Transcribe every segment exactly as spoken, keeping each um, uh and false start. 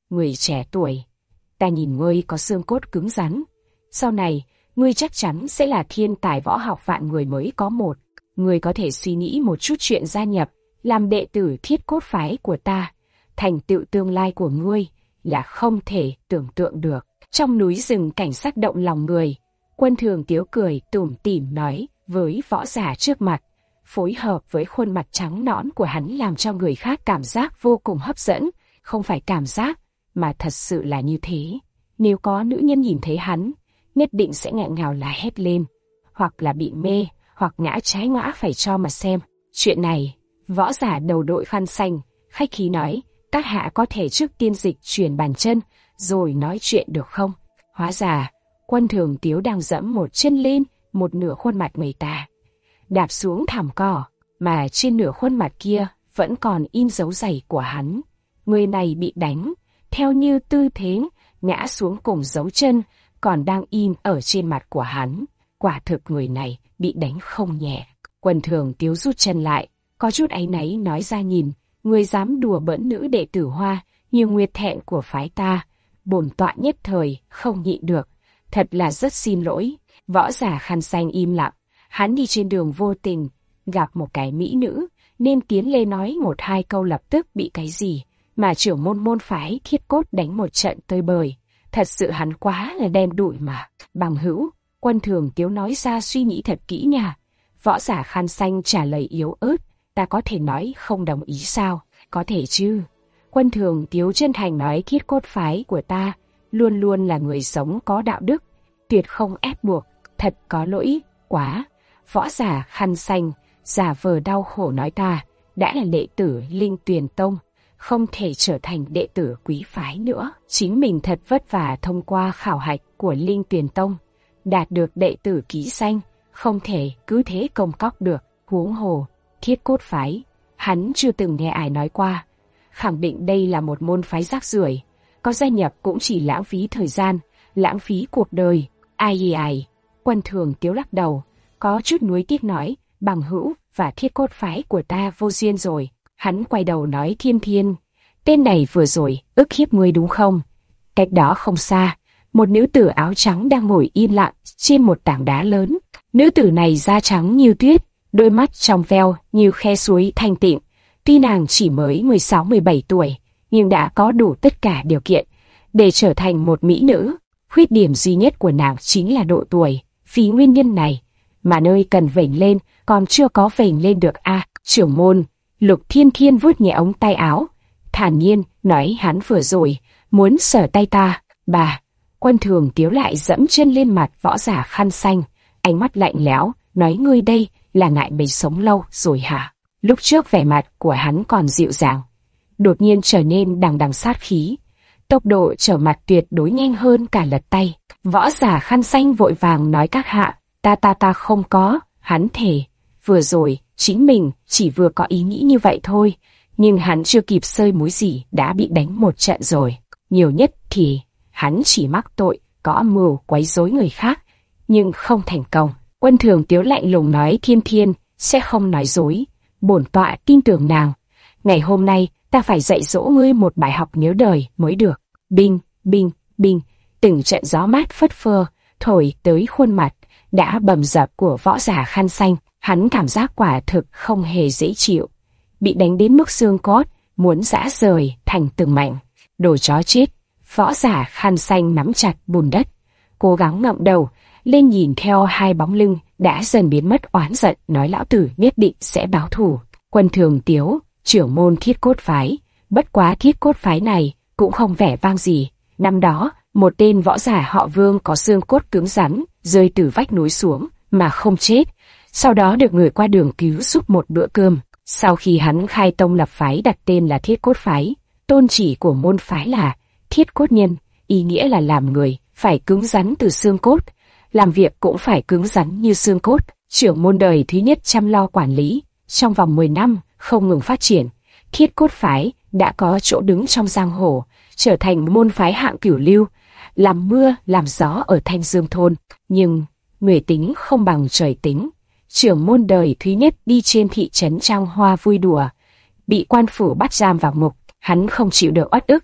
người trẻ tuổi, ta nhìn ngươi có xương cốt cứng rắn. Sau này, ngươi chắc chắn sẽ là thiên tài võ học vạn người mới có một. Ngươi có thể suy nghĩ một chút chuyện gia nhập, làm đệ tử Thiết Cốt phái của ta. Thành tựu tương lai của ngươi là không thể tưởng tượng được. Trong núi rừng cảnh sắc động lòng người, Quân Thường Tiếu cười tủm tỉm nói với võ giả trước mặt, phối hợp với khuôn mặt trắng nõn của hắn làm cho người khác cảm giác vô cùng hấp dẫn. Không phải cảm giác, mà thật sự là như thế. Nếu có nữ nhân nhìn thấy hắn, nhất định sẽ nghẹn ngào là hét lên, hoặc là bị mê, hoặc ngã trái ngã phải cho mà xem. Chuyện này, võ giả đầu đội khăn xanh, khách khí nói, các hạ có thể trước tiên dịch chuyển bàn chân, rồi nói chuyện được không? Hóa ra, Quân Thường Tiếu đang dẫm một chân lên, một nửa khuôn mặt người ta. Đạp xuống thảm cỏ, mà trên nửa khuôn mặt kia vẫn còn in dấu giày của hắn. Người này bị đánh, theo như tư thế, ngã xuống cùng dấu chân, còn đang in ở trên mặt của hắn. Quả thực người này bị đánh không nhẹ. Quân Thường Tiếu rút chân lại, có chút áy náy nói ra, nhìn, người dám đùa bỡn nữ đệ tử Hoa, như nguyệt thẹn của phái ta. Bổn tọa nhất thời không nhịn được, thật là rất xin lỗi. Võ giả khăn xanh im lặng, hắn đi trên đường vô tình, gặp một cái mỹ nữ, nên tiến lên nói một hai câu lập tức bị cái gì, mà trưởng môn môn phái Thiết Cốt đánh một trận tơi bời. Thật sự hắn quá là đen đủi mà. Bằng hữu, Quân Thường Tiếu nói ra suy nghĩ thật kỹ nha. Võ giả khăn xanh trả lời yếu ớt, ta có thể nói không đồng ý sao? Có thể chứ. Quân Thường Tiếu chân thành nói, Thiết Cốt phái của ta luôn luôn là người sống có đạo đức, tuyệt không ép buộc. Thật có lỗi quá. Võ giả khăn xanh giả vờ đau khổ nói, ta đã là đệ tử Linh Tuyền Tông, không thể trở thành đệ tử quý phái nữa. Chính mình thật vất vả thông qua khảo hạch của Linh Tuyền Tông, đạt được đệ tử ký danh, không thể cứ thế công cóc được. Huống hồ, Thiết Cốt phái, hắn chưa từng nghe ai nói qua. Khẳng định đây là một môn phái rác rưởi, có gia nhập cũng chỉ lãng phí thời gian, lãng phí cuộc đời. Ai ai, Quân Thường Tiếu lắc đầu, có chút nuối tiếc nói, bằng hữu và Thiết Cốt phái của ta vô duyên rồi. Hắn quay đầu nói, Thiên Thiên, tên này vừa rồi ức hiếp ngươi đúng không? Cách đó không xa, một nữ tử áo trắng đang ngồi yên lặng trên một tảng đá lớn. Nữ tử này da trắng như tuyết, đôi mắt trong veo như khe suối thanh tịnh. Tuy nàng chỉ mới mười sáu mười bảy tuổi, nhưng đã có đủ tất cả điều kiện để trở thành một mỹ nữ. Khuyết điểm duy nhất của nàng chính là độ tuổi. Vì nguyên nhân này mà nơi cần vểnh lên còn chưa có vểnh lên được. A, à, trưởng môn. Lục Thiên Thiên vuốt nhẹ ống tay áo, thản nhiên nói, hắn vừa rồi muốn sờ tay ta. Bà. Quân Thường Tiếu lại dẫm chân lên mặt võ giả khăn xanh, ánh mắt lạnh lẽo, nói, ngươi đây là ngại mình sống lâu rồi hả? Lúc trước vẻ mặt của hắn còn dịu dàng, đột nhiên trở nên đằng đằng sát khí, tốc độ trở mặt tuyệt đối nhanh hơn cả lật tay. Võ giả khăn xanh vội vàng nói, các hạ, ta ta ta không có. Hắn thề, vừa rồi chính mình chỉ vừa có ý nghĩ như vậy thôi, nhưng hắn chưa kịp sơi múi gì đã bị đánh một trận rồi. Nhiều nhất thì hắn chỉ mắc tội có âm mưu quấy rối người khác, nhưng không thành công. Quân Thường Tiếu lạnh lùng nói, Thiên Thiên sẽ không nói dối, bổn tọa tin tưởng nàng. Ngày hôm nay ta phải dạy dỗ ngươi một bài học nhớ đời mới được. Binh, binh, binh, từng trận gió mát phất phơ thổi tới khuôn mặt đã bầm dập của võ giả khăn xanh. Hắn cảm giác quả thực không hề dễ chịu, bị đánh đến mức xương cốt muốn giã rời thành từng mảnh. Đồ chó chết. Võ giả khăn xanh nắm chặt bùn đất, cố gắng ngậm đầu lên nhìn theo hai bóng lưng đã dần biến mất, oán giận nói, lão tử nhất định sẽ báo thù. Quân Thường Tiếu, trưởng môn Thiết Cốt phái. Bất quá Thiết Cốt phái này cũng không vẻ vang gì. Năm đó, một tên võ giả họ Vương có xương cốt cứng rắn, rơi từ vách núi xuống mà không chết, sau đó được người qua đường cứu giúp một bữa cơm. Sau khi hắn khai tông lập phái đặt tên là Thiết Cốt phái, tôn chỉ của môn phái là Thiết Cốt nhân, ý nghĩa là làm người phải cứng rắn từ xương cốt, làm việc cũng phải cứng rắn như xương cốt. Trưởng môn đời thứ nhất chăm lo quản lý, trong vòng mười năm không ngừng phát triển, Thiết Cốt phái đã có chỗ đứng trong giang hồ, trở thành môn phái hạng cửu lưu, làm mưa làm gió ở Thanh Dương thôn. Nhưng người tính không bằng trời tính. Trưởng môn đời thứ nhất đi trên thị trấn Trang Hoa vui đùa, bị quan phủ bắt giam vào ngục. Hắn không chịu được oắt ức,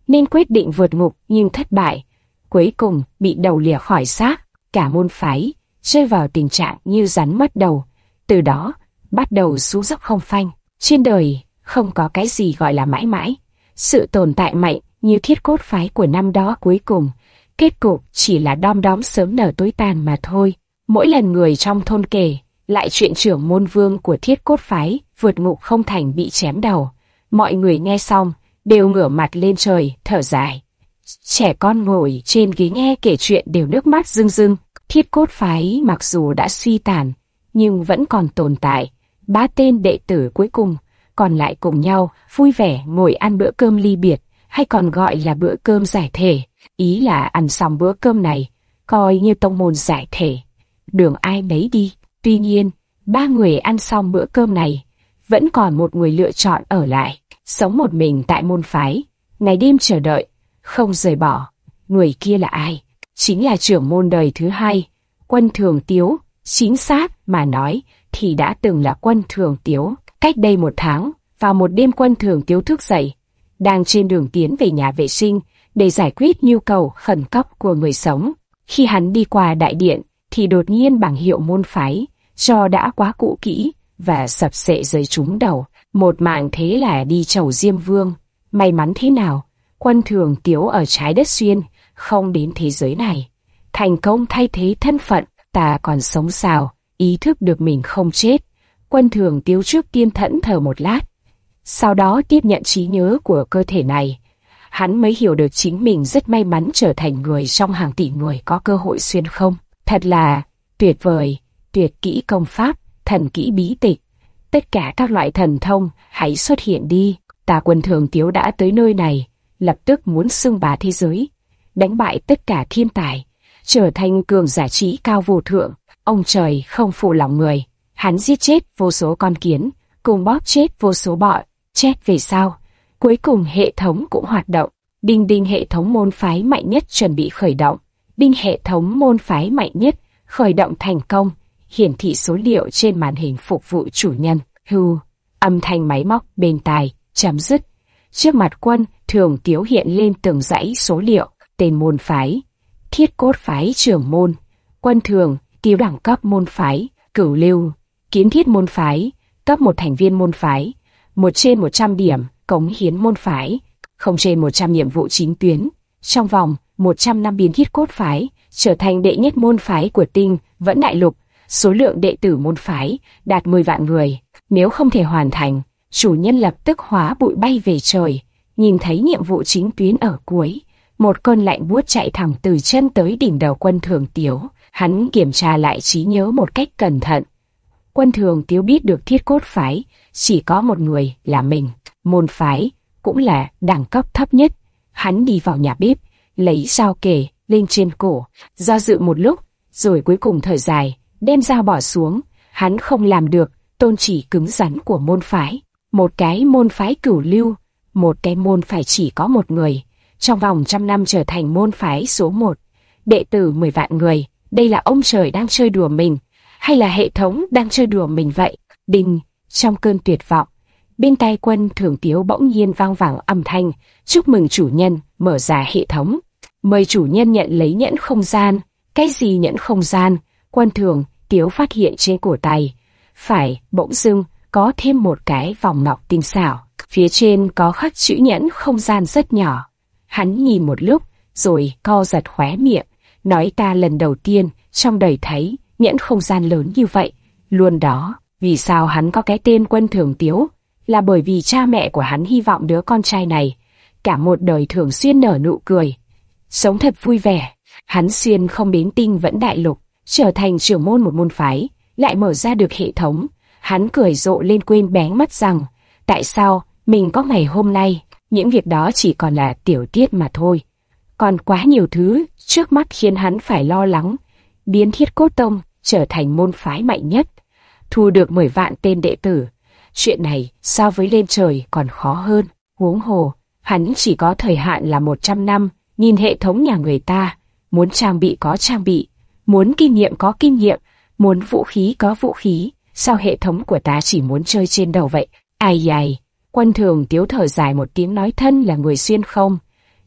nên quyết định vượt ngục nhưng thất bại. Cuối cùng bị đầu lìa khỏi xác, cả môn phái rơi vào tình trạng như rắn mất đầu. Từ đó bắt đầu xuống dốc không phanh. Trên đời không có cái gì gọi là mãi mãi. Sự tồn tại mạnh như Thiết Cốt phái của năm đó cuối cùng, kết cục chỉ là đom đóm sớm nở tối tàn mà thôi. Mỗi lần người trong thôn kể lại chuyện trưởng môn vương của Thiết Cốt phái vượt ngục không thành bị chém đầu, mọi người nghe xong đều ngửa mặt lên trời thở dài. Trẻ con ngồi trên ghế nghe kể chuyện đều nước mắt rưng rưng. Thiết Cốt phái mặc dù đã suy tàn nhưng vẫn còn tồn tại. Ba tên đệ tử cuối cùng còn lại cùng nhau vui vẻ ngồi ăn bữa cơm ly biệt, hay còn gọi là bữa cơm giải thể. Ý là ăn xong bữa cơm này coi như tông môn giải thể, đường ai nấy đi. Tuy nhiên, ba người ăn xong bữa cơm này, vẫn còn một người lựa chọn ở lại, sống một mình tại môn phái, ngày đêm chờ đợi, không rời bỏ. Người kia là ai? Chính là trưởng môn đời thứ hai, Quân Thường Tiếu. Chính xác mà nói thì đã từng là Quân Thường Tiếu. Cách đây một tháng, vào một đêm Quân Thường Tiếu thức dậy, đang trên đường tiến về nhà vệ sinh để giải quyết nhu cầu khẩn cấp của người sống. Khi hắn đi qua đại điện, thì đột nhiên bảng hiệu môn phái do đã quá cũ kỹ và sập xệ rơi trúng đầu. Một mạng thế là đi chầu Diêm Vương. May mắn thế nào, Quân Thường Tiếu ở trái đất xuyên, không đến thế giới này. Thành công thay thế thân phận, ta còn sống sao, ý thức được mình không chết. Quân Thường Tiếu trước tiên thẫn thờ một lát, sau đó tiếp nhận trí nhớ của cơ thể này. Hắn mới hiểu được chính mình rất may mắn trở thành người trong hàng tỷ người có cơ hội xuyên không. Thật là tuyệt vời, tuyệt kỹ công pháp, thần kỹ bí tịch. Tất cả các loại thần thông hãy xuất hiện đi. Ta Quân Thường Tiếu đã tới nơi này, lập tức muốn xưng bá thế giới, đánh bại tất cả thiên tài, trở thành cường giả trí cao vô thượng. Ông trời không phụ lòng người, hắn giết chết vô số con kiến, cùng bóp chết vô số bọ chết về sau. Cuối cùng hệ thống cũng hoạt động. Đinh đinh, hệ thống môn phái mạnh nhất chuẩn bị khởi động. Đinh, hệ thống môn phái mạnh nhất khởi động thành công. Hiển thị số liệu trên màn hình phục vụ chủ nhân. Hưu, âm thanh máy móc bên tai chấm dứt. Trước mặt Quân Thường Tiếu hiện lên từng dãy số liệu. Tên môn phái: Thiết Cốt phái trưởng môn Quân Thường Tiếu. Đẳng cấp môn phái Cửu Lưu. Kiến Thiết môn phái cấp một, thành viên môn phái một trên một trăm điểm, cống hiến môn phái không trên một trăm, nhiệm vụ chính tuyến trong vòng một trăm năm biến Thiết Cốt phái trở thành đệ nhất môn phái của Tinh Vẫn Đại Lục. Số lượng đệ tử môn phái đạt mười vạn người. Nếu không thể hoàn thành, chủ nhân lập tức hóa bụi bay về trời. Nhìn thấy nhiệm vụ chính tuyến ở cuối, một cơn lạnh buốt chạy thẳng từ chân tới đỉnh đầu Quân Thường Tiếu. Hắn kiểm tra lại trí nhớ một cách cẩn thận. Quân Thường Tiếu biết được Thiết Cốt phái chỉ có một người là mình. Môn phái cũng là đẳng cấp thấp nhất. Hắn đi vào nhà bếp, lấy dao kề lên trên cổ, do dự một lúc, rồi cuối cùng thở dài, đem dao bỏ xuống. Hắn không làm được tôn chỉ cứng rắn của môn phái. Một cái môn phái cửu lưu, một cái môn phải chỉ có một người, trong vòng trăm năm trở thành môn phái số một, đệ tử mười vạn người. Đây là ông trời đang chơi đùa mình, hay là hệ thống đang chơi đùa mình vậy? Đinh, trong cơn tuyệt vọng, bên tai Quân Thường Tiếu bỗng nhiên vang vẳng âm thanh: chúc mừng chủ nhân, mở ra hệ thống, mời chủ nhân nhận lấy nhẫn không gian. Cái gì nhẫn không gian? Quân Thường Tiếu phát hiện trên cổ tay phải bỗng dưng có thêm một cái vòng ngọc tinh xảo, phía trên có khắc chữ nhẫn không gian rất nhỏ. Hắn nhìn một lúc rồi co giật khóe miệng, nói: ta lần đầu tiên trong đời thấy nhẫn không gian lớn như vậy luôn đó. Vì sao hắn có cái tên Quân Thường Tiếu? Là bởi vì cha mẹ của hắn hy vọng đứa con trai này cả một đời thường xuyên nở nụ cười, sống thật vui vẻ. Hắn xuyên không đến Tinh Vẫn Đại Lục, trở thành trưởng môn một môn phái, lại mở ra được hệ thống. Hắn cười rộ lên, quên bén mất rằng tại sao mình có ngày hôm nay. Những việc đó chỉ còn là tiểu tiết mà thôi. Còn quá nhiều thứ trước mắt khiến hắn phải lo lắng. Biến Thiết Cốt Tông trở thành môn phái mạnh nhất, thu được mười vạn tên đệ tử. Chuyện này so với lên trời còn khó hơn. Huống hồ, hắn chỉ có thời hạn là một trăm năm. Nhìn hệ thống nhà người ta, muốn trang bị có trang bị, muốn kinh nghiệm có kinh nghiệm, muốn vũ khí có vũ khí. Sao hệ thống của ta chỉ muốn chơi trên đầu vậy? Ai dài. Quân Thường Tiếu thở dài một tiếng, nói: thân là người xuyên không,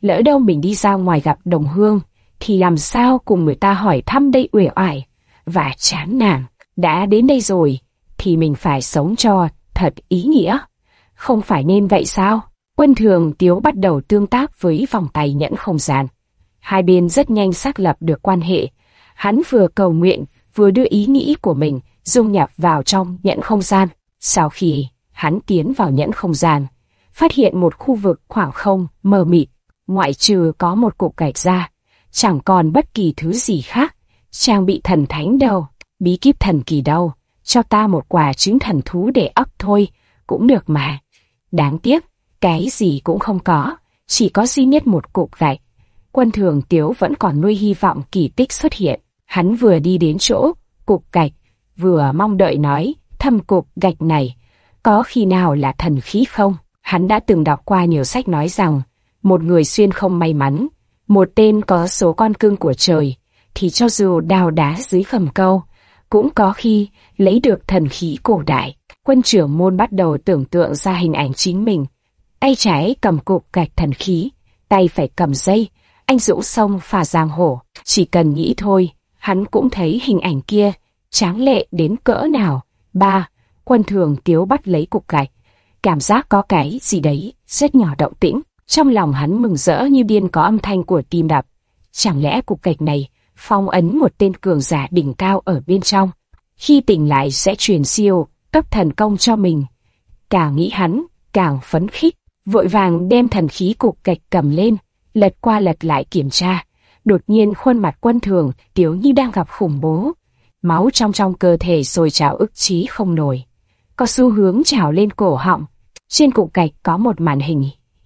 Lỡ đâu mình đi ra ngoài gặp đồng hương, thì làm sao cùng người ta hỏi thăm đây uể oải và chán nản. Đã đến đây rồi, thì mình phải sống cho thật ý nghĩa. Không phải nên vậy sao? Quân Thường Tiếu bắt đầu tương tác với vòng tay nhẫn không gian. Hai bên rất nhanh xác lập được quan hệ. Hắn vừa cầu nguyện, vừa đưa ý nghĩ của mình dung nhập vào trong nhẫn không gian. Sau khi hắn tiến vào nhẫn không gian, phát hiện một khu vực khoảng không mờ mịt, ngoại trừ có một cục gạch ra, chẳng còn bất kỳ thứ gì khác. Trang bị thần thánh đâu, bí kíp thần kỳ đâu, cho ta một quả trứng thần thú để ấp thôi, cũng được mà. Đáng tiếc, cái gì cũng không có, chỉ có duy nhất một cục gạch. Quân Thường Tiếu vẫn còn nuôi hy vọng kỳ tích xuất hiện. Hắn vừa đi đến chỗ cục gạch, vừa mong đợi nói, thâm cục gạch này, có khi nào là thần khí không? Hắn đã từng đọc qua nhiều sách nói rằng, một người xuyên không may mắn, một tên có số con cưng của trời, thì cho dù đào đá dưới gầm câu, cũng có khi lấy được thần khí cổ đại. Quân trưởng môn bắt đầu tưởng tượng ra hình ảnh chính mình. Tay trái cầm cục gạch thần khí, tay phải cầm dây, anh dũng sông phà giang hồ. Chỉ cần nghĩ thôi, hắn cũng thấy hình ảnh kia tráng lệ đến cỡ nào. Ba, Quân Thường Tiếu bắt lấy cục gạch, cảm giác có cái gì đấy rất nhỏ động tĩnh. Trong lòng hắn mừng rỡ như điên, có âm thanh của tim đập. Chẳng lẽ cục gạch này phong ấn một tên cường giả đỉnh cao ở bên trong, khi tỉnh lại sẽ truyền siêu cấp thần công cho mình. Càng nghĩ hắn càng phấn khích, vội vàng đem thần khí cục gạch cầm lên, lật qua lật lại kiểm tra. Đột nhiên khuôn mặt Quân Thường Tiếu như đang gặp khủng bố, máu trong trong cơ thể sôi trào ức chế không nổi, có xu hướng trào lên cổ họng. Trên cục gạch có một màn hình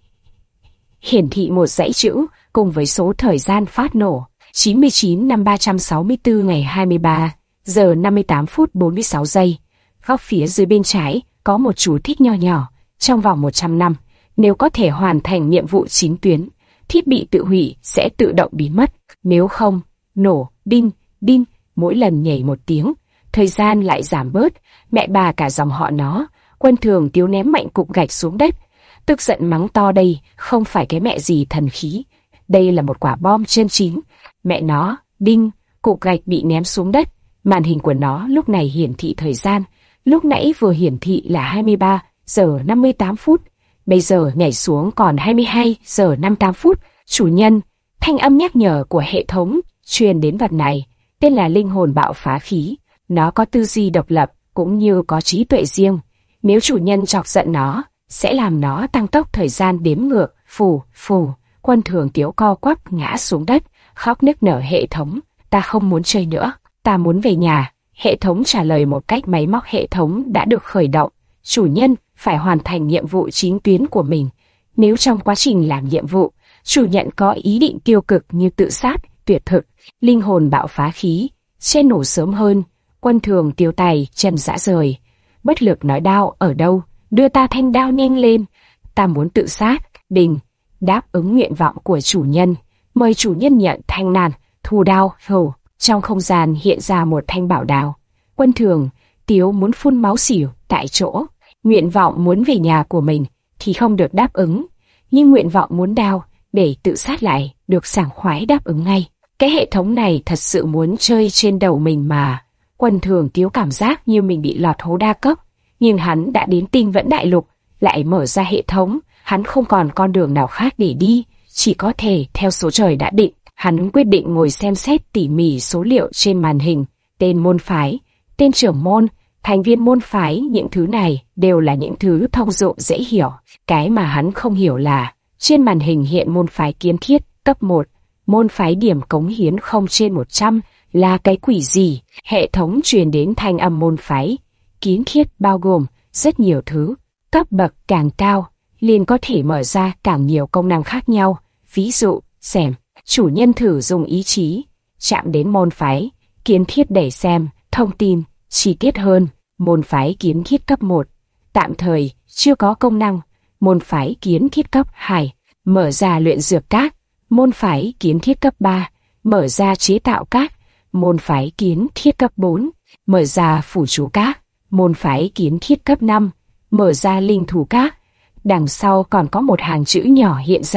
hiển thị một dãy chữ cùng với số thời gian phát nổ: chín mươi chín năm ba trăm sáu mươi tư ngày hai mươi ba giờ năm mươi tám phút bốn mươi sáu giây. Góc phía dưới bên trái có một chú thích nho nhỏ: trong vòng một trăm năm, nếu có thể hoàn thành nhiệm vụ chín tuyến, thiết bị tự hủy sẽ tự động biến mất, nếu không, nổ, đinh, đinh, mỗi lần nhảy một tiếng, thời gian lại giảm bớt. Mẹ bà cả dòng họ nó. Quân Thường Tiếu ném mạnh cục gạch xuống đất, tức giận mắng to, đây không phải cái mẹ gì thần khí, đây là một quả bom chân chính. Mẹ nó, đinh, cục gạch bị ném xuống đất, màn hình của nó lúc này hiển thị thời gian, lúc nãy vừa hiển thị là hai mươi ba giờ năm mươi tám phút, bây giờ nhảy xuống còn hai mươi hai giờ năm mươi tám phút. Chủ nhân, thanh âm nhắc nhở của hệ thống truyền đến vật này, tên là linh hồn bạo phá khí. Nó có tư duy độc lập cũng như có trí tuệ riêng. Nếu chủ nhân chọc giận nó, sẽ làm nó tăng tốc thời gian đếm ngược. Phù, phù. Quân Thường Tiếu co quắp ngã xuống đất, khóc nức nở. Hệ thống, ta không muốn chơi nữa, ta muốn về nhà. Hệ thống trả lời một cách máy móc. Hệ thống đã được khởi động. Chủ nhân phải hoàn thành nhiệm vụ chính tuyến của mình. Nếu trong quá trình làm nhiệm vụ, chủ nhận có ý định tiêu cực như tự sát, tuyệt thực, linh hồn bạo phá khí sẽ nổ sớm hơn. Quân Thường Tiếu tay chân rã rời, bất lực nói, đao ở đâu, đưa ta thanh đao nhanh lên, ta muốn tự sát. Đình, đáp ứng nguyện vọng của chủ nhân, mời chủ nhân nhận thanh nàn, thu đao. Hầu, trong không gian hiện ra một thanh bảo đao. Quân Thường Tiếu muốn phun máu xỉu tại chỗ. Nguyện vọng muốn về nhà của mình thì không được đáp ứng, nhưng nguyện vọng muốn đao để tự sát lại được sảng khoái đáp ứng ngay. Cái hệ thống này thật sự muốn chơi trên đầu mình mà. Quân Thường Tiếu cảm giác như mình bị lọt hố đa cấp, nhưng hắn đã đến Tinh Vẫn Đại Lục, lại mở ra hệ thống, hắn không còn con đường nào khác để đi, chỉ có thể theo số trời đã định. Hắn quyết định ngồi xem xét tỉ mỉ số liệu trên màn hình, tên môn phái, tên trưởng môn, thành viên môn phái, những thứ này đều là những thứ thông dụng dễ hiểu. Cái mà hắn không hiểu là, trên màn hình hiện môn phái Kiến Thiết cấp một, môn phái điểm cống hiến không trên một trăm, là cái quỷ gì? Hệ thống truyền đến thanh âm môn phái Kiến Thiết bao gồm rất nhiều thứ, cấp bậc càng cao, liền có thể mở ra càng nhiều công năng khác nhau. Ví dụ, xem, chủ nhân thử dùng ý chí, chạm đến môn phái Kiến Thiết để xem thông tin chi tiết hơn. Môn phái Kiến Thiết cấp một, tạm thời chưa có công năng. Môn phái Kiến Thiết cấp hai, mở ra luyện dược các. Môn phái Kiến Thiết cấp ba, mở ra chế tạo các. Môn phái Kiến Thiết cấp bốn, mở ra phủ chú các. Môn phái Kiến Thiết cấp năm, mở ra linh thủ các. Đằng sau còn có một hàng chữ nhỏ hiện ra.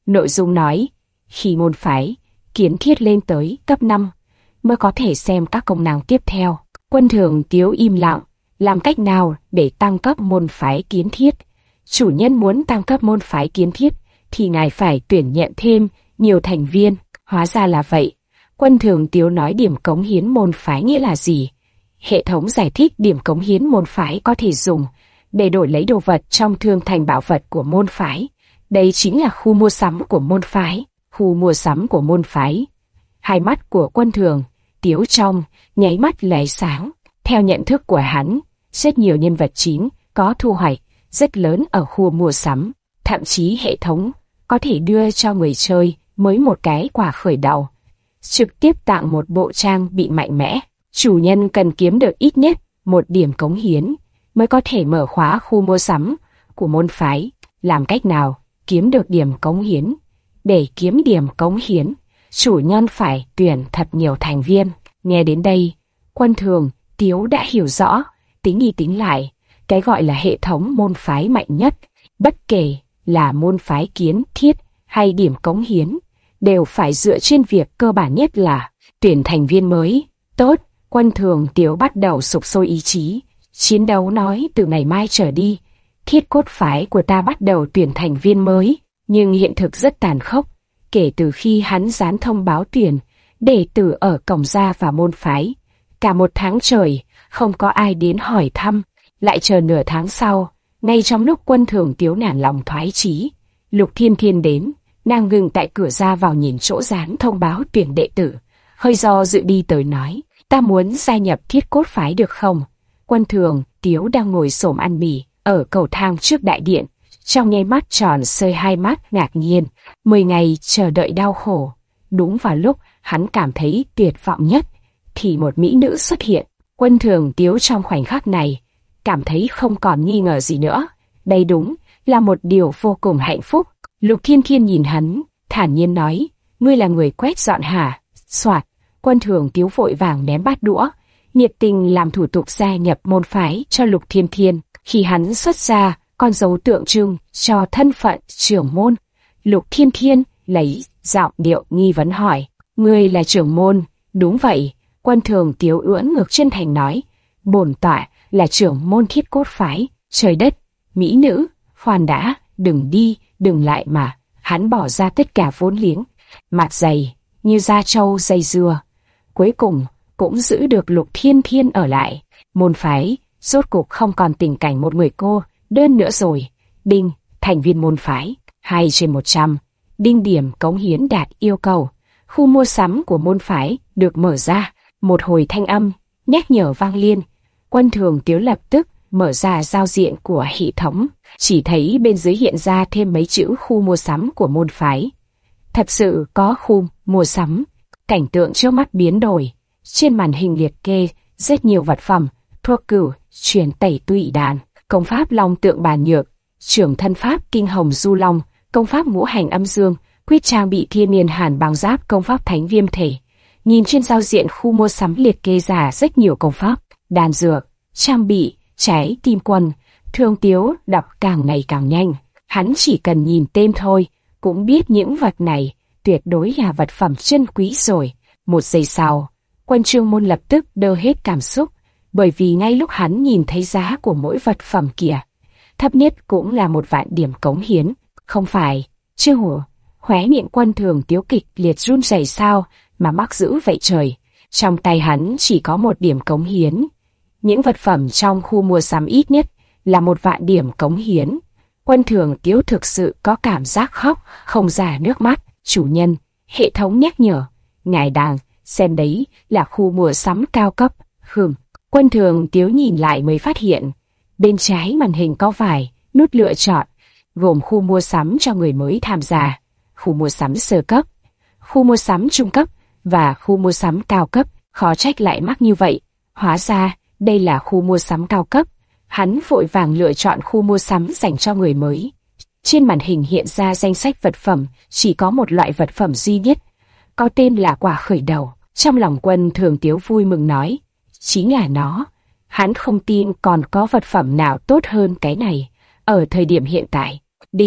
Nội dung nói, khi môn phái kiến thiết lên tới cấp năm mới có thể xem các công năng tiếp theo. Quân Thường Tiếu im lặng, làm cách nào để tăng cấp môn phái kiến thiết? Chủ nhân muốn tăng cấp môn phái kiến thiết thì ngài phải tuyển nhận thêm nhiều thành viên. Hóa ra là vậy. Quân Thường Tiếu nói điểm cống hiến môn phái nghĩa là gì? Hệ thống giải thích điểm cống hiến môn phái có thể dùng để đổi lấy đồ vật trong thương thành bảo vật của môn phái. Đây chính là khu mua sắm của môn phái. Khu mua sắm của môn phái. Hai mắt của Quân Thường Tiếu trong nháy mắt lóe sáng. Theo nhận thức của hắn, rất nhiều nhân vật chính có thu hoạch rất lớn ở khu mua sắm. Thậm chí hệ thống có thể đưa cho người chơi mới một cái quả khởi đầu, trực tiếp tặng một bộ trang bị mạnh mẽ. Chủ nhân cần kiếm được ít nhất một điểm cống hiến mới có thể mở khóa khu mua sắm của môn phái. Làm cách nào kiếm được điểm cống hiến? Để kiếm điểm cống hiến, chủ nhân phải tuyển thật nhiều thành viên. Nghe đến đây, Quân Thường Tiếu đã hiểu rõ, tính đi tính lại, cái gọi là hệ thống môn phái mạnh nhất, bất kể là môn phái kiến thiết hay điểm cống hiến, đều phải dựa trên việc cơ bản nhất là tuyển thành viên mới. Tốt, Quân Thường Tiếu bắt đầu sục sôi ý chí, chiến đấu nói từ ngày mai trở đi, thiết cốt phái của ta bắt đầu tuyển thành viên mới. Nhưng hiện thực rất tàn khốc, kể từ khi hắn dán thông báo tuyển đệ tử ở cổng ra vào môn phái, cả một tháng trời không có ai đến hỏi thăm. Lại chờ nửa tháng sau, ngay trong lúc Quân Thường Tiếu nản lòng thoái chí, Lục Thiên Thiên đến, nàng ngừng tại cửa ra vào nhìn chỗ dán thông báo tuyển đệ tử, hơi do dự đi tới nói, ta muốn gia nhập thiết cốt phái được không? Quân Thường Tiếu đang ngồi xổm ăn mì ở cầu thang trước đại điện, trong nháy mắt tròn sơi hai mắt ngạc nhiên. Mười ngày chờ đợi đau khổ, đúng vào lúc hắn cảm thấy tuyệt vọng nhất, thì một mỹ nữ xuất hiện. Quân Thường Tiếu trong khoảnh khắc này cảm thấy không còn nghi ngờ gì nữa, đây đúng là một điều vô cùng hạnh phúc. Lục Thiên Thiên nhìn hắn, thản nhiên nói, ngươi là người quét dọn hả? Soạt, Quân Thường Tiếu vội vàng ném bát đũa, nhiệt tình làm thủ tục gia nhập môn phái cho Lục Thiên Thiên. Khi hắn xuất ra con dấu tượng trưng cho thân phận trưởng môn, Lục Thiên Thiên lấy giọng điệu nghi vấn hỏi, ngươi là trưởng môn? Đúng vậy, Quân Thường Tiếu ưỡn ngực chân thành nói, bổn tọa là trưởng môn thiết cốt phái. Trời đất, mỹ nữ, khoan đã, đừng đi, đừng lại mà. Hắn bỏ ra tất cả vốn liếng, mặt dày như da trâu dây dưa, cuối cùng cũng giữ được Lục Thiên Thiên ở lại. Môn phái rốt cục không còn tình cảnh một người cô đơn nữa rồi. Đinh, thành viên môn phái hai trên một trăm, đinh điểm cống hiến đạt yêu cầu. Khu mua sắm của môn phái được mở ra. Một hồi thanh âm nhắc nhở vang lên. Quân Thường Tiếu lập tức mở ra giao diện của hệ thống, chỉ thấy bên dưới hiện ra thêm mấy chữ khu mua sắm của môn phái. Thật sự có khu mua sắm. Cảnh tượng trước mắt biến đổi, trên màn hình liệt kê rất nhiều vật phẩm, thuốc cửu, truyền tẩy tụy đàn, công pháp long tượng bàn nhược, trưởng thân pháp kinh hồng du long, công pháp ngũ hành âm dương, quyết trang bị thiên niên hàn băng giáp, công pháp thánh viêm thể. Nhìn trên giao diện khu mua sắm liệt kê ra rất nhiều công pháp, đan dược, trang bị, trái tim quân. Thường Tiếu đọc càng ngày càng nhanh, hắn chỉ cần nhìn tên thôi cũng biết những vật này tuyệt đối là vật phẩm chân quý rồi. Một giây sau, Quân Trương Môn lập tức đơ hết cảm xúc, bởi vì ngay lúc hắn nhìn thấy giá của mỗi vật phẩm kia, thấp nhất cũng là một vạn điểm cống hiến. Không phải, chưa hổ, khóe miệng Quân Thường Tiếu kịch liệt run rẩy, sao mà mắc dữ vậy trời. Trong tay hắn chỉ có một điểm cống hiến, những vật phẩm trong khu mua sắm ít nhất là một vạn điểm cống hiến. Quân Thường Tiếu thực sự có cảm giác khóc không ra nước mắt. Chủ nhân, hệ thống nhắc nhở, ngài đang xem đấy là khu mua sắm cao cấp. Hừm. Quân Thường Tiếu nhìn lại mới phát hiện, bên trái màn hình có vài nút lựa chọn, gồm khu mua sắm cho người mới tham gia, khu mua sắm sơ cấp, khu mua sắm trung cấp và khu mua sắm cao cấp. Khó trách lại mắc như vậy, hóa ra đây là khu mua sắm cao cấp. Hắn vội vàng lựa chọn khu mua sắm dành cho người mới. Trên màn hình hiện ra danh sách vật phẩm, chỉ có một loại vật phẩm duy nhất, có tên là quả khởi đầu. Trong lòng Quân Thường Tiếu vui mừng nói, chính là nó. Hắn không tin còn có vật phẩm nào tốt hơn cái này. Ở thời điểm hiện tại, đinh,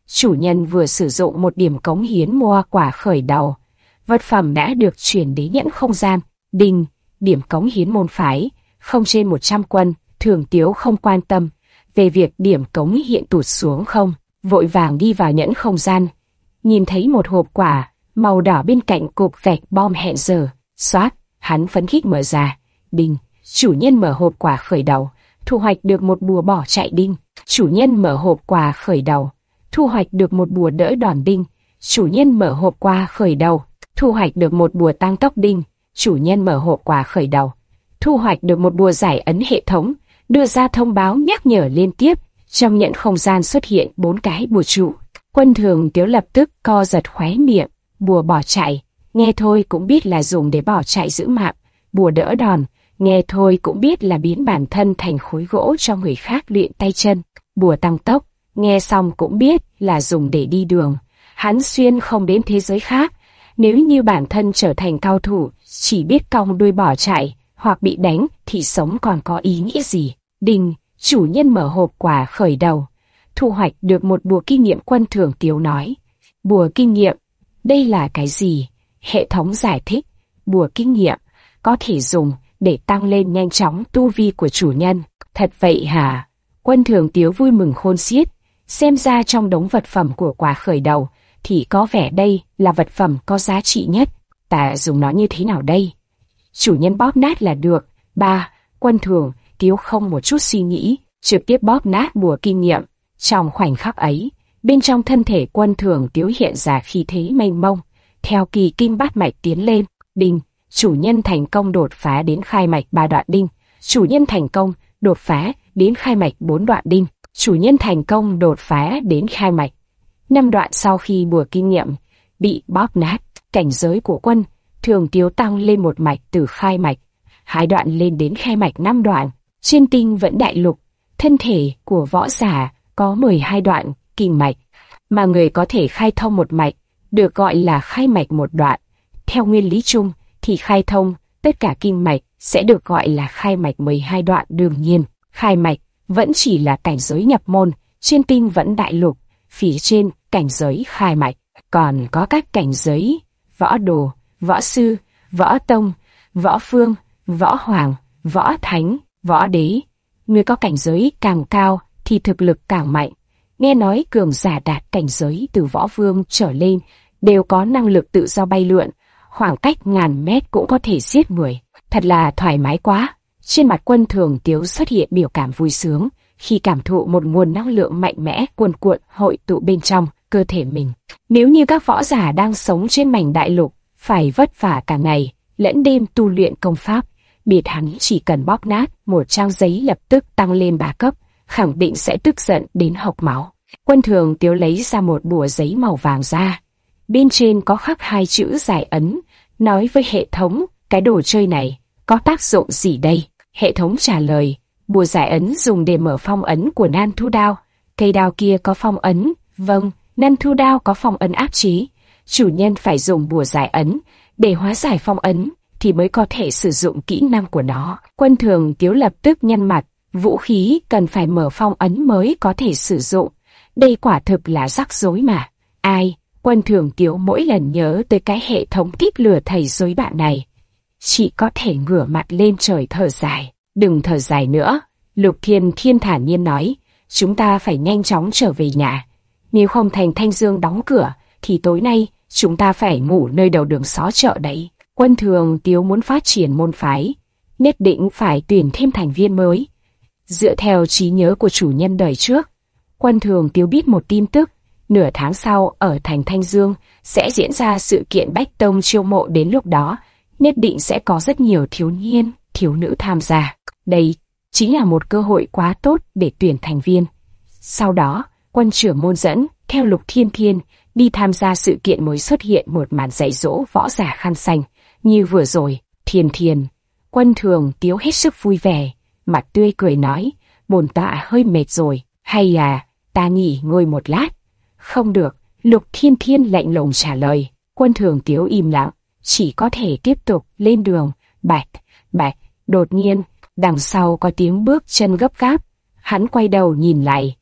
chủ nhân vừa sử dụng một điểm cống hiến mua quả khởi đầu. Vật phẩm đã được chuyển đến nhẫn không gian. Đinh, điểm cống hiến môn phái, không trên một trăm quân. Thường Tiếu không quan tâm về việc điểm cống hiện tụt xuống không, vội vàng đi vào nhẫn không gian. Nhìn thấy một hộp quả màu đỏ bên cạnh cục gạch bom hẹn giờ, xoát, hắn phấn khích mở ra. Đinh, chủ nhân mở hộp quả khởi đầu, thu hoạch được một bùa bỏ chạy. Đinh, chủ nhân mở hộp quả khởi đầu, thu hoạch được một bùa đỡ đòn. Đinh, chủ nhân mở hộp quả khởi đầu, thu hoạch được một bùa tăng tốc. Đinh, chủ nhân mở hộp quả khởi đầu, thu hoạch được một bùa giải ấn. Hệ thống đưa ra thông báo nhắc nhở liên tiếp. Trong nhẫn không gian xuất hiện bốn cái bùa trụ. Quân Thường Tiếu lập tức co giật khóe miệng. Bùa bỏ chạy, nghe thôi cũng biết là dùng để bỏ chạy giữ mạng. Bùa đỡ đòn, nghe thôi cũng biết là biến bản thân thành khối gỗ cho người khác luyện tay chân. Bùa tăng tốc, nghe xong cũng biết là dùng để đi đường. Hắn xuyên không đến thế giới khác. Nếu như bản thân trở thành cao thủ, chỉ biết cong đuôi bỏ chạy, hoặc bị đánh, thì sống còn có ý nghĩa gì? Đinh, chủ nhân mở hộp quả khởi đầu, thu hoạch được một bùa kinh nghiệm. Quân Thường Tiếu nói. Bùa kinh nghiệm, đây là cái gì? Hệ thống giải thích, bùa kinh nghiệm có thể dùng để tăng lên nhanh chóng tu vi của chủ nhân. Thật vậy hả? Quân Thường Tiếu vui mừng khôn xiết. Xem ra trong đống vật phẩm của quả khởi đầu thì có vẻ đây là vật phẩm có giá trị nhất. Ta dùng nó như thế nào đây? Chủ nhân bóp nát là được. Ba, Quân Thường Tiếu không một chút suy nghĩ, trực tiếp bóp nát bùa kinh nghiệm. Trong khoảnh khắc ấy, bên trong thân thể Quân Thường Tiếu hiện ra khí thế mênh mông, theo kỳ kinh bát mạch tiến lên. Đinh, chủ nhân thành công đột phá đến khai mạch ba đoạn. Đinh, chủ nhân thành công đột phá đến khai mạch bốn đoạn. Đinh, chủ nhân thành công đột phá đến khai mạch năm đoạn. Sau khi bùa kinh nghiệm bị bóp nát, cảnh giới của Quân Thường Tiếu tăng lên một mạch từ khai mạch hai đoạn lên đến khai mạch năm đoạn. Trên tinh vẫn đại lục, thân thể của võ giả có mười hai đoạn kinh mạch, mà người có thể khai thông một mạch được gọi là khai mạch một đoạn. Theo nguyên lý chung thì khai thông tất cả kinh mạch sẽ được gọi là khai mạch mười hai đoạn. Đương nhiên, khai mạch vẫn chỉ là cảnh giới nhập môn. Trên tinh vẫn đại lục, phía trên cảnh giới khai mạch còn có các cảnh giới võ đồ, võ sư, võ tông, võ phương, võ hoàng, võ thánh, võ đế. Người có cảnh giới càng cao thì thực lực càng mạnh. Nghe nói cường giả đạt cảnh giới từ võ vương trở lên đều có năng lực tự do bay lượn, khoảng cách ngàn mét cũng có thể giết người. Thật là thoải mái quá. Trên mặt Quân Thường Tiếu xuất hiện biểu cảm vui sướng khi cảm thụ một nguồn năng lượng mạnh mẽ cuồn cuộn hội tụ bên trong cơ thể mình. Nếu như các võ giả đang sống trên mảnh đại lục phải vất vả cả ngày lẫn đêm tu luyện công pháp, biệt hắn chỉ cần bóp nát một trang giấy lập tức tăng lên ba cấp, khẳng định sẽ tức giận đến hộc máu. Quân Thường Tiếu lấy ra một bùa giấy màu vàng ra, bên trên có khắc hai chữ giải ấn, nói với hệ thống, cái đồ chơi này có tác dụng gì đây? Hệ thống trả lời, bùa giải ấn dùng để mở phong ấn của nan thu đao. Cây đao kia có phong ấn, vâng, nan thu đao có phong ấn áp chế. Chủ nhân phải dùng bùa giải ấn để hóa giải phong ấn thì mới có thể sử dụng kỹ năng của nó. Quân Thường Tiếu lập tức nhăn mặt, vũ khí cần phải mở phong ấn mới có thể sử dụng. Đây quả thực là rắc rối mà. Ai? Quân Thường Tiếu mỗi lần nhớ tới cái hệ thống tiếp lừa thầy dối bạn này, chỉ có thể ngửa mặt lên trời thở dài. Đừng thở dài nữa, Lục Thiên Thiên thản nhiên nói, chúng ta phải nhanh chóng trở về nhà. Nếu không thành Thanh Dương đóng cửa, thì tối nay chúng ta phải ngủ nơi đầu đường xó chợ đấy. Quân Thường Tiếu muốn phát triển môn phái, nhất định phải tuyển thêm thành viên mới. Dựa theo trí nhớ của chủ nhân đời trước, Quân Thường Tiếu biết một tin tức, nửa tháng sau ở thành Thanh Dương sẽ diễn ra sự kiện Bách Tông chiêu mộ, đến lúc đó nhất định sẽ có rất nhiều thiếu niên, thiếu nữ tham gia. Đây chính là một cơ hội quá tốt để tuyển thành viên. Sau đó, quân trưởng môn dẫn theo Lục Thiên Thiên đi tham gia sự kiện mới xuất hiện một màn dạy dỗ võ giả khăn xanh. Như vừa rồi, Thiên Thiên, Quân Thường Tiếu hết sức vui vẻ, mặt tươi cười nói, bổn tọa hơi mệt rồi, hay à, ta nghỉ ngơi một lát. Không được, Lục Thiên Thiên lạnh lùng trả lời. Quân Thường Tiếu im lặng, chỉ có thể tiếp tục lên đường. Bạch, bạch, đột nhiên, đằng sau có tiếng bước chân gấp gáp. Hắn quay đầu nhìn lại,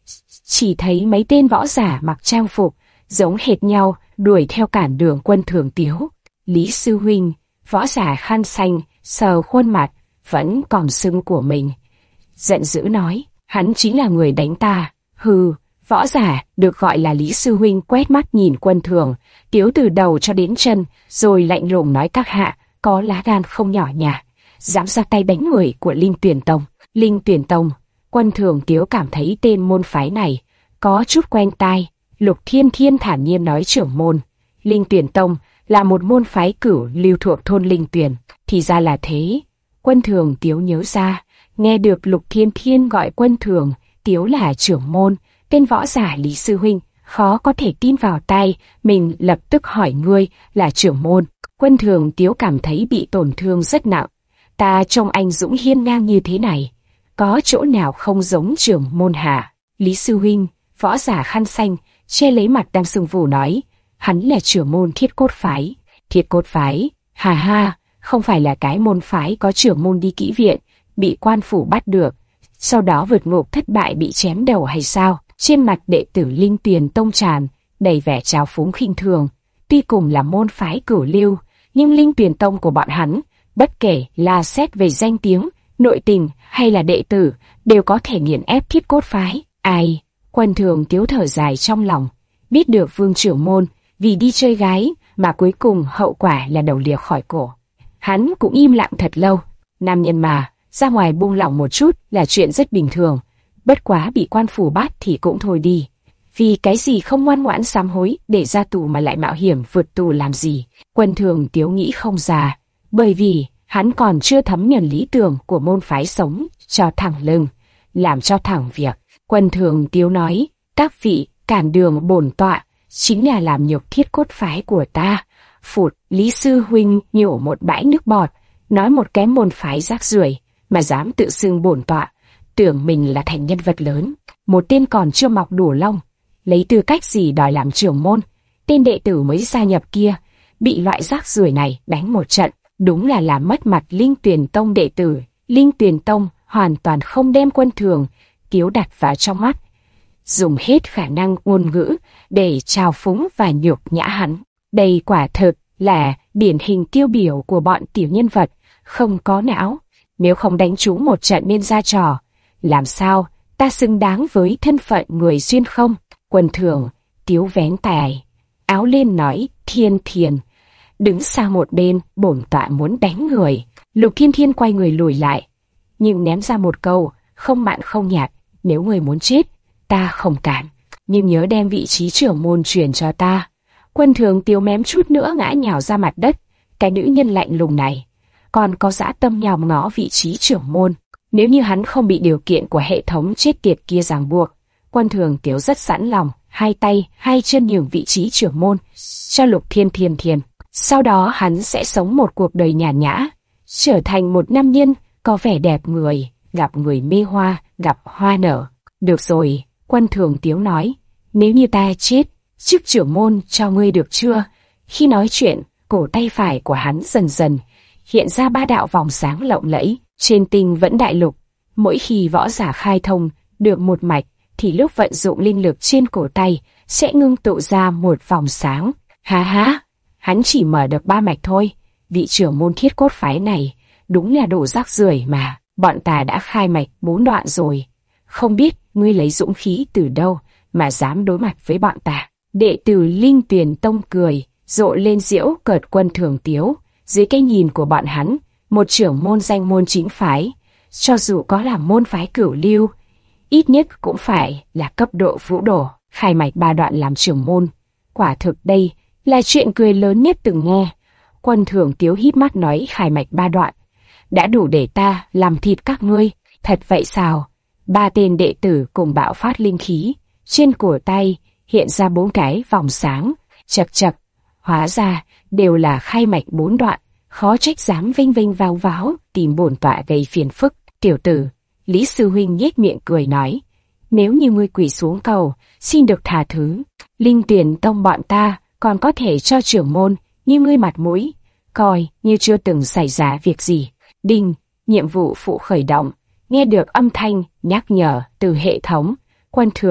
chỉ thấy mấy tên võ giả mặc trang phục giống hệt nhau đuổi theo cản đường Quân Thường Tiếu. Lý sư huynh, võ giả khăn xanh sờ khuôn mặt vẫn còn sưng của mình, giận dữ nói, hắn chính là người đánh ta. Hừ. Võ giả được gọi là Lý sư huynh quét mắt nhìn Quân Thường Tiếu từ đầu cho đến chân, rồi lạnh lùng nói, các hạ có lá gan không nhỏ nhả, dám ra tay đánh người của Linh Tuyển Tông. Linh Tuyển Tông. Quân Thường Tiếu cảm thấy tên môn phái này có chút quen tai. Lục Thiên Thiên thản nhiên nói, trưởng môn, Linh Tuyển Tông là một môn phái cửu lưu thuộc thôn Linh Tuyển. Thì ra là thế. Quân Thường Tiếu nhớ ra, nghe được Lục Thiên Thiên gọi Quân Thường Tiếu là trưởng môn, tên võ giả Lý sư huynh khó có thể tin vào tay mình, lập tức hỏi, ngươi là trưởng môn? Quân Thường Tiếu cảm thấy bị tổn thương rất nặng. Ta trông anh dũng hiên ngang như thế này, có chỗ nào không giống trưởng môn hả? Lý sư huynh, võ giả khăn xanh che lấy mặt đang sưng phù nói, hắn là trưởng môn Thiết Cốt phái. Thiết Cốt phái? Hà ha, không phải là cái môn phái có trưởng môn đi kỹ viện, bị quan phủ bắt được, sau đó vượt ngục thất bại bị chém đầu hay sao? Trên mặt đệ tử Linh Tuyển Tông tràn đầy vẻ trào phúng khinh thường. Tuy cùng là môn phái cửu lưu, nhưng Linh Tuyển Tông của bọn hắn, bất kể là xét về danh tiếng, nội tình hay là đệ tử, đều có thể nghiền ép Thiết Cốt phái. Ai? Quân Thường Tiếu thở dài trong lòng, biết được Vương trưởng môn vì đi chơi gái mà cuối cùng hậu quả là đầu lìa khỏi cổ. Hắn cũng im lặng thật lâu. Nam nhân mà, ra ngoài buông lỏng một chút là chuyện rất bình thường. Bất quá bị quan phủ bắt thì cũng thôi đi. Vì cái gì không ngoan ngoãn sám hối để ra tù mà lại mạo hiểm vượt tù làm gì? Quân Thường Tiếu nghĩ không ra, bởi vì hắn còn chưa thấm nhuần lý tưởng của môn phái sống cho thẳng lưng, làm cho thẳng việc. Quân Thường Tiếu nói, các vị cản đường bổn tọa chính là làm nhục Thiết Cốt phái của ta. Phụt. Lý sư huynh nhổ một bãi nước bọt, nói một cái môn phái rác rưởi mà dám tự xưng bổn tọa, tưởng mình là thành nhân vật lớn. Một tên còn chưa mọc đủ lông, lấy tư cách gì đòi làm trưởng môn? Tên đệ tử mới gia nhập kia bị loại rác rưởi này đánh một trận, đúng là làm mất mặt Linh Tuyển Tông đệ tử. Linh Tuyển Tông hoàn toàn không đem Quân Thường Tiếu đặt vào trong mắt, dùng hết khả năng ngôn ngữ để trào phúng và nhục nhã hắn. Đây quả thực là điển hình tiêu biểu của bọn tiểu nhân vật không có não. Nếu không đánh chú một trận nên ra trò, làm sao ta xứng đáng với thân phận người xuyên không? Quân Thường Tiếu vén tài áo lên nói, Thiên Thiên, đứng sang một bên, bổn tọa muốn đánh người. Lục Thiên Thiên quay người lùi lại, nhưng ném ra một câu không mặn không nhạt, nếu người muốn chết, ta không cản, nhưng nhớ đem vị trí trưởng môn truyền cho ta. Quân Thường Tiếu mém chút nữa ngã nhào ra mặt đất. Cái nữ nhân lạnh lùng này còn có dã tâm nhòm ngó vị trí trưởng môn. Nếu như hắn không bị điều kiện của hệ thống chết tiệt kia ràng buộc, Quân Thường Tiếu rất sẵn lòng hai tay hai chân nhường vị trí trưởng môn cho Lục Thiên Thiên Thiên. Sau đó hắn sẽ sống một cuộc đời nhàn nhã, trở thành một nam nhân có vẻ đẹp người, gặp người mê hoa, gặp hoa nở. Được rồi, Quân Thường Tiếu nói, nếu như ta chết, chức trưởng môn cho ngươi được chưa? Khi nói chuyện, cổ tay phải của hắn dần dần hiện ra ba đạo vòng sáng lộng lẫy. Trên tinh vẫn đại lục, mỗi khi võ giả khai thông được một mạch, thì lúc vận dụng linh lực trên cổ tay sẽ ngưng tụ ra một vòng sáng. Há há, hắn chỉ mở được ba mạch thôi. Vị trưởng môn Thiết Cốt phái này đúng là đồ rác rưởi mà. Bọn ta đã khai mạch bốn đoạn rồi, không biết ngươi lấy dũng khí từ đâu mà dám đối mặt với bọn ta. Đệ tử Linh Tuyển Tông cười rộ lên giễu cợt Quân Thường Tiếu. Dưới cái nhìn của bọn hắn, một trưởng môn danh môn chính phái, cho dù có là môn phái cửu lưu, ít nhất cũng phải là cấp độ vũ đồ. Khai mạch ba đoạn làm trưởng môn, quả thực đây là chuyện cười lớn nhất từng nghe. Quân Thường Tiếu híp mắt nói, khai mạch ba đoạn đã đủ để ta làm thịt các ngươi. Thật vậy sao? Ba tên đệ tử cùng bạo phát linh khí, trên cổ tay hiện ra bốn cái vòng sáng. Chậc chậc, hóa ra đều là khai mạch bốn đoạn, khó trách dám vinh vinh váo váo tìm bổn tọa gây phiền phức. Tiểu tử, Lý sư huynh nhếch miệng cười nói, nếu như ngươi quỳ xuống cầu xin được tha thứ, Linh Tuyển Tông bọn ta còn có thể cho trưởng môn như ngươi mặt mũi, coi như chưa từng xảy ra việc gì. Đinh, nhiệm vụ phụ khởi động. Nghe được âm thanh nhắc nhở từ hệ thống, Quân Thường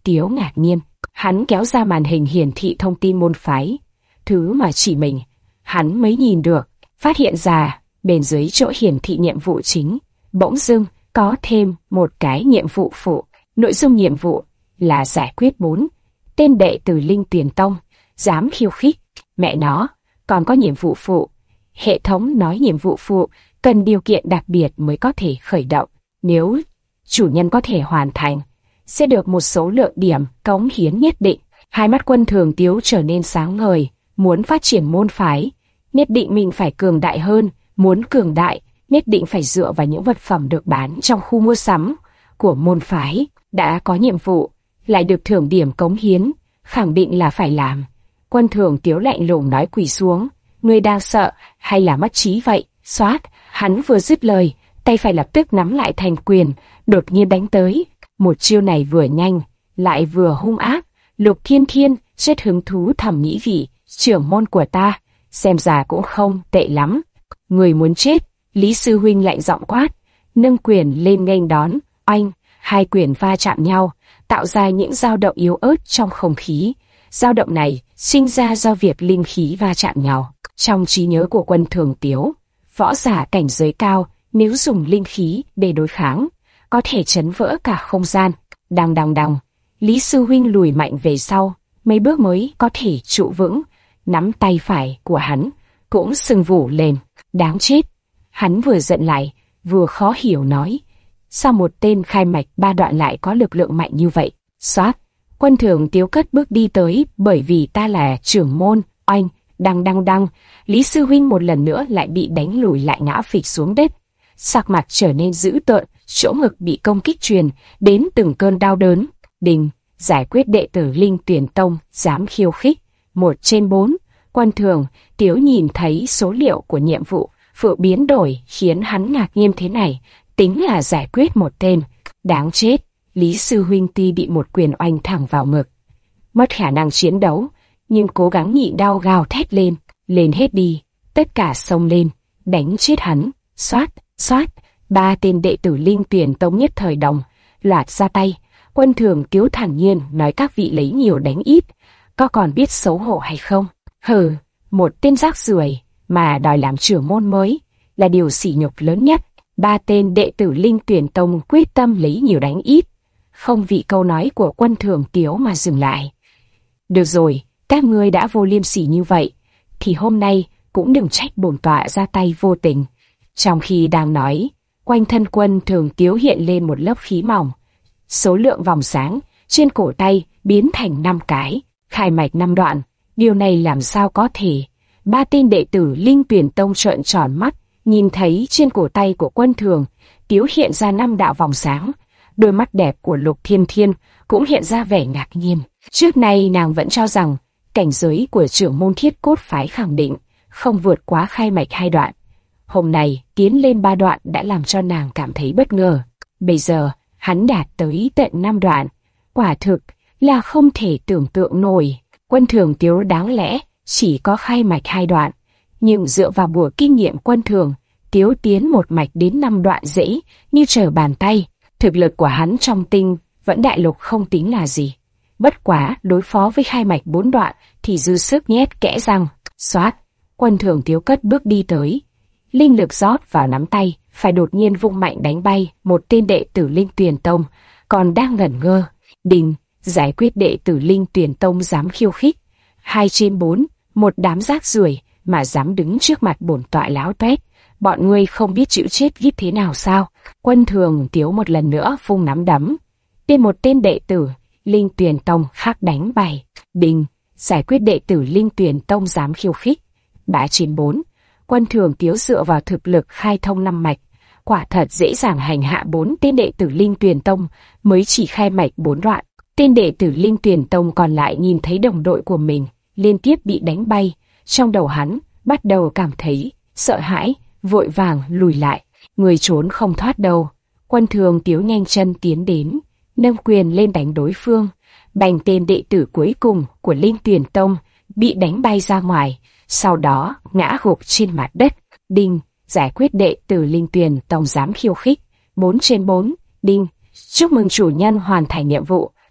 Tiếu ngạc nhiên, hắn kéo ra màn hình hiển thị thông tin môn phái. Thứ mà chỉ mình, hắn mới nhìn được, phát hiện ra, bên dưới chỗ hiển thị nhiệm vụ chính, bỗng dưng có thêm một cái nhiệm vụ phụ. Nội dung nhiệm vụ là giải quyết bốn tên đệ tử Linh Tuyền Tông dám khiêu khích. Mẹ nó, còn có nhiệm vụ phụ. Hệ thống nói nhiệm vụ phụ cần điều kiện đặc biệt mới có thể khởi động. Nếu chủ nhân có thể hoàn thành, sẽ được một số lượng điểm cống hiến nhất định. Hai mắt Quân Thường Tiếu trở nên sáng ngời, muốn phát triển môn phái, nhất định mình phải cường đại hơn. Muốn cường đại, nhất định phải dựa vào những vật phẩm được bán trong khu mua sắm của môn phái. Đã có nhiệm vụ, lại được thưởng điểm cống hiến, khẳng định là phải làm. Quân Thường Tiếu lạnh lùng nói: quỳ xuống, ngươi đang sợ hay là mất trí vậy? Xoát, hắn vừa dứt lời, tay phải lập tức nắm lại thành quyền, đột nhiên đánh tới. Một chiêu này vừa nhanh, lại vừa hung ác. Lục Thiên Thiên rất hứng thú thầm nghĩ vị trưởng môn của ta, xem ra cũng không tệ lắm. Người muốn chết, Lý sư huynh lạnh giọng quát, nâng quyền lên nghênh đón. Oanh, hai quyền va chạm nhau, tạo ra những dao động yếu ớt trong không khí. Dao động này sinh ra do việc linh khí va chạm nhau. Trong trí nhớ của Quân Thường Tiếu, võ giả cảnh giới cao nếu dùng linh khí để đối kháng, có thể chấn vỡ cả không gian. Đằng đằng đằng, Lý sư huynh lùi mạnh về sau, mấy bước mới có thể trụ vững. Nắm tay phải của hắn cũng sưng vù lên. Đáng chết! Hắn vừa giận lại, vừa khó hiểu nói, sao một tên khai mạch ba đoạn lại có lực lượng mạnh như vậy? Xoát! Quân Thường Tiếu cất bước đi tới, bởi vì ta là trưởng môn. Oanh! Đăng đăng đăng! Lý sư huynh một lần nữa lại bị đánh lùi lại, ngã phịch xuống đất. Sắc mặt trở nên dữ tợn, chỗ ngực bị công kích truyền đến từng cơn đau đớn. Đình! Giải quyết đệ tử Linh Tuyền Tông dám khiêu khích. Một trên bốn. Quân Thường Tiếu nhìn thấy số liệu của nhiệm vụ phụ biến đổi khiến hắn ngạc nhiên thế này. Tính là giải quyết một tên. Đáng chết! Lý sư huynh tuy bị một quyền oanh thẳng vào ngực, mất khả năng chiến đấu, nhưng cố gắng nhịn đau gào thét lên. Lên hết đi! Tất cả xông lên, đánh chết hắn. Xoát! Xoát! Ba tên đệ tử Linh Tuyền Tông nhất thời đồng loạt ra tay. Quân Thường Tiếu thản nhiên nói: các vị lấy nhiều đánh ít, có còn biết xấu hổ hay không? Hừ, một tên rác rưởi mà đòi làm trưởng môn mới là điều sỉ nhục lớn nhất. Ba tên đệ tử Linh Tuyền Tông quyết tâm lấy nhiều đánh ít, không vì câu nói của Quân Thường Tiếu mà dừng lại. Được rồi, các ngươi đã vô liêm sỉ như vậy, thì hôm nay cũng đừng trách bổn tọa ra tay vô tình. Trong khi đang nói, quanh thân Quân Thường Tiếu hiện lên một lớp khí mỏng. Số lượng vòng sáng trên cổ tay biến thành năm cái, khai mạch năm đoạn. Điều này làm sao có thể? Ba tên đệ tử Linh Tuyền Tông trợn tròn mắt, nhìn thấy trên cổ tay của Quân Thường Tiếu hiện ra năm đạo vòng sáng. Đôi mắt đẹp của Lục Thiên Thiên cũng hiện ra vẻ ngạc nhiên. Trước nay nàng vẫn cho rằng cảnh giới của trưởng môn Thiết Cốt phái khẳng định không vượt quá khai mạch hai đoạn. Hôm nay tiến lên ba đoạn đã làm cho nàng cảm thấy bất ngờ. Bây giờ hắn đạt tới tận năm đoạn, quả thực là không thể tưởng tượng nổi. Quân Thường Tiếu đáng lẽ chỉ có khai mạch hai đoạn, nhưng dựa vào bùa kinh nghiệm Quân Thường Tiếu tiến một mạch đến năm đoạn dễ như trở bàn tay. Thực lực của hắn trong tinh vẫn đại lục không tính là gì, bất quá đối phó với khai mạch bốn đoạn thì dư sức nhét kẽ răng. Xoát! Quân Thường Tiếu cất bước đi tới, linh lực rót vào nắm tay phải, đột nhiên vung mạnh đánh bay một tên đệ tử Linh Tuyền Tông còn đang ngẩn ngơ. Đình! Giải quyết đệ tử Linh Tuyền Tông dám khiêu khích. Hai trên bốn. Một đám rác rưởi mà dám đứng trước mặt bổn tọa láo toét. Bọn ngươi không biết chịu chết viết thế nào sao? Quân Thường Tiếu một lần nữa vung nắm đấm, tên một tên đệ tử Linh Tuyền Tông khác đánh bay. Đình! Giải quyết đệ tử Linh Tuyền Tông dám khiêu khích. Ba trên bốn. Quân Thường Tiếu dựa vào thực lực khai thông năm mạch, quả thật dễ dàng hành hạ bốn tên đệ tử Linh Tuyền Tông mới chỉ khai mạch bốn đoạn. Tên đệ tử Linh Tuyền Tông còn lại nhìn thấy đồng đội của mình liên tiếp bị đánh bay, trong đầu hắn bắt đầu cảm thấy sợ hãi, vội vàng lùi lại. Người trốn không thoát đâu. Quân Thường Tiếu nhanh chân tiến đến, nâng quyền lên đánh đối phương. Bành! Tên đệ tử cuối cùng của Linh Tuyền Tông bị đánh bay ra ngoài, sau đó ngã gục trên mặt đất. Đinh! Giải quyết đệ tử Linh Tuyền Tông dám khiêu khích. Bốn trên bốn. Đinh! Chúc mừng chủ nhân hoàn thành nhiệm vụ,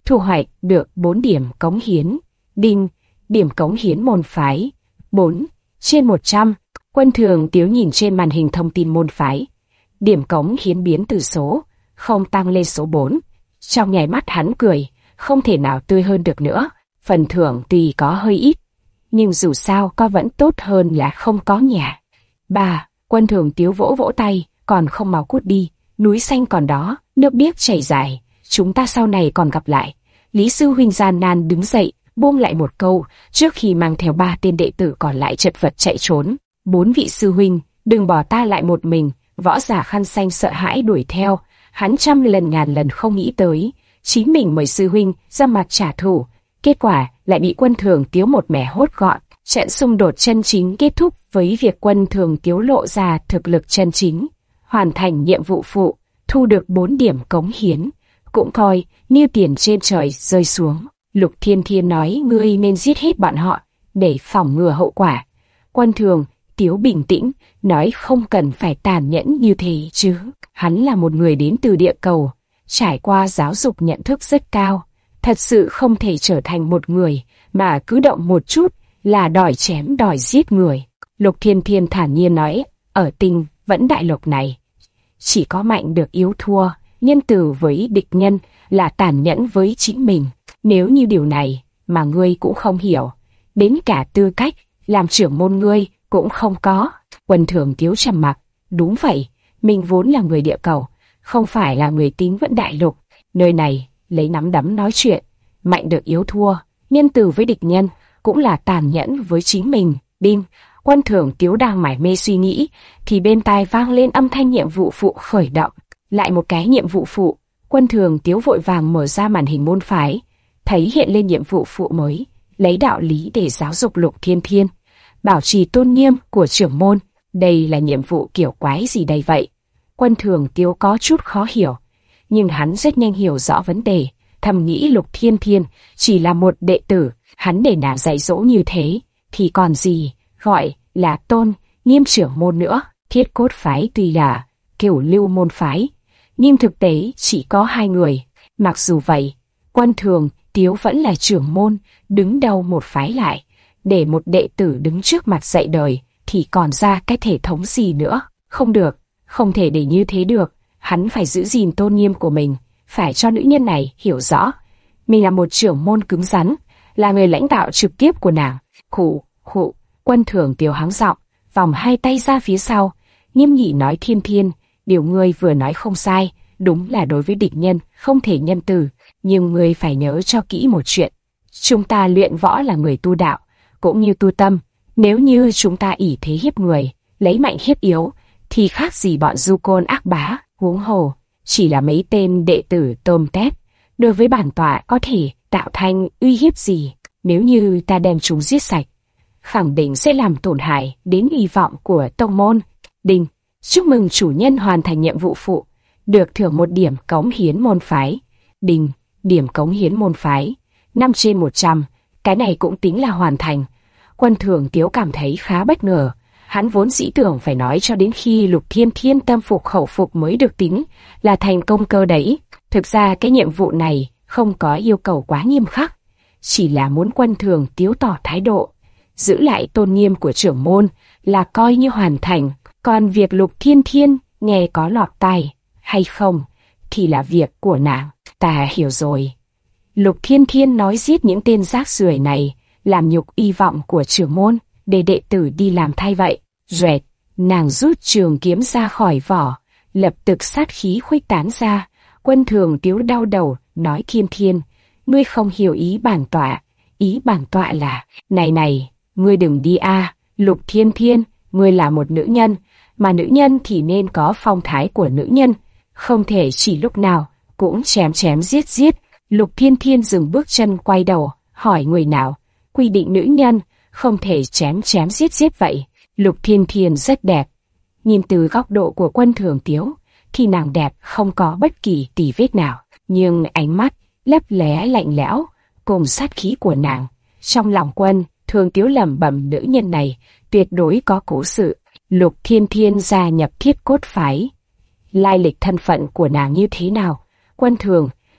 thu hoạch được bốn điểm cống hiến. Đinh, điểm cống hiến môn phái, bốn trên một trăm. Quân Thường Tiếu nhìn trên màn hình thông tin môn phái. Điểm cống hiến biến từ số không tăng lên số bốn. Trong nháy mắt hắn cười, không thể nào tươi hơn được nữa. Phần thưởng tuy có hơi ít, nhưng dù sao có vẫn tốt hơn là không có nhà. Ba, Quân Thường Tiếu vỗ vỗ tay, còn không mau cút đi, núi xanh còn đó, nước biếc chảy dài, chúng ta sau này còn gặp lại. Lý sư huynh gian nan đứng dậy, buông lại một câu, trước khi mang theo ba tên đệ tử còn lại chật vật chạy trốn. Bốn vị sư huynh, đừng bỏ ta lại một mình. Võ giả khăn xanh sợ hãi đuổi theo, hắn trăm lần ngàn lần không nghĩ tới, chính mình mời sư huynh ra mặt trả thù, kết quả lại bị Quân Thường Tiếu một mẻ hốt gọn. Trận xung đột chân chính kết thúc với việc Quân Thường Tiếu lộ ra thực lực chân chính, hoàn thành nhiệm vụ phụ, thu được bốn điểm cống hiến, cũng coi như tiền trên trời rơi xuống. Lục Thiên Thiên nói ngươi nên giết hết bọn họ để phòng ngừa hậu quả. Quân Thường Tiếu bình tĩnh nói không cần phải tàn nhẫn như thế chứ. Hắn là một người đến từ địa cầu, trải qua giáo dục nhận thức rất cao, thật sự không thể trở thành một người mà cứ động một chút là đòi chém đòi giết người. Lục Thiên Thiên thản nhiên nói, ở tinh vẫn đại lục này, chỉ có mạnh được yếu thua, nhân từ với địch nhân là tàn nhẫn với chính mình. Nếu như điều này mà ngươi cũng không hiểu, đến cả tư cách làm trưởng môn ngươi cũng không có. Quân Thường Tiếu trầm mặc, đúng vậy, mình vốn là người địa cầu, không phải là người tín vẫn đại lục. Nơi này lấy nắm đấm nói chuyện, mạnh được yếu thua, nhân từ với địch nhân cũng là tàn nhẫn với chính mình. Đinh, Quân Thường Tiếu đang mải mê suy nghĩ, thì bên tai vang lên âm thanh nhiệm vụ phụ khởi động. Lại một cái nhiệm vụ phụ. Quân Thường Tiếu vội vàng mở ra màn hình môn phái, thấy hiện lên nhiệm vụ phụ mới, lấy đạo lý để giáo dục Lục Thiên Thiên, bảo trì tôn nghiêm của trưởng môn. Đây là nhiệm vụ kiểu quái gì đây vậy? Quân Thường Tiếu có chút khó hiểu, nhưng hắn rất nhanh hiểu rõ vấn đề, thầm nghĩ Lục Thiên Thiên chỉ là một đệ tử, hắn để nàng dạy dỗ như thế, thì còn gì gọi là tôn nghiêm trưởng môn nữa. Thiết Cốt phái tuy là kiểu lưu môn phái, nhưng thực tế chỉ có hai người. Mặc dù vậy, Quân Thường Tiếu vẫn là trưởng môn, đứng đầu một phái lại, để một đệ tử đứng trước mặt dạy đời, thì còn ra cái thể thống gì nữa? Không được, không thể để như thế được, hắn phải giữ gìn tôn nghiêm của mình, phải cho nữ nhân này hiểu rõ, mình là một trưởng môn cứng rắn, là người lãnh đạo trực tiếp của nàng. Khụ, khụ, Quân Thường Tiếu hắng giọng, vòng hai tay ra phía sau, nghiêm nghị nói, Thiên Thiên, điều ngươi vừa nói không sai, đúng là đối với địch nhân không thể nhân từ, nhưng ngươi phải nhớ cho kỹ một chuyện, chúng ta luyện võ là người tu đạo, cũng như tu tâm, nếu như chúng ta ỷ thế hiếp người, lấy mạnh hiếp yếu, thì khác gì bọn du côn ác bá. Huống hồ chỉ là mấy tên đệ tử tôm tép, đối với bản tọa có thể tạo thành uy hiếp gì? Nếu như ta đem chúng giết sạch, khẳng định sẽ làm tổn hại đến hy vọng của tông môn. Đinh, chúc mừng chủ nhân hoàn thành nhiệm vụ phụ, được thưởng một điểm cống hiến môn phái. Đinh, điểm cống hiến môn phái năm trên một trăm, cái này cũng tính là hoàn thành. Quân Thường Tiếu cảm thấy khá bất ngờ, hắn vốn dĩ tưởng phải nói cho đến khi Lục Thiên Thiên tâm phục khẩu phục mới được tính là thành công cơ đấy. Thực ra cái nhiệm vụ này không có yêu cầu quá nghiêm khắc, chỉ là muốn Quân Thường Tiếu tỏ thái độ, giữ lại tôn nghiêm của trưởng môn là coi như hoàn thành. Còn việc Lục Thiên Thiên nghe có lọt tai hay không thì là việc của nàng. Ta hiểu rồi. Lục Thiên Thiên nói giết những tên rác rưởi này, làm nhục uy vọng của trưởng môn, để đệ tử đi làm thay vậy. Duệt, nàng rút trường kiếm ra khỏi vỏ, lập tức sát khí khuếch tán ra. Quân Thường Tiếu đau đầu, nói, Thiên Thiên, ngươi không hiểu ý bản tọa, ý bản tọa là, này này, ngươi đừng đi a. Lục Thiên Thiên, ngươi là một nữ nhân, mà nữ nhân thì nên có phong thái của nữ nhân, không thể chỉ lúc nào cũng chém chém giết giết. Lục Thiên Thiên dừng bước chân, quay đầu, hỏi người nào quy định nữ nhân không thể chém chém giết giết vậy? Lục Thiên Thiên rất đẹp, nhìn từ góc độ của Quân Thường Tiếu thì nàng đẹp không có bất kỳ tì vết nào, nhưng ánh mắt lấp lé lạnh lẽo cùng sát khí của nàng, trong lòng Quân Thường Tiếu lẩm bẩm, nữ nhân này tuyệt đối có cố sự. Lục Thiên Thiên gia nhập Thiết Cốt phái, lai lịch thân phận của nàng như thế nào, Quân Thường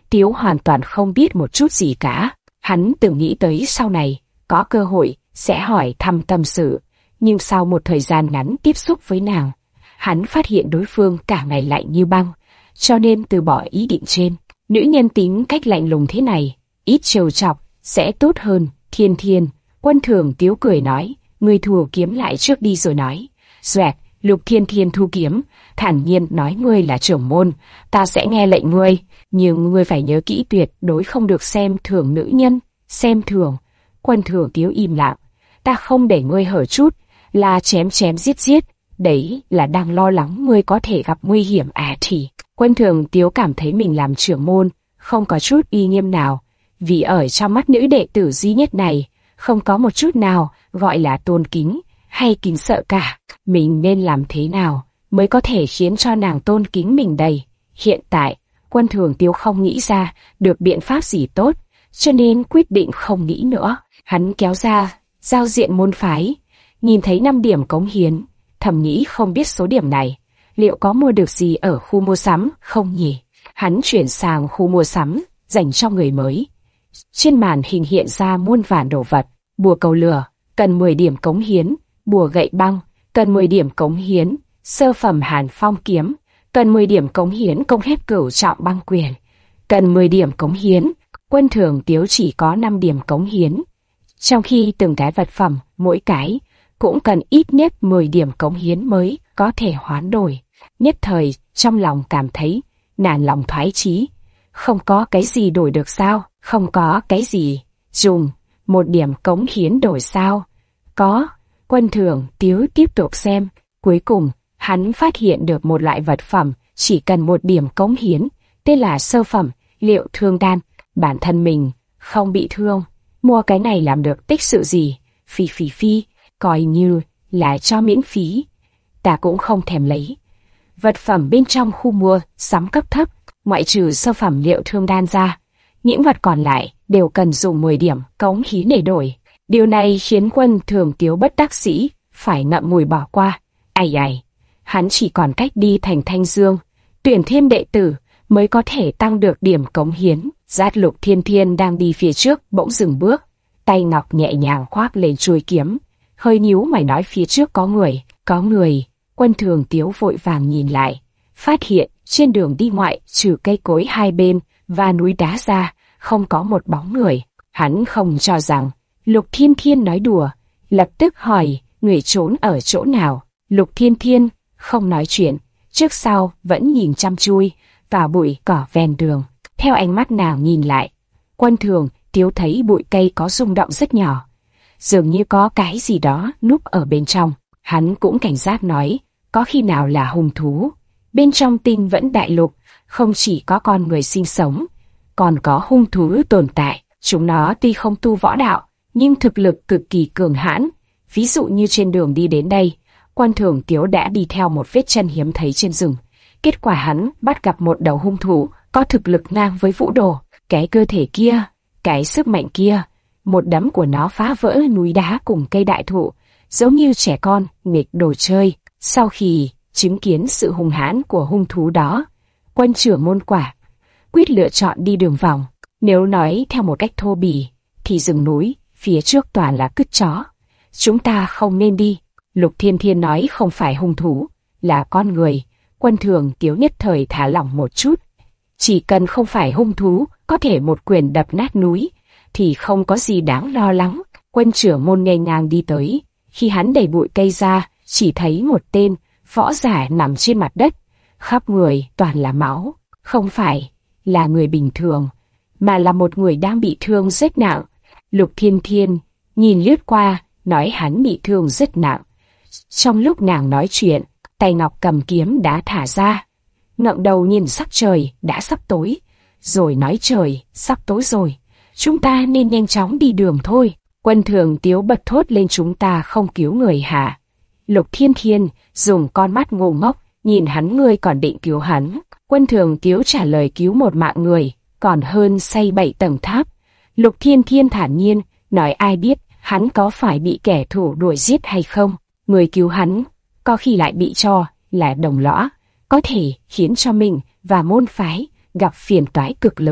Tiếu hoàn toàn không biết một chút gì cả. Hắn từng nghĩ tới sau này có cơ hội sẽ hỏi thăm tâm sự, nhưng sau một thời gian ngắn tiếp xúc với nàng, hắn phát hiện đối phương cả ngày lạnh như băng, cho nên từ bỏ ý định trên. Nữ nhân tính cách lạnh lùng thế này, ít trêu chọc sẽ tốt hơn. Thiên Thiên, Quân Thường Tiếu cười nói, ngươi thu kiếm lại trước đi rồi nói. Xoẹt, Lục Thiên Thiên thu kiếm, thản nhiên nói, ngươi là trưởng môn, ta sẽ nghe lệnh ngươi, nhưng ngươi phải nhớ kỹ tuyệt đối không được xem thường nữ nhân. Xem thường? Quân Thường Tiếu im lặng. Ta không để ngươi hở chút, là chém chém giết giết, đấy là đang lo lắng ngươi có thể gặp nguy hiểm à thì. Quân Thường Tiếu cảm thấy mình làm trưởng môn không có chút uy nghiêm nào, vì ở trong mắt nữ đệ tử duy nhất này không có một chút nào gọi là tôn kính hay kính sợ cả. Mình nên làm thế nào mới có thể khiến cho nàng tôn kính mình đây? Hiện tại, Quân Thường Tiếu không nghĩ ra được biện pháp gì tốt, cho nên quyết định không nghĩ nữa. Hắn kéo ra giao diện môn phái, nhìn thấy năm điểm cống hiến, thầm nghĩ không biết số điểm này liệu có mua được gì ở khu mua sắm không nhỉ? Hắn chuyển sang khu mua sắm dành cho người mới. Trên màn hình hiện ra muôn vàn đồ vật. Bùa cầu lửa cần mười điểm cống hiến, bùa gậy băng cần mười điểm cống hiến, sơ phẩm Hàn Phong kiếm cần mười điểm cống hiến, công phép cửu trọng băng quyền cần mười điểm cống hiến. Quân Thường Tiếu chỉ có năm điểm cống hiến, trong khi từng cái vật phẩm mỗi cái cũng cần ít nhất mười điểm cống hiến mới có thể hoán đổi. Nhất thời trong lòng cảm thấy nản lòng thoái chí. Không có cái gì đổi được sao? Không có cái gì dùng một điểm cống hiến đổi sao? Có. Quân Thường Tiếu tiếp tục xem, cuối cùng hắn phát hiện được một loại vật phẩm chỉ cần một điểm cống hiến, tên là sơ phẩm liệu thương đan. Bản thân mình không bị thương, mua cái này làm được tích sự gì? Phi phi phi, coi như là cho miễn phí, ta cũng không thèm lấy. Vật phẩm bên trong khu mua sắm cấp thấp, ngoại trừ sơ phẩm liệu thương đan ra, những vật còn lại đều cần dùng mười điểm cống hiến để đổi. Điều này khiến Quân Thường Tiếu bất đắc dĩ, phải ngậm ngùi bỏ qua. Ai ai, hắn chỉ còn cách đi thành Thanh Dương, tuyển thêm đệ tử mới có thể tăng được điểm cống hiến. Giác Lục Thiên Thiên đang đi phía trước bỗng dừng bước, tay ngọc nhẹ nhàng khoác lên chuôi kiếm, hơi nhíu mày nói, phía trước có người, có người. Quân Thường Tiếu vội vàng nhìn lại, phát hiện trên đường đi ngoại trừ cây cối hai bên và núi đá ra, không có một bóng người. Hắn không cho rằng Lục Thiên Thiên nói đùa, lập tức hỏi, người trốn ở chỗ nào? Lục Thiên Thiên không nói chuyện, trước sau vẫn nhìn chăm chui vào bụi cỏ ven đường. Theo ánh mắt nàng nhìn lại, Quân Thường Tiếu thấy bụi cây có rung động rất nhỏ, dường như có cái gì đó núp ở bên trong. Hắn cũng cảnh giác nói, có khi nào là hung thú? Bên trong Tinh Vẫn Đại Lục không chỉ có con người sinh sống, còn có hung thú tồn tại. Chúng nó tuy không tu võ đạo, nhưng thực lực cực kỳ cường hãn. Ví dụ như trên đường đi đến đây, Quân Thường Tiếu đã đi theo một vết chân hiếm thấy trên rừng. Kết quả hắn bắt gặp một đầu hung thú có thực lực ngang với Vũ Đồ. Cái cơ thể kia, cái sức mạnh kia, một đấm của nó phá vỡ núi đá cùng cây đại thụ, giống như trẻ con nghịch đồ chơi. Sau khi chứng kiến sự hung hãn của hung thú đó, Quân trưởng môn quả quyết lựa chọn đi đường vòng. Nếu nói theo một cách thô bỉ, thì rừng núi phía trước toàn là cứt chó, chúng ta không nên đi. Lục Thiên Thiên nói không phải hung thú, là con người. Quân Thường Tiếu nhất thời thả lỏng một chút. Chỉ cần không phải hung thú có thể một quyền đập nát núi, thì không có gì đáng lo lắng. Quân trưởng môn nghênh ngang đi tới, khi hắn đẩy bụi cây ra, chỉ thấy một tên võ giả nằm trên mặt đất, khắp người toàn là máu. Không phải là người bình thường, mà là một người đang bị thương rất nặng. Lục Thiên Thiên nhìn lướt qua, nói hắn bị thương rất nặng. Trong lúc nàng nói chuyện, tay ngọc cầm kiếm đã thả ra, ngẩng đầu nhìn sắc trời đã sắp tối, rồi nói, trời sắp tối rồi, chúng ta nên nhanh chóng đi đường thôi. Quân Thường Tiếu bật thốt lên, chúng ta không cứu người hả? Lục Thiên Thiên dùng con mắt ngu ngốc nhìn hắn, ngươi còn định cứu hắn? Quân Thường Tiếu trả lời, cứu một mạng người còn hơn xây bảy tầng tháp. Lục Thiên Thiên thản nhiên nói, ai biết hắn có phải bị kẻ thù đuổi giết hay không? Người cứu hắn có khi lại bị cho là đồng lõa, có thể khiến cho mình và môn phái gặp phiền toái cực lớn.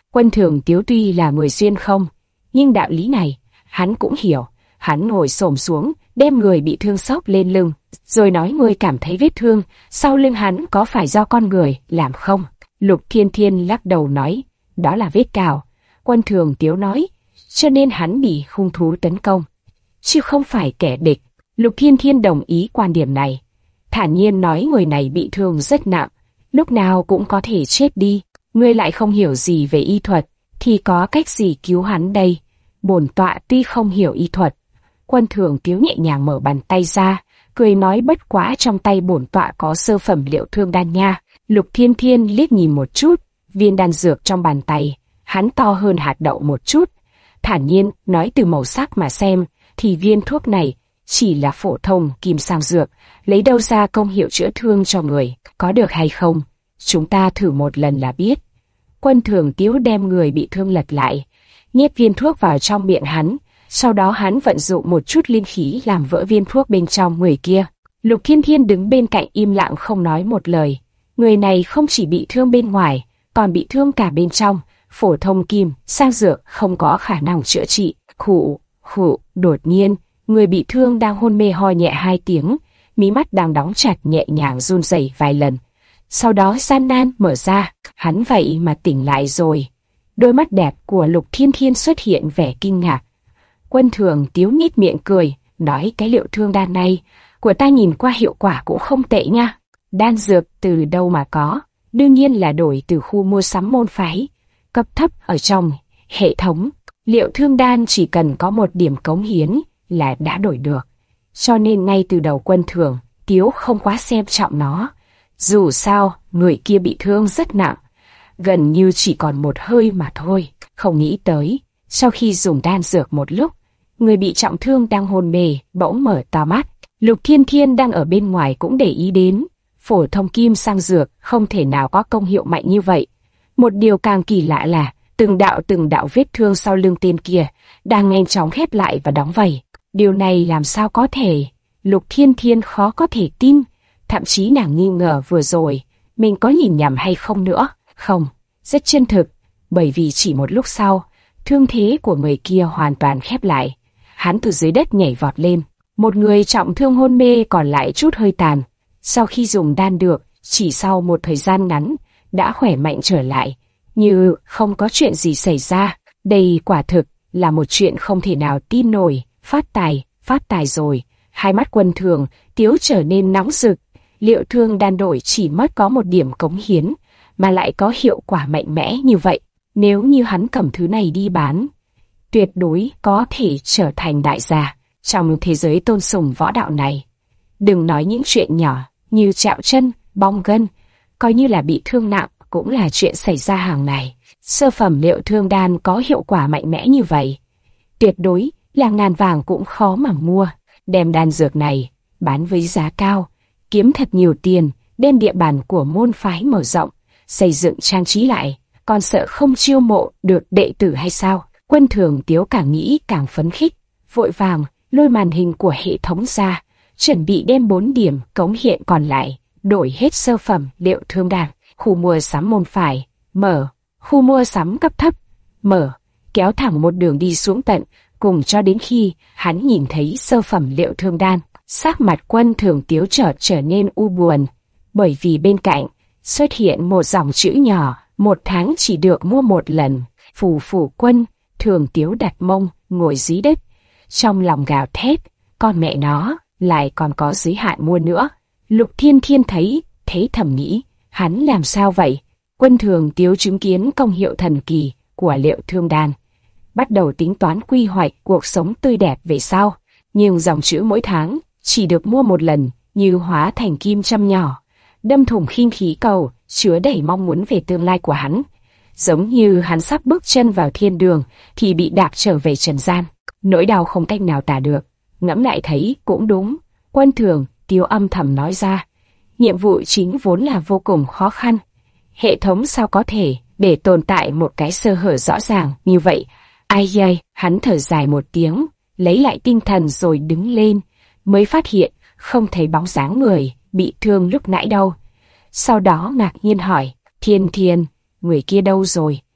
Quân Thường Tiếu tuy là người xuyên không, nhưng đạo lý này, hắn cũng hiểu. Hắn ngồi xổm xuống, đem người bị thương xốc lên lưng, rồi nói người cảm thấy vết thương, sau lưng hắn có phải do con người làm không? Lục Thiên Thiên lắc đầu nói, đó là vết cào. Quân Thường Tiếu nói, cho nên hắn bị hung thú tấn công, chứ không phải kẻ địch. Lục Thiên Thiên đồng ý quan điểm này, thản nhiên nói người này bị thương rất nặng, lúc nào cũng có thể chết đi. Ngươi lại không hiểu gì về y thuật, thì có cách gì cứu hắn đây? Bổn tọa tuy không hiểu y thuật. Quân Thường Tiếu nhẹ nhàng mở bàn tay ra, cười nói bất quá trong tay bổn tọa có sơ phẩm liệu thương đan nha. Lục Thiên Thiên liếc nhìn một chút, viên đan dược trong bàn tay, hắn to hơn hạt đậu một chút. Thản nhiên nói từ màu sắc mà xem, thì viên thuốc này chỉ là phổ thông kim sang dược, lấy đâu ra công hiệu chữa thương cho người, có được hay không? Chúng ta thử một lần là biết. Quân Thường Tiếu đem người bị thương lật lại, nhét viên thuốc vào trong miệng hắn, sau đó hắn vận dụng một chút linh khí làm vỡ viên thuốc bên trong người kia. Lục Thiên Thiên đứng bên cạnh im lặng không nói một lời. Người này không chỉ bị thương bên ngoài, còn bị thương cả bên trong. Phổ thông kim sang dược không có khả năng chữa trị. Khụ, khụ, đột nhiên, người bị thương đang hôn mê ho nhẹ hai tiếng, mí mắt đang đóng chặt nhẹ nhàng run rẩy vài lần. Sau đó gian nan mở ra, hắn vậy mà tỉnh lại rồi. Đôi mắt đẹp của Lục Thiên Thiên xuất hiện vẻ kinh ngạc. Quân Thường Tiếu nhếch miệng cười, nói cái liệu thương đan này của ta nhìn qua hiệu quả cũng không tệ nha. Đan dược từ đâu mà có? Đương nhiên là đổi từ khu mua sắm môn phái cấp thấp ở trong hệ thống. Liệu thương đan chỉ cần có một điểm cống hiến là đã đổi được, cho nên ngay từ đầu Quân Thường Tiếu không quá xem trọng nó. Dù sao, người kia bị thương rất nặng, gần như chỉ còn một hơi mà thôi. Không nghĩ tới, sau khi dùng đan dược một lúc, người bị trọng thương đang hôn mê bỗng mở to mắt. Lục Thiên Thiên đang ở bên ngoài cũng để ý đến, phổ thông kim sang dược không thể nào có công hiệu mạnh như vậy. Một điều càng kỳ lạ là, từng đạo từng đạo vết thương sau lưng tên kia đang nhanh chóng khép lại và đóng vảy. Điều này làm sao có thể? Lục Thiên Thiên khó có thể tin, thậm chí nàng nghi ngờ vừa rồi mình có nhìn nhầm hay không nữa. Không, rất chân thực, bởi vì chỉ một lúc sau, thương thế của người kia hoàn toàn khép lại. Hắn từ dưới đất nhảy vọt lên, một người trọng thương hôn mê còn lại chút hơi tàn. Sau khi dùng đan được, chỉ sau một thời gian ngắn, đã khỏe mạnh trở lại, như không có chuyện gì xảy ra. Đây quả thực là một chuyện không thể nào tin nổi. Phát tài, phát tài rồi. Hai mắt Quân Thường Tiếu trở nên nóng rực. Liệu thương đan đổi chỉ mất có một điểm cống hiến, mà lại có hiệu quả mạnh mẽ như vậy. Nếu như hắn cầm thứ này đi bán, tuyệt đối có thể trở thành đại gia trong thế giới tôn sùng võ đạo này. Đừng nói những chuyện nhỏ như chạo chân, bong gân, coi như là bị thương nặng cũng là chuyện xảy ra hàng ngày. Sơ phẩm liệu thương đan có hiệu quả mạnh mẽ như vậy, tuyệt đối là ngàn vàng cũng khó mà mua. Đem đan dược này bán với giá cao, kiếm thật nhiều tiền, đem địa bàn của môn phái mở rộng, xây dựng trang trí lại, còn sợ không chiêu mộ được đệ tử hay sao? Quân Thường Tiếu càng nghĩ càng phấn khích, vội vàng lôi màn hình của hệ thống ra, chuẩn bị đem bốn điểm cống hiện còn lại đổi hết sơ phẩm liệu thương đan. Khu mua sắm môn phái mở, khu mua sắm cấp thấp mở, kéo thẳng một đường đi xuống tận cùng cho đến khi hắn nhìn thấy sơ phẩm liệu thương đan. Sắc mặt Quân Thường Tiếu chợt trở nên u buồn, bởi vì bên cạnh xuất hiện một dòng chữ nhỏ, một tháng chỉ được mua một lần. Phù phù Quân Thường Tiếu đặt mông ngồi dưới đất, trong lòng gào thét, con mẹ nó lại còn có giới hạn mua nữa. Lục Thiên Thiên thấy thế thầm nghĩ, hắn làm sao vậy? Quân Thường Tiếu chứng kiến công hiệu thần kỳ của liệu thương đan, bắt đầu tính toán quy hoạch cuộc sống tươi đẹp về sau. Nhưng dòng chữ mỗi tháng chỉ được mua một lần như hóa thành kim châm nhỏ, đâm thủng khinh khí cầu, chứa đầy mong muốn về tương lai của hắn. Giống như hắn sắp bước chân vào thiên đường thì bị đạp trở về trần gian. Nỗi đau không cách nào tả được. Ngẫm lại thấy cũng đúng. Quân Thường Tiếu âm thầm nói ra, nhiệm vụ chính vốn là vô cùng khó khăn. Hệ thống sao có thể để tồn tại một cái sơ hở rõ ràng như vậy? Ai dây, hắn thở dài một tiếng, lấy lại tinh thần rồi đứng lên, mới phát hiện không thấy bóng dáng người bị thương lúc nãy đâu. Sau đó ngạc nhiên hỏi, Thiên Thiên, người kia đâu rồi?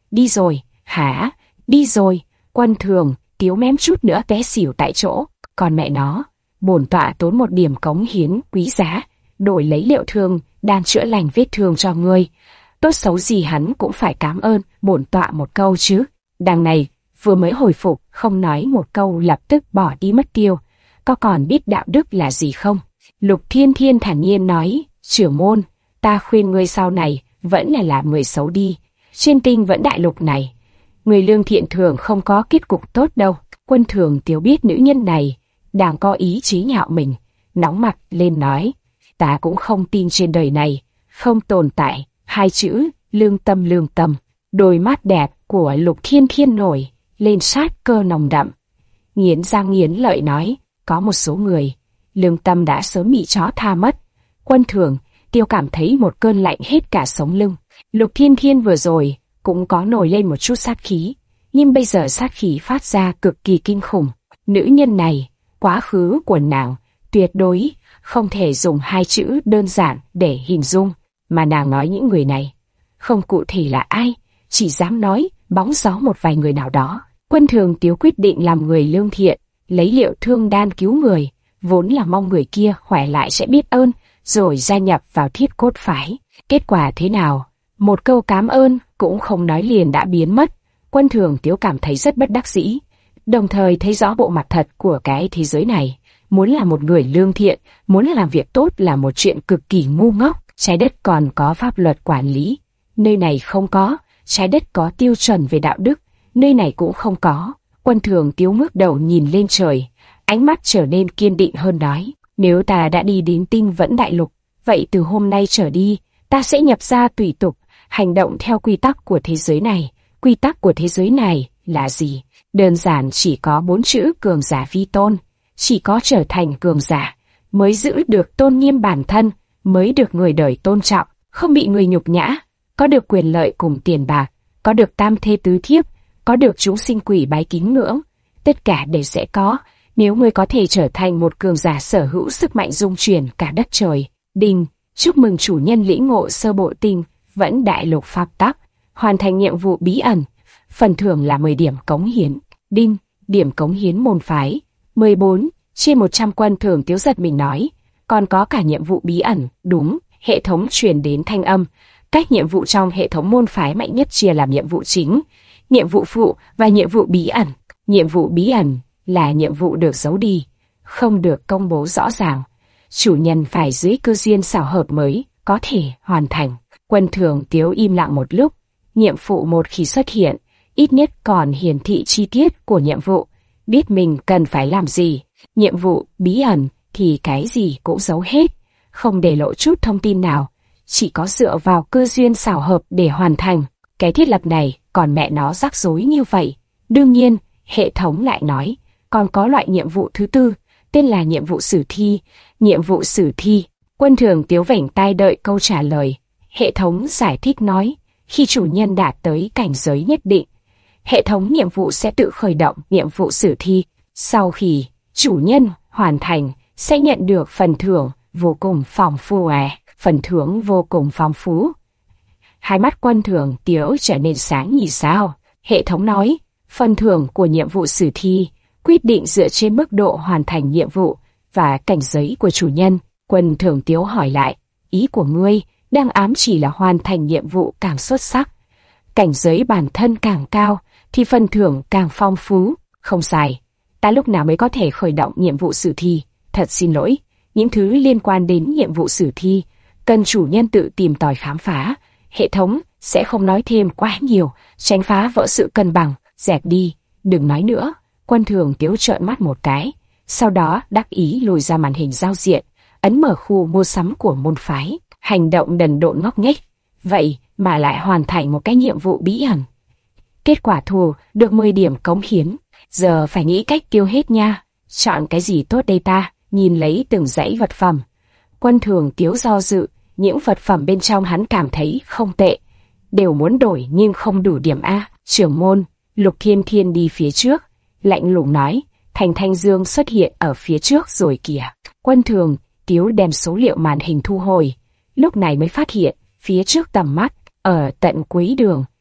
đi rồi, hả, đi rồi. Quân Thường Tiếu mém chút nữa té xỉu tại chỗ. Còn mẹ nó, bổn tọa tốn một điểm cống hiến quý giá, đổi lấy liệu thương, đan chữa lành vết thương cho ngươi. Tốt xấu gì hắn cũng phải cảm ơn bổn tọa một câu chứ. Đằng này, vừa mới hồi phục, không nói một câu lập tức bỏ đi mất tiêu. Có còn biết đạo đức là gì không? Lục Thiên Thiên thản nhiên nói, trưởng môn, ta khuyên ngươi sau này vẫn là làm người xấu đi. Trên tinh vẫn đại lục này, người lương thiện thường không có kết cục tốt đâu. Quân Thường Tiếu biết nữ nhân này đang có ý chí nhạo mình, nóng mặt lên nói, ta cũng không tin trên đời này không tồn tại hai chữ lương tâm. Lương tâm. Đôi mắt đẹp của Lục Thiên Thiên nổi lên sát cơ nồng đậm, nghiến răng nghiến lợi nói, có một số người lương tâm đã sớm bị chó tha mất. Quân Thường Tiêu cảm thấy một cơn lạnh hết cả sống lưng. Lục Thiên Thiên vừa rồi cũng có nổi lên một chút sát khí, nhưng bây giờ sát khí phát ra cực kỳ kinh khủng. Nữ nhân này, quá khứ của nàng tuyệt đối không thể dùng hai chữ đơn giản để hình dung, mà nàng nói những người này không cụ thể là ai, chỉ dám nói bóng gió một vài người nào đó. Quân Thường Tiếu quyết định làm người lương thiện, lấy liệu thương đan cứu người, vốn là mong người kia khỏe lại sẽ biết ơn, rồi gia nhập vào Thiết Cốt phái. Kết quả thế nào? Một câu cảm ơn cũng không nói liền đã biến mất. Quân Thường Tiếu cảm thấy rất bất đắc dĩ, đồng thời thấy rõ bộ mặt thật của cái thế giới này. Muốn là một người lương thiện, muốn làm việc tốt là một chuyện cực kỳ ngu ngốc. Trái đất còn có pháp luật quản lý, nơi này không có. Trái đất có tiêu chuẩn về đạo đức, nơi này cũng không có. Quân Thường Tiếu ngước đầu nhìn lên trời, ánh mắt trở nên kiên định hơn nói, nếu ta đã đi đến Tinh Vẫn Đại Lục, vậy từ hôm nay trở đi, ta sẽ nhập gia tùy tục, hành động theo quy tắc của thế giới này. Quy tắc của thế giới này là gì? Đơn giản chỉ có bốn chữ cường giả vi tôn. Chỉ có trở thành cường giả mới giữ được tôn nghiêm bản thân, mới được người đời tôn trọng, không bị người nhục nhã, có được quyền lợi cùng tiền bạc, có được tam thê tứ thiếp, có được chúng sinh quỷ bái kính ngưỡng. Tất cả đều sẽ có nếu ngươi có thể trở thành một cường giả sở hữu sức mạnh dung chuyển cả đất trời. Đinh, chúc mừng chủ nhân lĩnh ngộ sơ bộ Tinh Vẫn Đại Lục pháp tắc, hoàn thành nhiệm vụ bí ẩn, phần thưởng là mười điểm cống hiến. Đinh, điểm cống hiến môn phái mười bốn trên một trăm. Quân Thường Tiếu giật mình nói, còn có cả nhiệm vụ bí ẩn. Đúng, hệ thống truyền đến thanh âm, các nhiệm vụ trong hệ thống môn phái mạnh nhất chia làm nhiệm vụ chính, nhiệm vụ phụ và nhiệm vụ bí ẩn. Nhiệm vụ bí ẩn là nhiệm vụ được giấu đi, không được công bố rõ ràng, chủ nhân phải dưới cơ duyên xảo hợp mới có thể hoàn thành. Quân Thường Tiếu im lặng một lúc, nhiệm vụ một khi xuất hiện, ít nhất còn hiển thị chi tiết của nhiệm vụ, biết mình cần phải làm gì. Nhiệm vụ bí ẩn thì cái gì cũng giấu hết, không để lộ chút thông tin nào, chỉ có dựa vào cơ duyên xảo hợp để hoàn thành. Cái thiết lập này còn mẹ nó rắc rối như vậy. Đương nhiên, hệ thống lại nói, còn có loại nhiệm vụ thứ tư, tên là nhiệm vụ sử thi. Nhiệm vụ sử thi. Quân Thường Tiếu vểnh tai đợi câu trả lời. Hệ thống giải thích nói, khi chủ nhân đạt tới cảnh giới nhất định, hệ thống nhiệm vụ sẽ tự khởi động nhiệm vụ sử thi. Sau khi chủ nhân hoàn thành, sẽ nhận được phần thưởng vô cùng phong phú. À, phần thưởng vô cùng phong phú. Hai mắt Quân Thường Tiếu trở nên sáng như sao. Hệ thống nói, phần thưởng của nhiệm vụ sử thi quyết định dựa trên mức độ hoàn thành nhiệm vụ và cảnh giới của chủ nhân. Quân Thường Tiếu hỏi lại, ý của ngươi đang ám chỉ là hoàn thành nhiệm vụ càng xuất sắc, cảnh giới bản thân càng cao, thì phần thưởng càng phong phú. Không sai, ta lúc nào mới có thể khởi động nhiệm vụ sử thi? Thật xin lỗi, những thứ liên quan đến nhiệm vụ sử thi cần chủ nhân tự tìm tòi khám phá. Hệ thống sẽ không nói thêm quá nhiều, tránh phá vỡ sự cân bằng. Dẹp đi, đừng nói nữa. Quân Thường Tiếu trợn mắt một cái, sau đó đắc ý lùi ra màn hình giao diện, ấn mở khu mua sắm của môn phái. Hành động đần độn ngốc nghếch, vậy mà lại hoàn thành một cái nhiệm vụ bí ẩn. Kết quả thù được mười điểm cống hiến. Giờ phải nghĩ cách tiêu hết nha. Chọn cái gì tốt đây ta? Nhìn lấy từng dãy vật phẩm, Quân Thường Tiếu do dự. Những vật phẩm bên trong hắn cảm thấy không tệ, đều muốn đổi nhưng không đủ điểm A. Trưởng môn, Lục Thiên Thiên đi phía trước, lạnh lùng nói, Thành Thanh Dương xuất hiện ở phía trước rồi kìa. Quân Thường Tiếu đem số liệu màn hình thu hồi, lúc này mới phát hiện, phía trước tầm mắt, ở tận cuối đường,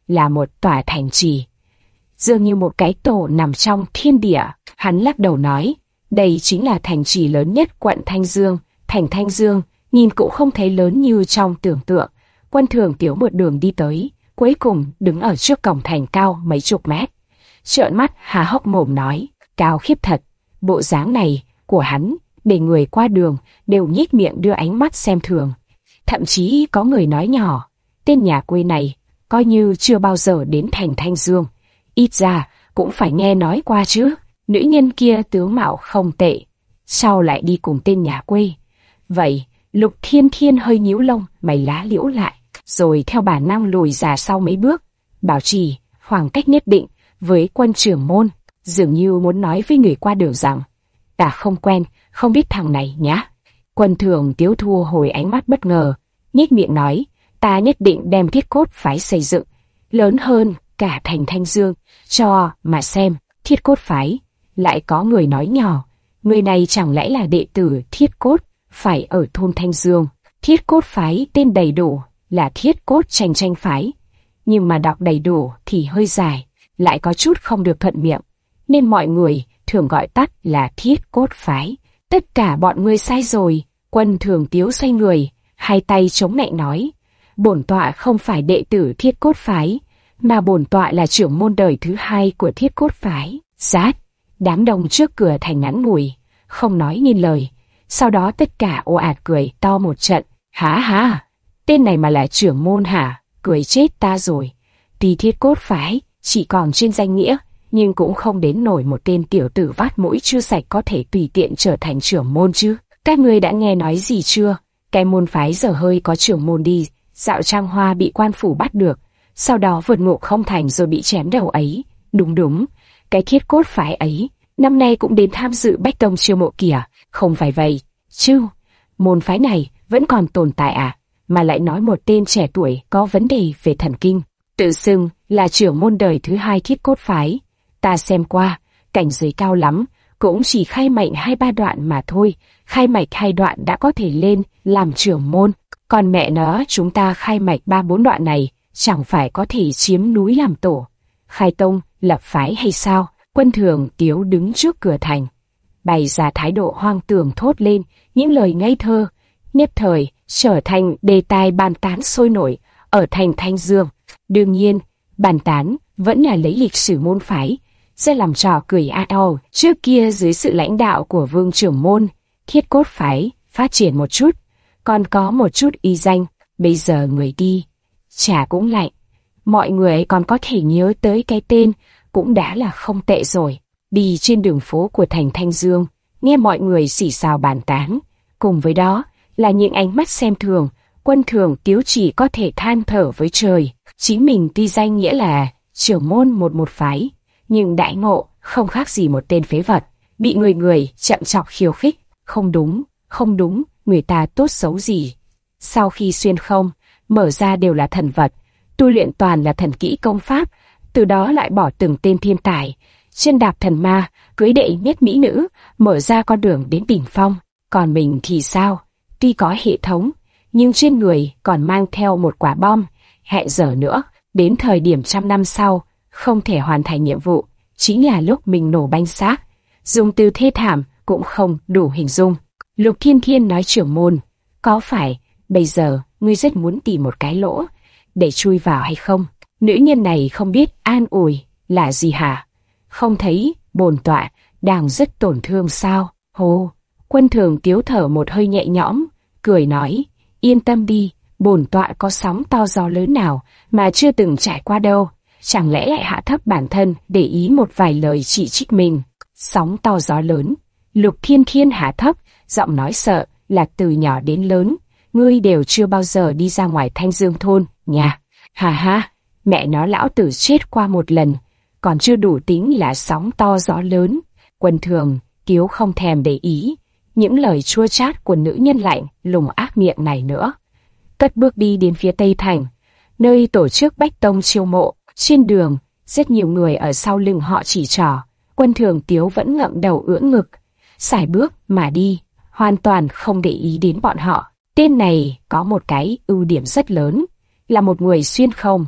là một tòa thành trì, dường như một cái tổ nằm trong thiên địa. Hắn lắc đầu nói, đây chính là thành trì lớn nhất quận Thanh Dương. Thành Thanh Dương nhìn cũng không thấy lớn như trong tưởng tượng. Quân Thường Tiếu một đường đi tới, cuối cùng đứng ở trước cổng thành cao mấy chục mét, trợn mắt há hốc mồm nói, cao khiếp thật. Bộ dáng này của hắn để người qua đường đều nhếch miệng đưa ánh mắt xem thường. Thậm chí có người nói nhỏ, tên nhà quê này coi như chưa bao giờ đến thành Thanh Dương, ít ra cũng phải nghe nói qua chứ. Nữ nhân kia tướng mạo không tệ, sao lại đi cùng tên nhà quê? Vậy Lục Thiên Thiên hơi nhíu lông mày lá liễu lại, rồi theo bản năng lùi ra sau mấy bước, bảo trì khoảng cách nhất định với quân trưởng môn, dường như muốn nói với người qua đường rằng, ta không quen, không biết thằng này nhá. Quân Thường Tiếu thua hồi ánh mắt bất ngờ, nhếch miệng nói, ta nhất định đem Thiết Cốt Phái xây dựng lớn hơn cả thành Thanh Dương cho mà xem. Thiết Cốt Phái? Lại có người nói nhỏ, người này chẳng lẽ là đệ tử Thiết Cốt Phái ở thôn Thanh Dương? Thiết Cốt Phái tên đầy đủ là Thiết Cốt Tranh Tranh Phái, nhưng mà đọc đầy đủ thì hơi dài, lại có chút không được thuận miệng, nên mọi người thường gọi tắt là Thiết Cốt Phái. Tất cả bọn ngươi sai rồi. Quân Thường Tiếu xoay người, hai tay chống nạnh nói, bổn tọa không phải đệ tử Thiết Cốt Phái, mà bổn tọa là trưởng môn đời thứ hai của Thiết Cốt Phái. Rát, đám đông trước cửa thành ngắn ngủi, không nói nên lời. Sau đó tất cả ồ ạt cười to một trận. Hả hả, tên này mà là trưởng môn hả? Cười chết ta rồi. Tuy Thiết Cốt Phái chỉ còn trên danh nghĩa, nhưng cũng không đến nổi một tên tiểu tử vắt mũi chưa sạch có thể tùy tiện trở thành trưởng môn chứ. Các ngươi đã nghe nói gì chưa? Cái môn phái dở hơi có trưởng môn đi dạo Trang Hoa bị quan phủ bắt được, sau đó vượt ngục không thành rồi bị chém đầu ấy. Đúng đúng, cái Thiết Cốt Phái ấy năm nay cũng đến tham dự Bách Tông chiêu mộ kìa. Không phải vậy chứ, môn phái này vẫn còn tồn tại à? Mà lại nói một tên trẻ tuổi có vấn đề về thần kinh, tự xưng là trưởng môn đời thứ hai Thiết Cốt Phái. Ta xem qua, cảnh giới cao lắm, cũng chỉ khai mạch hai ba đoạn mà thôi. Khai mạch hai đoạn đã có thể lên làm trưởng môn, còn mẹ nó chúng ta khai mạch ba bốn đoạn này chẳng phải có thể chiếm núi làm tổ, khai tông lập phái hay sao? Quân Thường Tiếu đứng trước cửa thành, bày ra thái độ hoang tưởng thốt lên những lời ngây thơ, nhất thời trở thành đề tài bàn tán sôi nổi ở thành Thanh Dương. Đương nhiên, bàn tán vẫn là lấy lịch sử môn phái sẽ làm trò cười a o. Trước kia dưới sự lãnh đạo của Vương trưởng môn, Thiết Cốt Phái phát triển một chút, còn có một chút uy danh. Bây giờ người đi, chả cũng lạnh, mọi người còn có thể nhớ tới cái tên cũng đã là không tệ rồi. Đi trên đường phố của thành Thanh Dương, nghe mọi người xì xào bàn tán, cùng với đó là những ánh mắt xem thường, Quân Thường Tiếu chỉ có thể than thở với trời. Chính mình tuy danh nghĩa là trưởng môn một một phái, nhưng đại ngộ không khác gì một tên phế vật, bị người người chậm chọc khiêu khích. Không đúng, không đúng, người ta tốt xấu gì? Sau khi xuyên không, mở ra đều là thần vật, tu luyện toàn là thần kỹ công pháp, từ đó lại bỏ từng tên thiên tài, chân đạp thần ma, cưới đệ nhất mỹ nữ, mở ra con đường đến đỉnh phong. Còn mình thì sao? Tuy có hệ thống, nhưng trên người còn mang theo một quả bom. Hẹn giờ nữa, đến thời điểm trăm năm sau, không thể hoàn thành nhiệm vụ, chính là lúc mình nổ banh xác. Dùng từ thê thảm cũng không đủ hình dung. Lục Thiên Thiên nói trưởng môn, có phải bây giờ ngươi rất muốn tìm một cái lỗ để chui vào hay không? Nữ nhân này không biết an ủi là gì hả? Không thấy bổn tọa đang rất tổn thương sao? Hồ, Quân Thường Tiếu thở một hơi nhẹ nhõm, cười nói, yên tâm đi, bổn tọa có sóng to gió lớn nào mà chưa từng trải qua đâu. Chẳng lẽ lại hạ thấp bản thân để ý một vài lời chỉ trích mình? Sóng to gió lớn. Lục Thiên Thiên hạ thấp giọng nói sợ là từ nhỏ đến lớn ngươi đều chưa bao giờ đi ra ngoài Thanh Dương thôn nhà. Hà ha, mẹ nó lão tử chết qua một lần, còn chưa đủ tính là sóng to gió lớn. Quân Thường Tiếu không thèm để ý những lời chua chát của nữ nhân lạnh lùng ác miệng này nữa, cất bước đi đến phía Tây Thành, nơi tổ chức Bách Tông chiêu mộ. Trên đường, rất nhiều người ở sau lưng họ chỉ trỏ. Quân Thường Tiếu vẫn ngậm đầu ưỡn ngực, sải bước mà đi, hoàn toàn không để ý đến bọn họ. Tên này có một cái ưu điểm rất lớn, là một người xuyên không.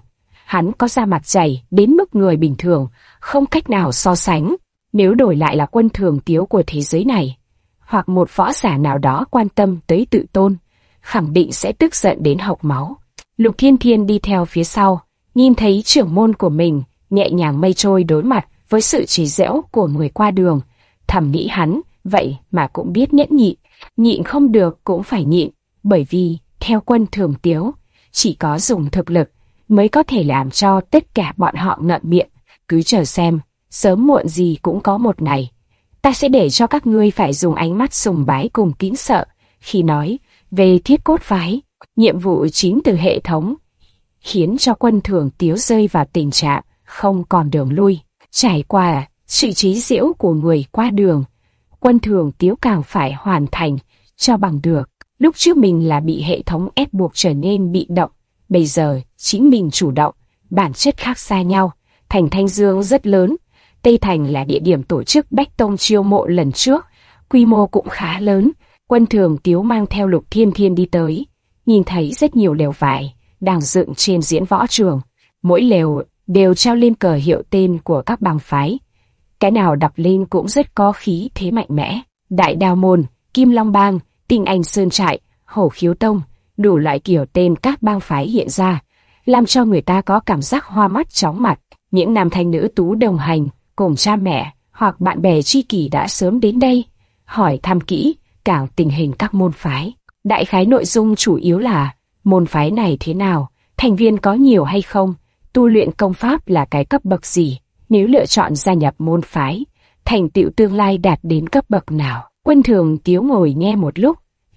Hắn có da mặt dày đến mức người bình thường không cách nào so sánh. Nếu đổi lại là Quân Thường Tiếu của thế giới này, hoặc một võ giả nào đó quan tâm tới tự tôn, khẳng định sẽ tức giận đến hộc máu. Lục Thiên Thiên đi theo phía sau, nhìn thấy trưởng môn của mình nhẹ nhàng mây trôi đối mặt với sự chỉ giễu của người qua đường, thầm nghĩ hắn vậy mà cũng biết nhẫn nhịn, nhịn không được cũng phải nhịn, bởi vì theo Quân Thường Tiếu, chỉ có dùng thực lực mới có thể làm cho tất cả bọn họ ngậm miệng. Cứ chờ xem, sớm muộn gì cũng có một ngày, ta sẽ để cho các ngươi phải dùng ánh mắt sùng bái cùng kính sợ khi nói về Thiết Cốt Phái. Nhiệm vụ chính từ hệ thống khiến cho Quân Thường Tiếu rơi vào tình trạng không còn đường lui. Trải qua sự chế giễu của người qua đường, Quân Thường Tiếu càng phải hoàn thành cho bằng được. Lúc trước mình là bị hệ thống ép buộc trở nên bị động, bây giờ chính mình chủ động, bản chất khác xa nhau. Thành Thanh Dương rất lớn, Tây Thành là địa điểm tổ chức Bách Tông chiêu mộ lần trước, quy mô cũng khá lớn. Quân Thường Tiếu mang theo Lục Thiên Thiên đi tới, nhìn thấy rất nhiều lều vải đang dựng trên diễn võ trường, mỗi lều đều treo lên cờ hiệu tên của các bang phái, cái nào đọc lên cũng rất có khí thế mạnh mẽ. Đại Đao Môn, Kim Long Bang, Tinh Anh Sơn Trại, Hổ Khiếu Tông, đủ loại kiểu tên các bang phái hiện ra, làm cho người ta có cảm giác hoa mắt chóng mặt. Những nam thanh nữ tú đồng hành cùng cha mẹ hoặc bạn bè tri kỷ đã sớm đến đây hỏi thăm kỹ càng tình hình các môn phái. Đại khái nội dung chủ yếu là môn phái này thế nào, thành viên có nhiều hay không, tu luyện công pháp là cái cấp bậc gì, nếu lựa chọn gia nhập môn phái, thành tựu tương lai đạt đến cấp bậc nào. Quân Thường Tiếu ngồi nghe một lúc,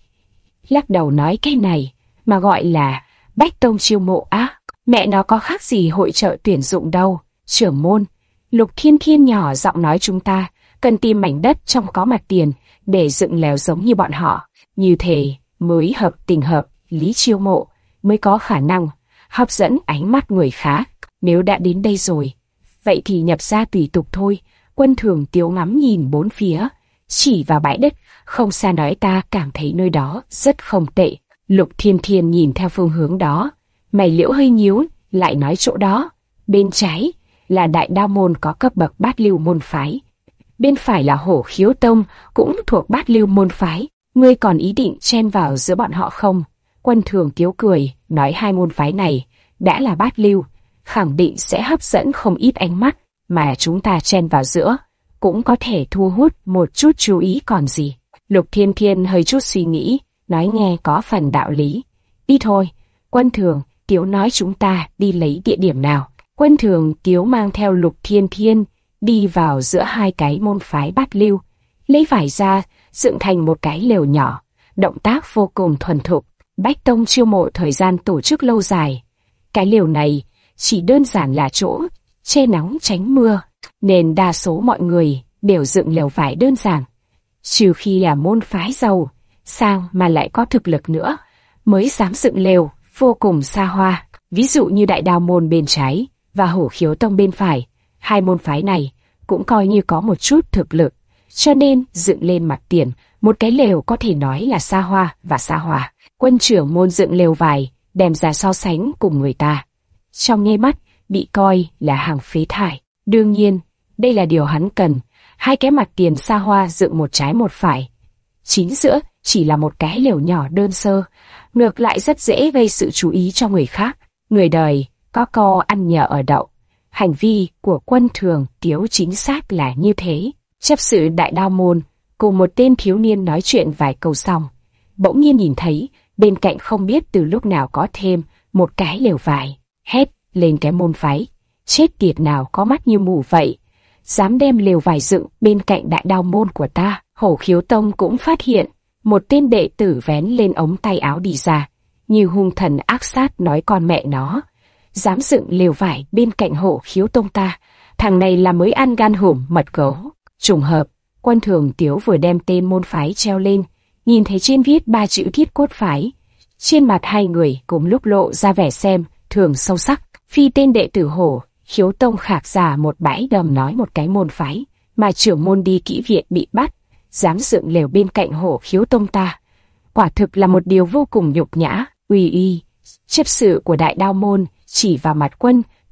lắc đầu nói cái này mà gọi là Bách Tông chiêu mộ á, mẹ nó có khác gì hội chợ tuyển dụng đâu. Trưởng môn, Lục Thiên Thiên nhỏ giọng nói chúng ta cần tìm mảnh đất trong có mặt tiền để dựng lều giống như bọn họ, như thế mới hợp tình hợp lý, chiêu mộ mới có khả năng hấp dẫn ánh mắt người khác. Nếu đã đến đây rồi, vậy thì nhập ra tùy tục thôi. Quân Thường Tiếu ngắm nhìn bốn phía, chỉ vào bãi đất không xa nói ta cảm thấy nơi đó rất không tệ. Lục Thiên Thiên nhìn theo phương hướng đó, mày liễu hơi nhíu, lại nói chỗ đó bên trái là Đại Đao Môn có cấp bậc bát lưu môn phái, bên phải là Hổ Khiếu Tông cũng thuộc bát lưu môn phái. Ngươi còn ý định chen vào giữa bọn họ không? Quân Thường Tiếu cười, nói hai môn phái này đã là bát lưu, khẳng định sẽ hấp dẫn không ít ánh mắt, mà chúng ta chen vào giữa cũng có thể thu hút một chút chú ý còn gì. Lục Thiên Thiên hơi chút suy nghĩ, nói nghe có phần đạo lý. Đi thôi. Quân Thường Tiếu nói chúng ta đi lấy địa điểm nào. Quân Thường Tiếu mang theo Lục Thiên Thiên đi vào giữa hai cái môn phái bát lưu, lấy vải ra dựng thành một cái lều nhỏ, động tác vô cùng thuần thục. Bách Tông chiêu mộ thời gian tổ chức lâu dài, cái lều này chỉ đơn giản là chỗ che nóng tránh mưa, nên đa số mọi người đều dựng lều vải đơn giản, trừ khi là môn phái giàu sang mà lại có thực lực nữa mới dám dựng lều vô cùng xa hoa. Ví dụ như Đại Đao Môn bên trái và Hổ Khiếu Tông bên phải, hai môn phái này cũng coi như có một chút thực lực, cho nên dựng lên mặt tiền một cái lều có thể nói là xa hoa và xa hoa. Quân trưởng môn dựng lều vải đem ra so sánh cùng người ta, trong nháy mắt bị coi là hàng phế thải. Đương nhiên đây là điều hắn cần, hai cái mặt tiền xa hoa dựng một trái một phải, chính giữa chỉ là một cái lều nhỏ đơn sơ, ngược lại rất dễ gây sự chú ý cho người khác. Người đời có câu ăn nhờ ở đậu, hành vi của Quân Thường Tiếu chính xác là như thế. Chấp sự Đại Đao Môn cùng một tên thiếu niên nói chuyện vài câu xong, bỗng nhiên nhìn thấy bên cạnh không biết từ lúc nào có thêm một cái lều vải, hét lên cái môn phái: chết tiệt nào có mắt như mù vậy, dám đem lều vải dựng bên cạnh Đại Đao Môn của ta. Hổ Khiếu Tông cũng phát hiện, một tên đệ tử vén lên ống tay áo đi ra, như hung thần ác sát nói con mẹ nó, dám dựng lều vải bên cạnh Hổ Khiếu Tông ta, thằng này là mới ăn gan hùm mật gấu. Trùng hợp, Quân Thường Tiếu vừa đem tên môn phái treo lên, nhìn thấy trên viết ba chữ Thiết Cốt Phái. Trên mặt hai người cùng lúc lộ ra vẻ xem thường sâu sắc. Phi tên đệ tử Hổ Khiếu Tông khạc giả một bãi đầm nói một cái môn phái mà trưởng môn đi kỹ viện bị bắt, dám dựng lều bên cạnh Hổ Khiếu Tông ta, quả thực là một điều vô cùng nhục nhã. Uy uy, chấp sự của Đại Đao Môn chỉ vào mặt Quân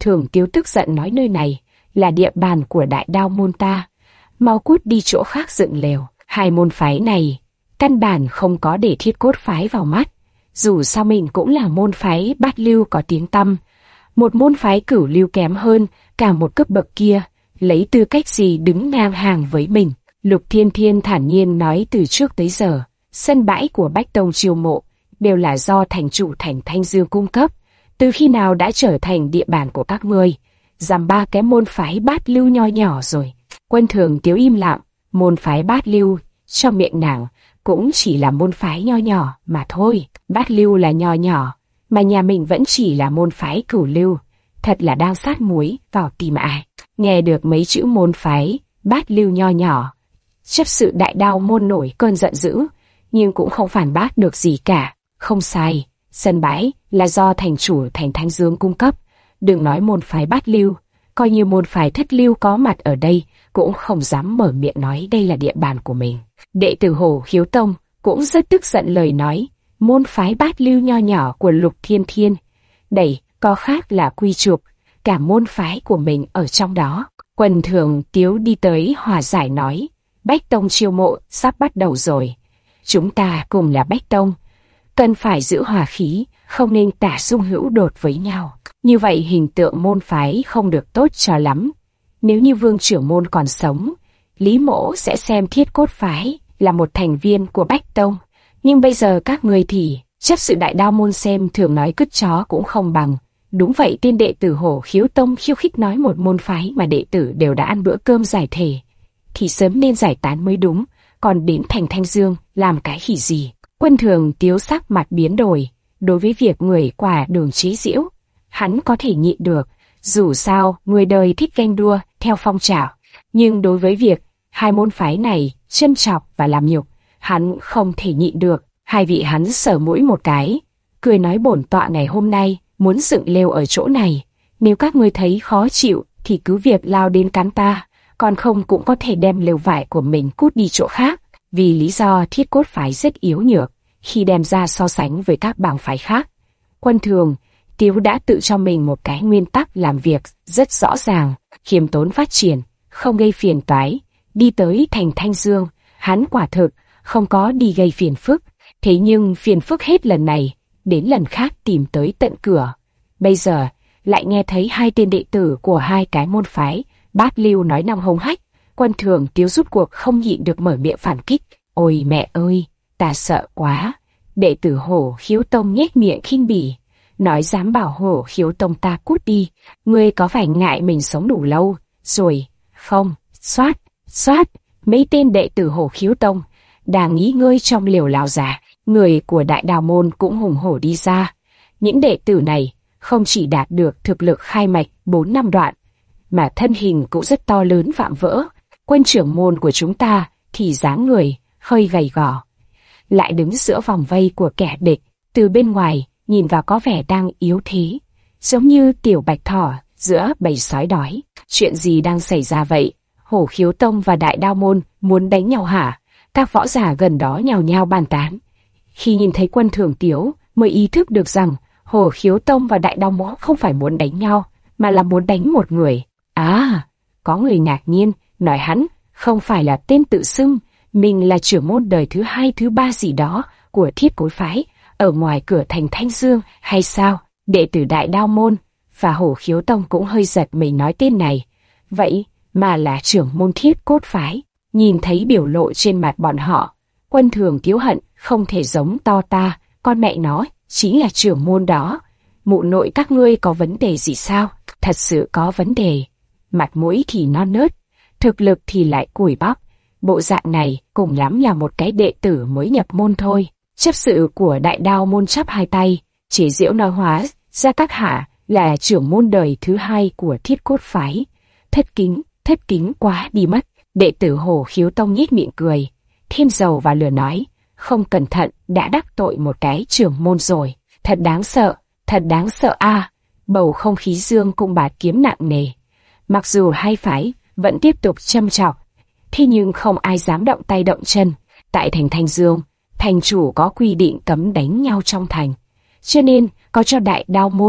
Thường Tiếu tức giận nói nơi này là địa bàn của Đại Đao môn ta, mau cút đi chỗ khác dựng lều. Hai môn phái này căn bản không có để Thiết Cốt phái vào mắt, dù sao mình cũng là môn phái bát lưu có tiếng tăm, một môn phái cửu lưu kém hơn cả một cấp bậc kia, lấy tư cách gì đứng ngang hàng với mình. Lục Thiên Thiên thản nhiên nói, từ trước tới giờ, sân bãi của Bách Tông chiêu mộ đều là do thành chủ Thành Thanh Dương cung cấp, từ khi nào đã trở thành địa bàn của các ngươi, giảm ba cái môn phái bát lưu nho nhỏ rồi. Quân Thường Tiếu im lặng, môn phái bát lưu, trong miệng nàng, cũng chỉ là môn phái nho nhỏ mà thôi. Bát lưu là nho nhỏ, mà nhà mình vẫn chỉ là môn phái cửu lưu, thật là đang sát muối vào tim ai. Nghe được mấy chữ môn phái bát lưu nho nhỏ, chấp sự Đại Đao môn nổi cơn giận dữ, nhưng cũng không phản bác được gì cả. Không sai, sân bãi là do thành chủ Thành Thanh Dương cung cấp, đừng nói môn phái bát lưu, coi như môn phái thất lưu có mặt ở đây cũng không dám mở miệng nói đây là địa bàn của mình. Đệ tử Hổ Khiếu Tông cũng rất tức giận lời nói, môn phái bát lưu nho nhỏ của Lục Thiên Thiên, đây có khác là quy chụp cả môn phái của mình ở trong đó. Quân Thường Tiếu đi tới hòa giải nói, Bách Tông chiêu mộ sắp bắt đầu rồi, chúng ta cùng là Bách Tông, cần phải giữ hòa khí, không nên tả xung hữu đột với nhau. Như vậy hình tượng môn phái không được tốt cho lắm. Nếu như Vương trưởng môn còn sống, Lý Mỗ sẽ xem Thiết Cốt phái là một thành viên của Bách Tông. Nhưng bây giờ các người thì, chấp sự Đại Đao môn xem thường nói cứt chó cũng không bằng. Đúng vậy, tên đệ tử Hổ Khiếu Tông khiêu khích nói một môn phái mà đệ tử đều đã ăn bữa cơm giải thể, thì sớm nên giải tán mới đúng, còn đến Thành Thanh Dương làm cái khỉ gì. Quân Thường Tiếu sắc mặt biến đổi, đối với việc người quả đường chế giễu, hắn có thể nhịn được, dù sao người đời thích ganh đua theo phong trào, nhưng đối với việc hai môn phái này châm chọc và làm nhục, hắn không thể nhịn được. Hai vị hắn sờ mũi một cái, cười nói, bổn tọa ngày hôm nay muốn dựng lều ở chỗ này, nếu các ngươi thấy khó chịu thì cứ việc lao đến cắn ta, còn không cũng có thể đem lều vải của mình cút đi chỗ khác. Vì lý do Thiết Cốt phái rất yếu nhược, khi đem ra so sánh với các bang phái khác, Quân Thường Tiếu đã tự cho mình một cái nguyên tắc làm việc rất rõ ràng, khiêm tốn phát triển, không gây phiền toái. Đi tới Thành Thanh Dương, hắn quả thực không có đi gây phiền phức, thế nhưng phiền phức hết lần này đến lần khác tìm tới tận cửa. Bây giờ lại nghe thấy hai tên đệ tử của hai cái môn phái bát lưu nói năng hống hách, Quân Thường Tiếu rút cuộc không nhịn được mở miệng phản kích. Ôi mẹ ơi, ta sợ quá. Đệ tử Hổ Khiếu Tông nhếch miệng khinh bỉ, nói dám bảo Hổ Khiếu Tông ta cút đi, ngươi có phải ngại mình sống đủ lâu rồi không? Xoát, xoát, mấy tên đệ tử Hổ Khiếu Tông đang nghỉ ngơi trong lều lão già, người của Đại Đao môn cũng hùng hổ đi ra. Những đệ tử này không chỉ đạt được thực lực khai mạch bốn năm đoạn, mà thân hình cũng rất to lớn vạm vỡ. Quân trưởng môn của chúng ta thì dáng người hơi gầy gò, lại đứng giữa vòng vây của kẻ địch, từ bên ngoài nhìn vào có vẻ đang yếu thế, giống như tiểu bạch thỏ giữa bầy sói đói. Chuyện gì đang xảy ra vậy? Hổ Khiếu Tông và Đại Đao môn muốn đánh nhau hả? Các võ giả gần đó nhào nhao bàn tán. Khi nhìn thấy Quân Thường Tiếu mới ý thức được rằng Hổ Khiếu Tông và Đại Đao môn không phải muốn đánh nhau, mà là muốn đánh một người. À, có người ngạc nhiên nói hắn không phải là tên tự xưng mình là trưởng môn đời thứ hai thứ ba gì đó của Thiết Cốt phái ở ngoài cửa Thành Thanh Dương hay sao? Đệ tử Đại Đao môn và Hổ Khiếu Tông cũng hơi giật mình nói tên này, vậy mà là trưởng môn Thiết Cốt phái. Nhìn thấy biểu lộ trên mặt bọn họ, Quân Thường Tiếu hận không thể giống to ta, con mẹ nó chính là trưởng môn đó. Mụ nội các ngươi có vấn đề gì sao? Thật sự có vấn đề. Mặt mũi thì non nớt, thực lực thì lại cùi bắp, bộ dạng này cùng lắm là một cái đệ tử mới nhập môn thôi. Chấp sự của Đại Đao môn chắp hai tay, chế giễu nói, hóa ra các hạ là trưởng môn đời thứ hai của Thiết Cốt phái. Thất kính, thất kính quá đi mất. Đệ tử Hổ Khiếu Tông nhếch miệng cười, thêm dầu vào lửa nói, không cẩn thận đã đắc tội một cái trưởng môn rồi. Thật đáng sợ, thật đáng sợ a. À. Bầu không khí dương cung bạt kiếm nặng nề. Mặc dù hai phái vẫn tiếp tục châm chọc, thế nhưng không ai dám động tay động chân. Tại Thành Thanh Dương, thành chủ có quy định cấm đánh nhau trong thành, cho nên có cho Đại Đao môn và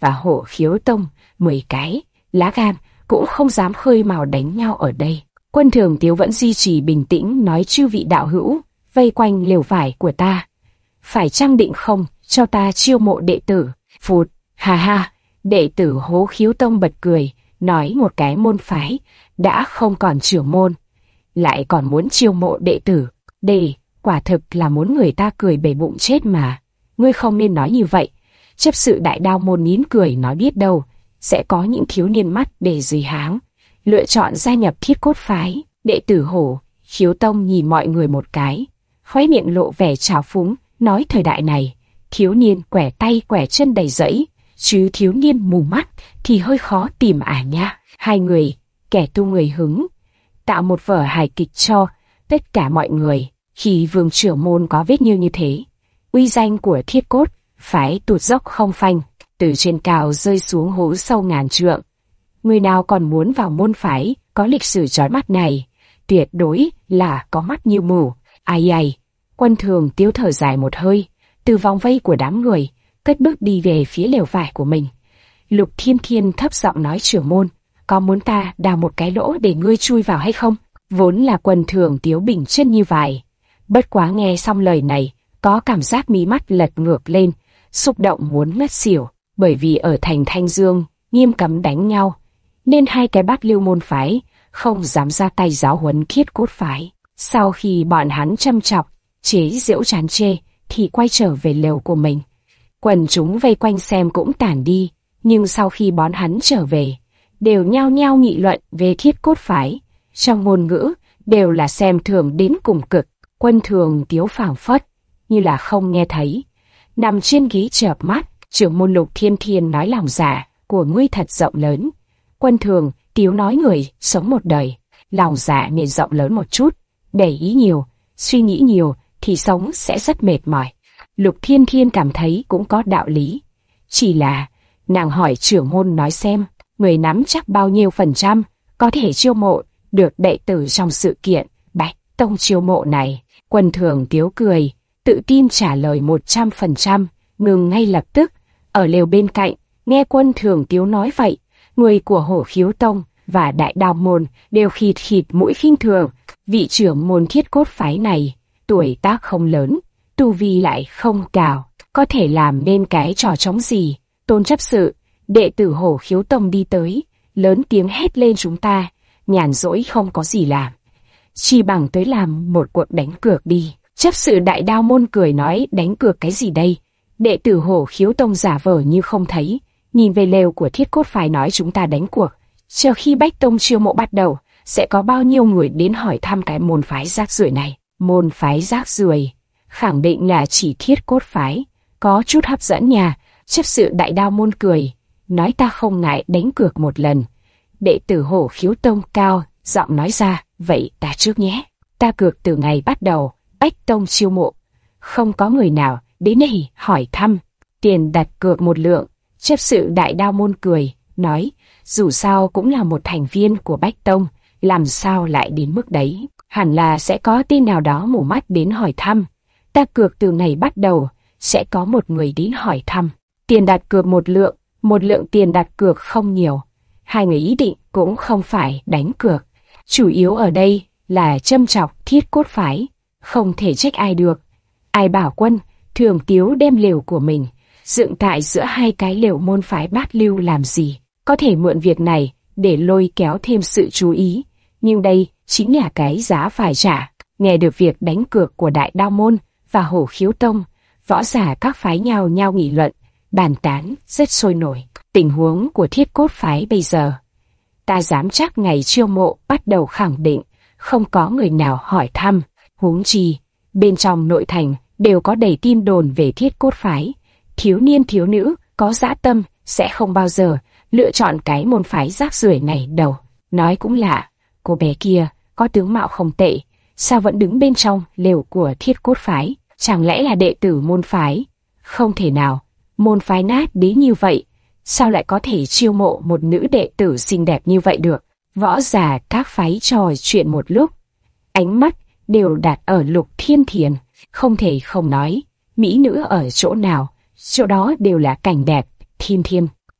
và Hổ Khiếu Tông, mười cái, lá gan, cũng không dám khơi mào đánh nhau ở đây. Quân Thường Tiếu vẫn duy trì bình tĩnh nói: chư vị đạo hữu, vây quanh lều vải của ta, phải chăng định không cho ta chiêu mộ đệ tử? Phụt, ha ha, đệ tử Hổ Khiếu Tông bật cười, nói: một cái môn phái đã không còn trưởng môn, lại còn muốn chiêu mộ đệ tử, đây quả thực là muốn người ta cười bể bụng chết mà. Ngươi không nên nói như vậy. Chấp sự Đại Đao môn nín cười nói: biết đâu sẽ có những thiếu niên mắt để dưới háng lựa chọn gia nhập Thiết Cốt phái. Đệ tử Hổ Khiếu Tông nhìn mọi người một cái, khóe miệng lộ vẻ trào phúng, nói: thời đại này thiếu niên quẻ tay quẻ chân đầy rẫy, chứ thiếu niên mù mắt thì hơi khó tìm à nha. Hai người kẻ tu người hứng tạo một vở hài kịch cho tất cả mọi người. Khi Vương trưởng môn có vết nhơ như thế, uy danh của Thiết Cốt phái tụt dốc không phanh, từ trên cao rơi xuống hố sâu ngàn trượng. Người nào còn muốn vào môn phái có lịch sử chói mắt này, tuyệt đối là có mắt như mù. Ai ai, Quân Thường Tiếu thở dài một hơi, từ vòng vây của đám người cất bước đi về phía lều vải của mình. Lục Thiên Thiên thấp giọng nói: trưởng môn, có muốn ta đào một cái lỗ để ngươi chui vào hay không? Vốn là Quân Thường Tiếu bình chân như vải, bất quá nghe xong lời này, có cảm giác mí mắt lật ngược lên, xúc động muốn ngất xỉu. Bởi vì ở thành Thanh Dương nghiêm cấm đánh nhau, nên hai cái bát lưu môn phái không dám ra tay giáo huấn Thiết Cốt phái. Sau khi bọn hắn châm chọc, chế giễu chán chê, thì quay trở về lều của mình. Quần chúng vây quanh xem cũng tản đi, nhưng sau khi bọn hắn trở về, đều nhao nhao nghị luận về Thiết Cốt phái, trong ngôn ngữ đều là xem thường đến cùng cực. Quân Thường Tiếu phảng phất như là không nghe thấy, nằm trên ghế chợp mắt. Trưởng môn Lục Thiên Thiên nói: lòng dạ của ngươi thật rộng lớn. Quân Thường Tiếu nói: người sống một đời, lòng dạ nên rộng lớn một chút, để ý nhiều, suy nghĩ nhiều thì sống sẽ rất mệt mỏi. Lục Thiên Thiên cảm thấy cũng có đạo lý, chỉ là nàng hỏi trưởng môn nói xem, người nắm chắc bao nhiêu phần trăm có thể chiêu mộ được đệ tử trong sự kiện Bạch Tông chiêu mộ này? Quân Thường Tiếu cười, tự tin trả lời một trăm phần trăm. Ngừng ngay lập tức. Ở lều bên cạnh, nghe Quân Thường Tiếu nói vậy, người của Hổ Khiếu Tông và Đại Đao môn đều khịt khịt mũi khinh thường. Vị trưởng môn Thiết Cốt phái này, tuổi tác không lớn, tu vi lại không cao, có thể làm nên cái trò trống gì? Tôn chấp sự, đệ tử Hổ Khiếu Tông đi tới, lớn tiếng hét lên: chúng ta nhàn rỗi không có gì làm, chỉ bằng tới làm một cuộc đánh cược đi. Chấp sự Đại Đao môn cười nói: đánh cược cái gì đây? Đệ tử Hổ Khiếu Tông giả vờ như không thấy, nhìn về lều của Thiết Cốt phái nói: chúng ta đánh cuộc, chờ khi Bách Tông chiêu mộ bắt đầu, sẽ có bao nhiêu người đến hỏi thăm cái môn phái rác rưởi này? Môn phái rác rưởi, khẳng định là chỉ Thiết Cốt phái, có chút hấp dẫn nha. Chấp sự Đại Đao môn cười, nói: ta không ngại đánh cược một lần. Đệ tử Hổ Khiếu Tông cao giọng nói ra: vậy ta trước nhé. Ta cược từ ngày bắt đầu Bách Tông chiêu mộ, không có người nào đến đây hỏi thăm, tiền đặt cược một lượng. Chấp sự Đại Đao môn cười, nói: dù sao cũng là một thành viên của Bách Tông, làm sao lại đến mức đấy? Hẳn là sẽ có tên nào đó mù mắt đến hỏi thăm. Ta cược từ ngày bắt đầu sẽ có một người đến hỏi thăm. Tiền đặt cược một lượng, một lượng tiền đặt cược không nhiều. Hai người ý định cũng không phải đánh cược, chủ yếu ở đây là châm chọc Thiết Cốt phái, không thể trách ai được. Ai bảo Quân Thường Tiếu đem lều của mình dựng tại giữa hai cái lều môn phái bát lưu làm gì? Có thể mượn việc này để lôi kéo thêm sự chú ý, nhưng đây chính là cái giá phải trả. Nghe được việc đánh cược của Đại Đao môn và Hổ Khiếu Tông, võ giả các phái nhao nhao nghị luận, bàn tán rất sôi nổi. Tình huống của Thiết Cốt phái bây giờ, ta dám chắc ngày chiêu mộ bắt đầu khẳng định không có người nào hỏi thăm. Huống chi bên trong nội thành đều có đầy tin đồn về Thiết Cốt phái, thiếu niên thiếu nữ có dã tâm sẽ không bao giờ lựa chọn cái môn phái rác rưởi này đâu. Nói cũng lạ, cô bé kia có tướng mạo không tệ, sao vẫn đứng bên trong lều của Thiết Cốt phái? Chẳng lẽ là đệ tử môn phái? Không thể nào, môn phái nát đến như vậy, sao lại có thể chiêu mộ một nữ đệ tử xinh đẹp như vậy được? Võ giả các phái trò chuyện một lúc, ánh mắt đều đặt ở Lục Thiên Thiền. Không thể không nói, mỹ nữ ở chỗ nào, chỗ đó đều là cảnh đẹp. Thiên Thiên,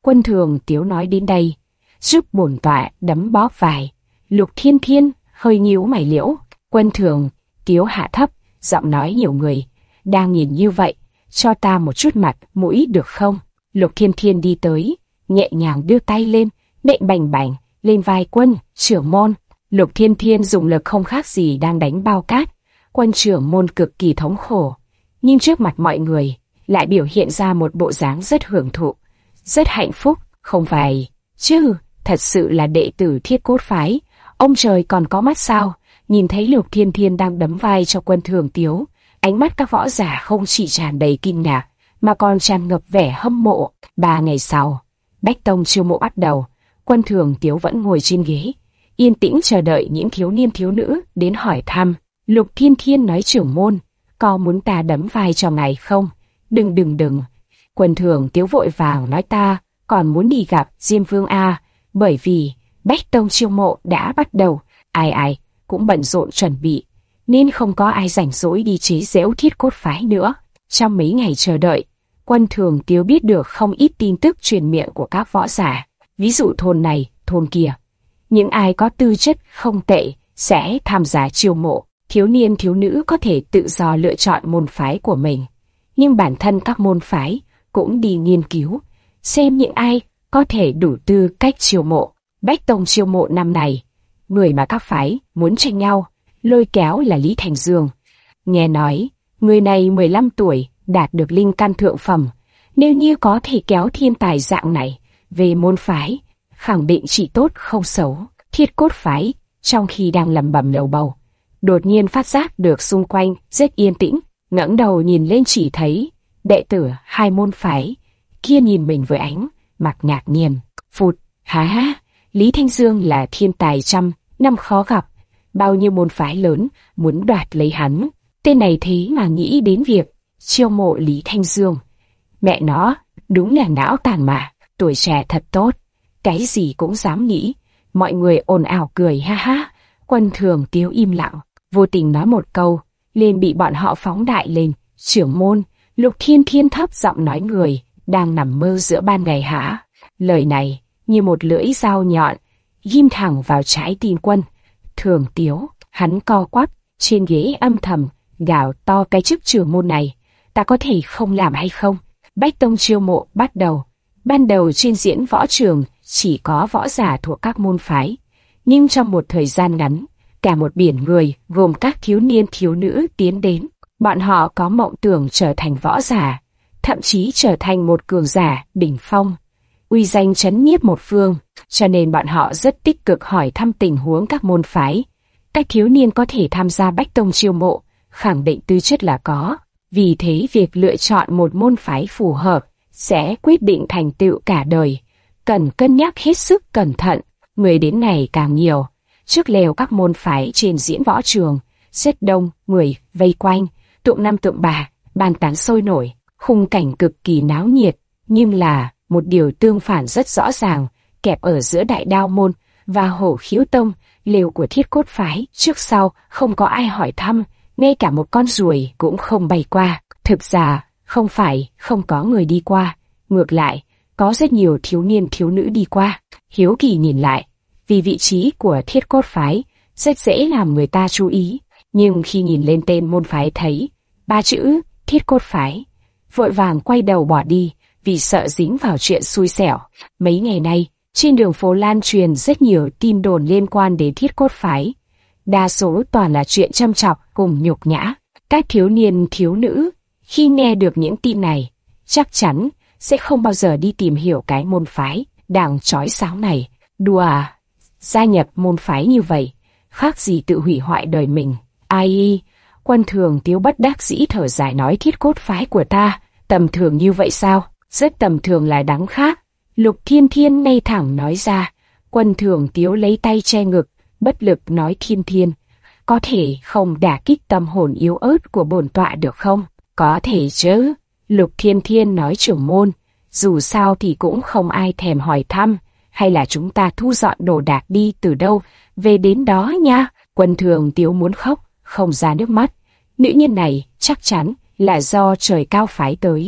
Quân Thường Tiếu nói đến đây, giúp bổn tọa đấm bóp vài. Lục Thiên Thiên hơi nhíu mày liễu. Quân Thường Tiếu hạ thấp giọng nói, nhiều người đang nhìn như vậy, cho ta một chút mặt mũi được không? Lục Thiên Thiên đi tới, nhẹ nhàng đưa tay lên, nện bành bành lên vai Quân trưởng môn. Lục Thiên Thiên dùng lực không khác gì đang đánh bao cát. Quân trưởng môn cực kỳ thống khổ, nhưng trước mặt mọi người lại biểu hiện ra một bộ dáng rất hưởng thụ, rất hạnh phúc. Không phải chứ, thật sự là đệ tử Thiết Cốt phái. Ông trời còn có mắt sao? Nhìn thấy Lục Thiên Thiên đang đấm vai cho Quân Thường Tiếu, ánh mắt các võ giả không chỉ tràn đầy kinh ngạc, mà còn tràn ngập vẻ hâm mộ. Ba ngày sau, Bách Tông chiêu mộ bắt đầu. Quân Thường Tiếu vẫn ngồi trên ghế, yên tĩnh chờ đợi những thiếu niên thiếu nữ đến hỏi thăm. Lục Thiên Thiên nói, trưởng môn, có muốn ta đấm vai cho ngài không? Đừng đừng đừng. Quân Thường Tiếu vội vàng nói, ta còn muốn đi gặp Diêm Vương A, bởi vì Bách Tông chiêu mộ đã bắt đầu, ai ai cũng bận rộn chuẩn bị, nên không có ai rảnh rỗi đi chế giễu Thiết Cốt phái nữa. Trong mấy ngày chờ đợi, Quân Thường Tiếu biết được không ít tin tức truyền miệng của các võ giả, ví dụ thôn này, thôn kia. Những ai có tư chất không tệ sẽ tham gia chiêu mộ. Thiếu niên thiếu nữ có thể tự do lựa chọn môn phái của mình, nhưng bản thân các môn phái cũng đi nghiên cứu, xem những ai có thể đủ tư cách chiêu mộ. Bách Tông chiêu mộ năm này, người mà các phái muốn tranh nhau, lôi kéo là Lý Thành Dương. Nghe nói, người này mười lăm tuổi, đạt được linh căn thượng phẩm. Nếu như có thể kéo thiên tài dạng này về môn phái, khẳng định chỉ tốt không xấu. Thiết Cốt phái, trong khi đang lẩm bẩm lầu bầu, đột nhiên phát giác được xung quanh rất yên tĩnh, ngẩng đầu nhìn lên chỉ thấy đệ tử hai môn phái kia nhìn mình với ánh mặt ngạc nhiên. Phụt, há há, Lý Thanh Dương là thiên tài trăm năm khó gặp, bao nhiêu môn phái lớn muốn đoạt lấy hắn. Tên này thế mà nghĩ đến việc chiêu mộ Lý Thanh Dương. Mẹ nó, đúng là não tàn mà, tuổi trẻ thật tốt, cái gì cũng dám nghĩ. Mọi người ồn ào cười ha ha. Quân Thường Tiếu im lặng, vô tình nói một câu, liền bị bọn họ phóng đại lên. Trưởng môn, Lục Thiên Thiên thấp giọng nói, người đang nằm mơ giữa ban ngày hả? Lời này như một lưỡi dao nhọn, ghim thẳng vào trái tim Quân Thường Tiếu. Hắn co quắp trên ghế âm thầm gào to, cái chức trưởng môn này ta có thể không làm hay không? Bách Tông chiêu mộ bắt đầu. Ban đầu trên diễn võ trường chỉ có võ giả thuộc các môn phái, nhưng trong một thời gian ngắn, cả một biển người gồm các thiếu niên thiếu nữ tiến đến. Bọn họ có mộng tưởng trở thành võ giả, thậm chí trở thành một cường giả đỉnh phong, uy danh chấn nhiếp một phương, cho nên bọn họ rất tích cực hỏi thăm tình huống các môn phái. Các thiếu niên có thể tham gia Bách Tông chiêu mộ, khẳng định tư chất là có, vì thế việc lựa chọn một môn phái phù hợp sẽ quyết định thành tựu cả đời, cần cân nhắc hết sức cẩn thận. Người đến ngày càng nhiều, trước lều các môn phái trên diễn võ trường, rất đông người vây quanh, tụm năm tụm bà, bàn tán sôi nổi, khung cảnh cực kỳ náo nhiệt. Nhưng là một điều tương phản rất rõ ràng, kẹp ở giữa Đại Đao môn và Hổ Khiếu tông, lều của Thiết Cốt phái trước sau không có ai hỏi thăm, ngay cả một con ruồi cũng không bay qua. Thực ra không phải không có người đi qua, ngược lại có rất nhiều thiếu niên thiếu nữ đi qua, hiếu kỳ nhìn lại, vì vị trí của Thiết Cốt phái rất dễ làm người ta chú ý. Nhưng khi nhìn lên tên môn phái thấy ba chữ Thiết Cốt phái, vội vàng quay đầu bỏ đi, vì sợ dính vào chuyện xui xẻo. Mấy ngày nay, trên đường phố lan truyền rất nhiều tin đồn liên quan đến Thiết Cốt phái, đa số toàn là chuyện châm chọc cùng nhục nhã. Các thiếu niên thiếu nữ khi nghe được những tin này, chắc chắn sẽ không bao giờ đi tìm hiểu cái môn phái đang chói sáo này. Đùa à, gia nhập môn phái như vậy, khác gì tự hủy hoại đời mình. Ai? Quân Thường Tiếu bất đắc dĩ thở dài nói, Thiết Cốt phái của ta tầm thường như vậy sao? Rất tầm thường là đáng khác. Lục Thiên Thiên ngay thẳng nói ra. Quân Thường Tiếu lấy tay che ngực, bất lực nói, Thiên Thiên, có thể không đả kích tâm hồn yếu ớt của bổn tọa được không? Có thể chứ. Lục Thiên Thiên nói, trưởng môn, dù sao thì cũng không ai thèm hỏi thăm, hay là chúng ta thu dọn đồ đạc đi từ đâu về đến đó nha. Quân Thường Tiếu muốn khóc, không ra nước mắt. Nữ nhân này chắc chắn là do trời cao phái tới,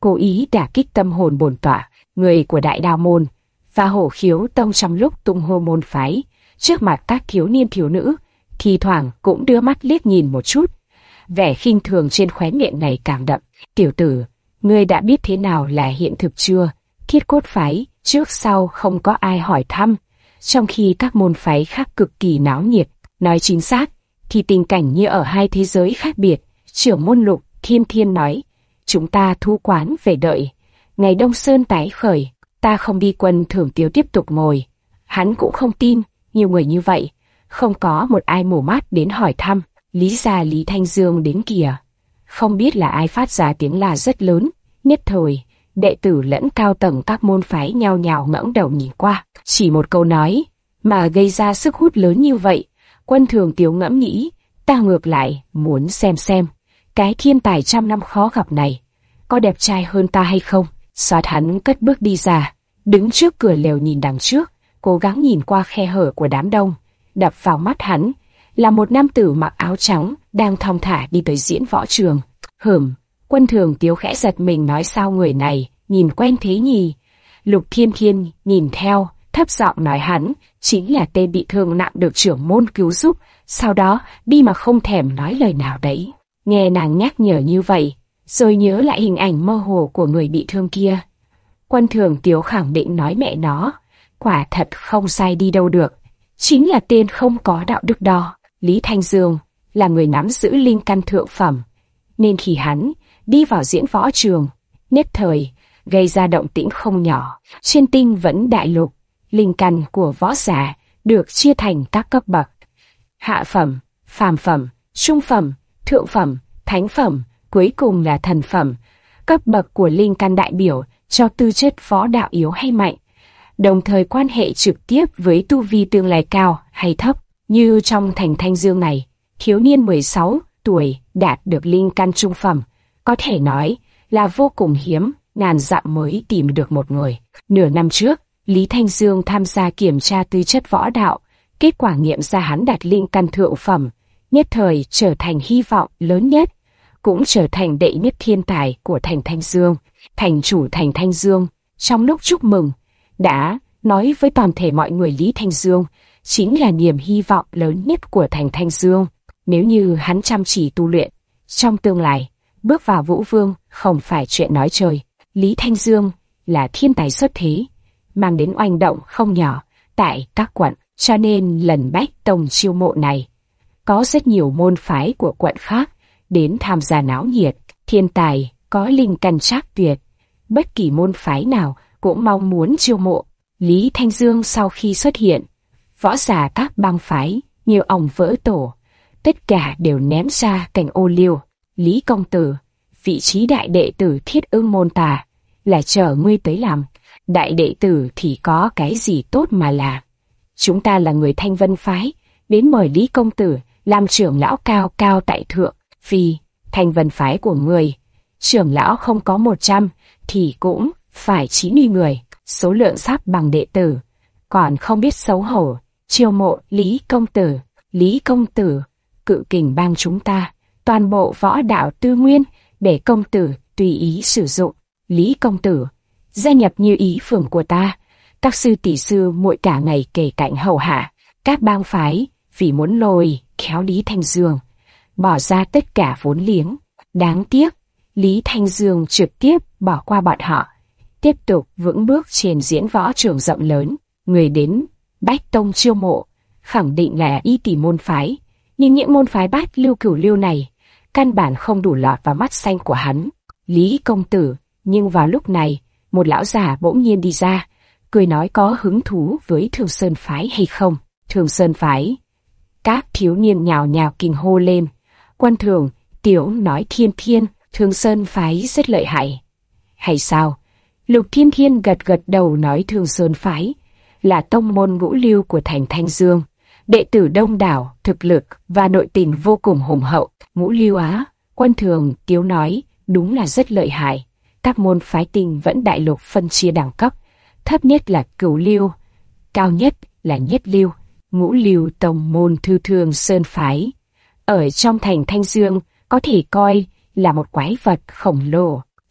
cố ý đả kích tâm hồn bổn tọa, người của Đại Đao môn và Hổ Khiếu tông trong lúc tung hô môn phái trước mặt các thiếu niên thiếu nữ, thì thoảng cũng đưa mắt liếc nhìn một chút. Vẻ khinh thường trên khóe miệng này càng đậm. Tiểu tử, ngươi đã biết thế nào là hiện thực chưa? Thiết Cốt phái trước sau không có ai hỏi thăm, trong khi các môn phái khác cực kỳ náo nhiệt. Nói chính xác thì tình cảnh như ở hai thế giới khác biệt. Trưởng môn Lục Thiên Thiên nói, chúng ta thu quán về đợi ngày Đông Sơn tái khởi. Ta không đi, Quân Thường Tiếu tiếp tục ngồi. Hắn cũng không tin, nhiều người như vậy, không có một ai mổ mắt đến hỏi thăm. Lý gia Lý Thanh Dương đến kìa. Không biết là ai phát ra tiếng là rất lớn. Nhất thời, đệ tử lẫn cao tầng các môn phái nhao nhao ngẩng đầu nhìn qua. Chỉ một câu nói mà gây ra sức hút lớn như vậy. Quân Thường Tiếu ngẫm nghĩ, ta ngược lại muốn xem xem cái thiên tài trăm năm khó gặp này có đẹp trai hơn ta hay không. Soát hắn cất bước đi ra, đứng trước cửa lều nhìn đằng trước, cố gắng nhìn qua khe hở của đám đông. Đập vào mắt hắn là một nam tử mặc áo trắng đang thong thả đi tới diễn võ trường. Hửm, Quân Thường Tiếu khẽ giật mình nói, sao người này nhìn quen thế nhỉ? Lục Thiên Thiên nhìn theo, thấp giọng nói hắn chính là tên bị thương nặng được trưởng môn cứu giúp, sau đó đi mà không thèm nói lời nào đấy. Nghe nàng nhắc nhở như vậy, rồi nhớ lại hình ảnh mơ hồ của người bị thương kia, Quân Thường Tiếu khẳng định nói, mẹ nó, quả thật không sai đi đâu được, chính là tên không có đạo đức đó. Lý Thanh Dương là người nắm giữ linh căn thượng phẩm, nên khi hắn đi vào diễn võ trường, nhất thời gây ra động tĩnh không nhỏ. Trên Tinh Vẫn đại lục, linh căn của võ giả được chia thành các cấp bậc: hạ phẩm, phàm phẩm, trung phẩm, thượng phẩm, thánh phẩm, cuối cùng là thần phẩm. Cấp bậc của linh căn đại biểu cho tư chất võ đạo yếu hay mạnh, đồng thời quan hệ trực tiếp với tu vi tương lai cao hay thấp. Như trong thành Thanh Dương này, thiếu niên mười sáu tuổi đạt được linh căn trung phẩm, có thể nói là vô cùng hiếm, ngàn dặm mới tìm được một người. Nửa năm trước, Lý Thanh Dương tham gia kiểm tra tư chất võ đạo, kết quả nghiệm ra hắn đạt linh căn thượng phẩm, nhất thời trở thành hy vọng lớn nhất, cũng trở thành đệ nhất thiên tài của thành Thanh Dương. Thành chủ thành Thanh Dương, trong lúc chúc mừng, đã nói với toàn thể mọi người Lý Thanh Dương chính là niềm hy vọng lớn nhất của thành Thanh Dương. Nếu như hắn chăm chỉ tu luyện, trong tương lai, bước vào Vũ Vương không phải chuyện nói chơi. Lý Thanh Dương là thiên tài xuất thế, mang đến oanh động không nhỏ tại các quận, cho nên lần Bách Tông chiêu mộ này, có rất nhiều môn phái của quận khác đến tham gia náo nhiệt. Thiên tài có linh căn trác tuyệt, bất kỳ môn phái nào cũng mong muốn chiêu mộ. Lý Thanh Dương sau khi xuất hiện, võ giả các bang phái như ong vỡ tổ, tất cả đều ném ra cảnh ô liu. Lý công tử, vị trí đại đệ tử Thiết Ưng môn ta là chờ ngươi tới làm. Đại đệ tử thì có cái gì tốt mà làm? Chúng ta là người Thanh Vân phái, đến mời Lý công tử làm trưởng lão cao cao tại thượng. Vì Thanh Vân phái của người, trưởng lão không có một trăm thì cũng phải chín mươi người, số lượng sắp bằng đệ tử, còn không biết xấu hổ chiêu mộ Lý công tử. Lý công tử, Cự Kình bang chúng ta toàn bộ võ đạo tư nguyên để công tử tùy ý sử dụng. Lý công tử, gia nhập như ý phường của ta, các sư tỷ sư muội cả ngày kề cạnh hầu hạ. Các bang phái vì muốn lôi kéo Lý Thanh Dương, bỏ ra tất cả vốn liếng. Đáng tiếc, Lý Thanh Dương trực tiếp bỏ qua bọn họ, tiếp tục vững bước trên diễn võ trường rộng lớn. Người đến Bách Tông chiêu mộ khẳng định là y tỷ môn phái, nhưng những môn phái bát lưu cửu lưu này căn bản không đủ lọt vào mắt xanh của hắn. Lý công tử, nhưng vào lúc này, một lão già bỗng nhiên đi ra, cười nói, có hứng thú với Thường Sơn phái hay không? Thường Sơn phái. Các thiếu niên nhào nhào kinh hô lên. Quân Thường Tiếu nói, Thiên Thiên, Thường Sơn phái rất lợi hại. Hay sao? Lục Thiên Thiên gật gật đầu nói, Thường Sơn phái là tông môn ngũ lưu của thành Thanh Dương, đệ tử đông đảo, thực lực và nội tình vô cùng hùng hậu. Ngũ lưu á? Quân Thường Tiếu nói, đúng là rất lợi hại. Các môn phái Tinh Vẫn đại lục phân chia đẳng cấp, thấp nhất là cửu lưu, cao nhất là nhất lưu. Ngũ lưu tông môn Thư Thường Sơn phái ở trong thành Thanh Dương có thể coi là một quái vật khổng lồ.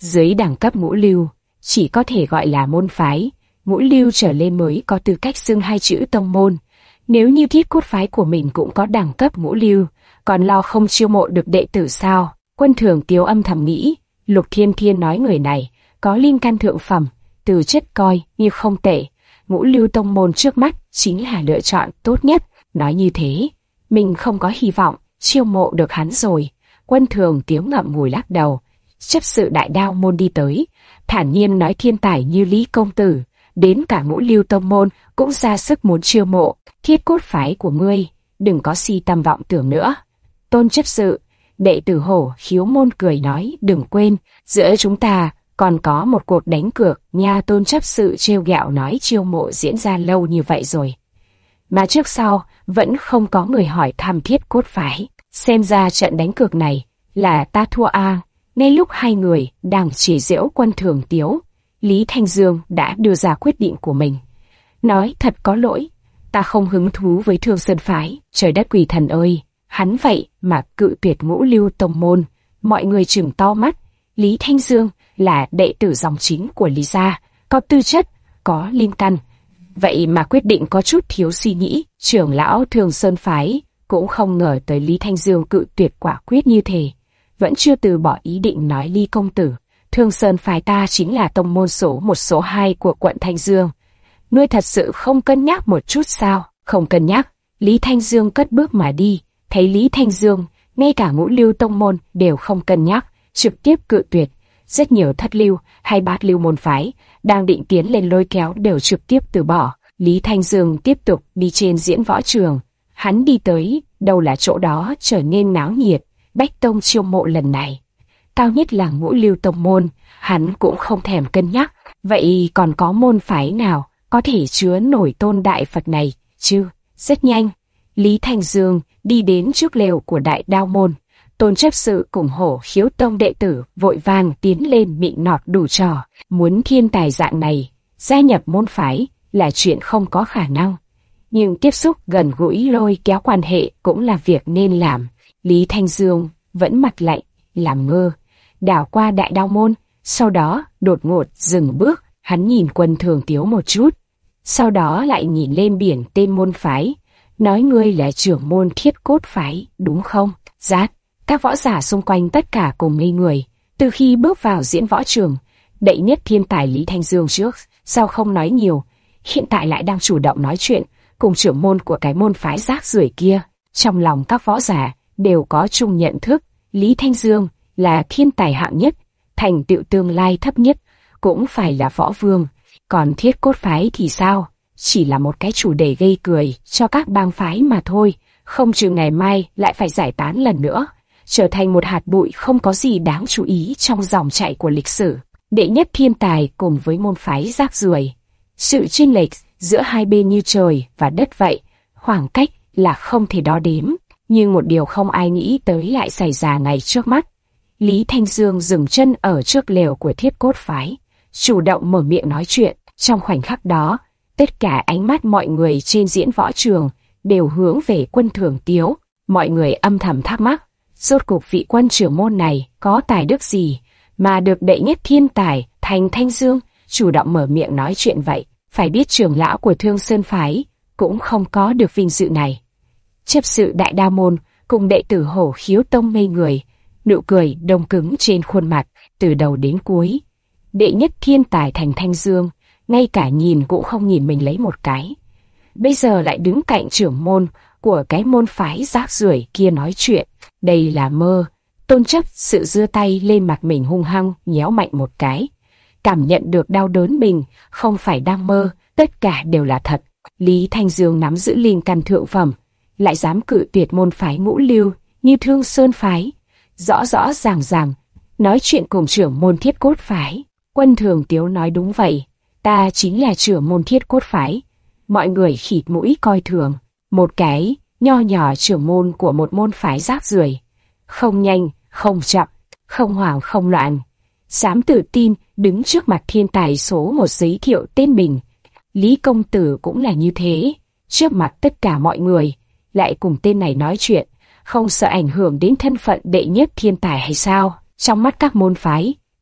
Dưới đẳng cấp ngũ lưu, chỉ có thể gọi là môn phái, ngũ lưu trở lên mới có tư cách xưng hai chữ tông môn. Nếu như Thiết Cốt phái của mình cũng có đẳng cấp ngũ lưu, còn lo không chiêu mộ được đệ tử sao? Quân Thường Tiếu âm thầm nghĩ. Lục Thiên Thiên nói người này có linh căn thượng phẩm, từ chất coi như không tệ, ngũ lưu tông môn trước mắt chính là lựa chọn tốt nhất. Nói như thế, mình không có hy vọng chiêu mộ được hắn rồi. Quân Thường Tiếu ngậm ngùi lắc đầu. Chấp sự Đại Đao môn đi tới, thản nhiên nói thiên tài như Lý công tử, đến cả ngũ lưu tông môn cũng ra sức muốn chiêu mộ. Thiết Cốt phái của ngươi, đừng có si tâm vọng tưởng nữa. Tôn chấp sự, đệ tử Hổ Khiếu môn cười nói, đừng quên, giữa chúng ta còn có một cuộc đánh cược nha. Tôn chấp sự trêu ghẹo nói, chiêu mộ diễn ra lâu như vậy rồi, mà trước sau vẫn không có người hỏi thăm Thiết Cốt phái. Xem ra trận đánh cược này là ta thua a. Ngay lúc hai người đang chỉ giễu Quân Thường Tiếu, Lý Thanh Dương đã đưa ra quyết định của mình. Nói thật có lỗi, ta không hứng thú với Thương Sơn phái. Trời đất quỷ thần ơi, hắn vậy mà cự tuyệt ngũ lưu tông môn. Mọi người trừng to mắt. Lý Thanh Dương là đệ tử dòng chính của Lý gia, có tư chất, có linh căn, vậy mà quyết định có chút thiếu suy nghĩ. Trưởng lão Thương Sơn phái cũng không ngờ tới Lý Thanh Dương cự tuyệt quả quyết như thế, vẫn chưa từ bỏ ý định nói, Lý công tử, Thương Sơn phái ta chính là tông môn số một số hai của quận Thanh Dương, ngươi thật sự không cân nhắc một chút sao? Không cân nhắc. Lý Thanh Dương cất bước mà đi. Thấy Lý Thanh Dương, ngay cả ngũ lưu tông môn đều không cân nhắc, trực tiếp cự tuyệt. Rất nhiều thất lưu hay bát lưu môn phái đang định tiến lên lôi kéo đều trực tiếp từ bỏ. Lý Thanh Dương tiếp tục đi trên diễn võ trường. Hắn đi tới đâu là chỗ đó trở nên náo nhiệt. Bách tông chiêu mộ lần này cao nhất là ngũ lưu tông môn, hắn cũng không thèm cân nhắc. Vậy còn có môn phái nào có thể chứa nổi Tôn Đại Phật này chứ? Rất nhanh, Lý Thanh Dương đi đến trước lều của Đại Đao môn. Tôn chấp sự cùng Hổ Khiếu tông đệ tử vội vàng tiến lên mịn nọt đủ trò. Muốn thiên tài dạng này gia nhập môn phái là chuyện không có khả năng, nhưng tiếp xúc gần gũi lôi kéo quan hệ cũng là việc nên làm. Lý Thanh Dương vẫn mặt lạnh làm ngơ, đảo qua Đại Đao môn, sau đó đột ngột dừng bước. Hắn nhìn Quân Thường Tiếu một chút, sau đó lại nhìn lên biển tên môn phái, nói, ngươi là trưởng môn Thiết Cốt phái đúng không? Rát, các võ giả xung quanh tất cả cùng ngây người. Từ khi bước vào diễn võ trường, đệ nhất thiên tài Lý Thanh Dương trước sao không nói nhiều, hiện tại lại đang chủ động nói chuyện cùng trưởng môn của cái môn phái rác rưởi kia. Trong lòng các võ giả đều có chung nhận thức, Lý Thanh Dương là thiên tài hạng nhất, thành tựu tương lai thấp nhất cũng phải là võ vương. Còn Thiết Cốt phái thì sao? Chỉ là một cái chủ đề gây cười cho các bang phái mà thôi, không chừng ngày mai lại phải giải tán lần nữa, trở thành một hạt bụi không có gì đáng chú ý trong dòng chảy của lịch sử. Đệ nhất thiên tài cùng với môn phái rác rưởi, sự chênh lệch giữa hai bên như trời và đất vậy, khoảng cách là không thể đo đếm. Nhưng một điều không ai nghĩ tới lại xảy ra ngay trước mắt. Lý Thanh Dương dừng chân ở trước lều của Thiết Cốt phái, chủ động mở miệng nói chuyện. Trong khoảnh khắc đó, tất cả ánh mắt mọi người trên diễn võ trường đều hướng về Quân Thường Tiếu. Mọi người âm thầm thắc mắc, rốt cuộc vị quân trưởng môn này có tài đức gì mà được đệ nhất thiên tài thành Thanh Dương chủ động mở miệng nói chuyện vậy? Phải biết trưởng lão của Thương Sơn phái cũng không có được vinh dự này. Chấp sự Đại Đao môn cùng đệ tử Hổ Khiếu tông ngây người, nụ cười đông cứng trên khuôn mặt từ đầu đến cuối. Đệ nhất thiên tài thành Thanh Dương ngay cả nhìn cũng không nhìn mình lấy một cái, bây giờ lại đứng cạnh trưởng môn của cái môn phái rác rưởi kia nói chuyện. Đây là mơ. Tôn chấp sự giơ tay lên mặt mình hung hăng nhéo mạnh một cái, cảm nhận được đau đớn mình không phải đang mơ, tất cả đều là thật. Lý Thanh Dương nắm giữ linh căn thượng phẩm, lại dám cự tuyệt môn phái ngũ lưu như Thương Sơn phái, rõ rõ ràng ràng nói chuyện cùng trưởng môn Thiết Cốt phái. Quân Thường Tiếu nói, đúng vậy, ta chính là trưởng môn Thiết Cốt phái. Mọi người khịt mũi coi thường, một cái nho nhỏ trưởng môn của một môn phái rác rưởi, không nhanh không chậm, không hoảng không loạn, dám tự tin đứng trước mặt thiên tài số một giới thiệu tên mình. Lý công tử cũng là như thế, trước mặt tất cả mọi người lại cùng tên này nói chuyện, không sợ ảnh hưởng đến thân phận đệ nhất thiên tài hay sao? Trong mắt các môn phái,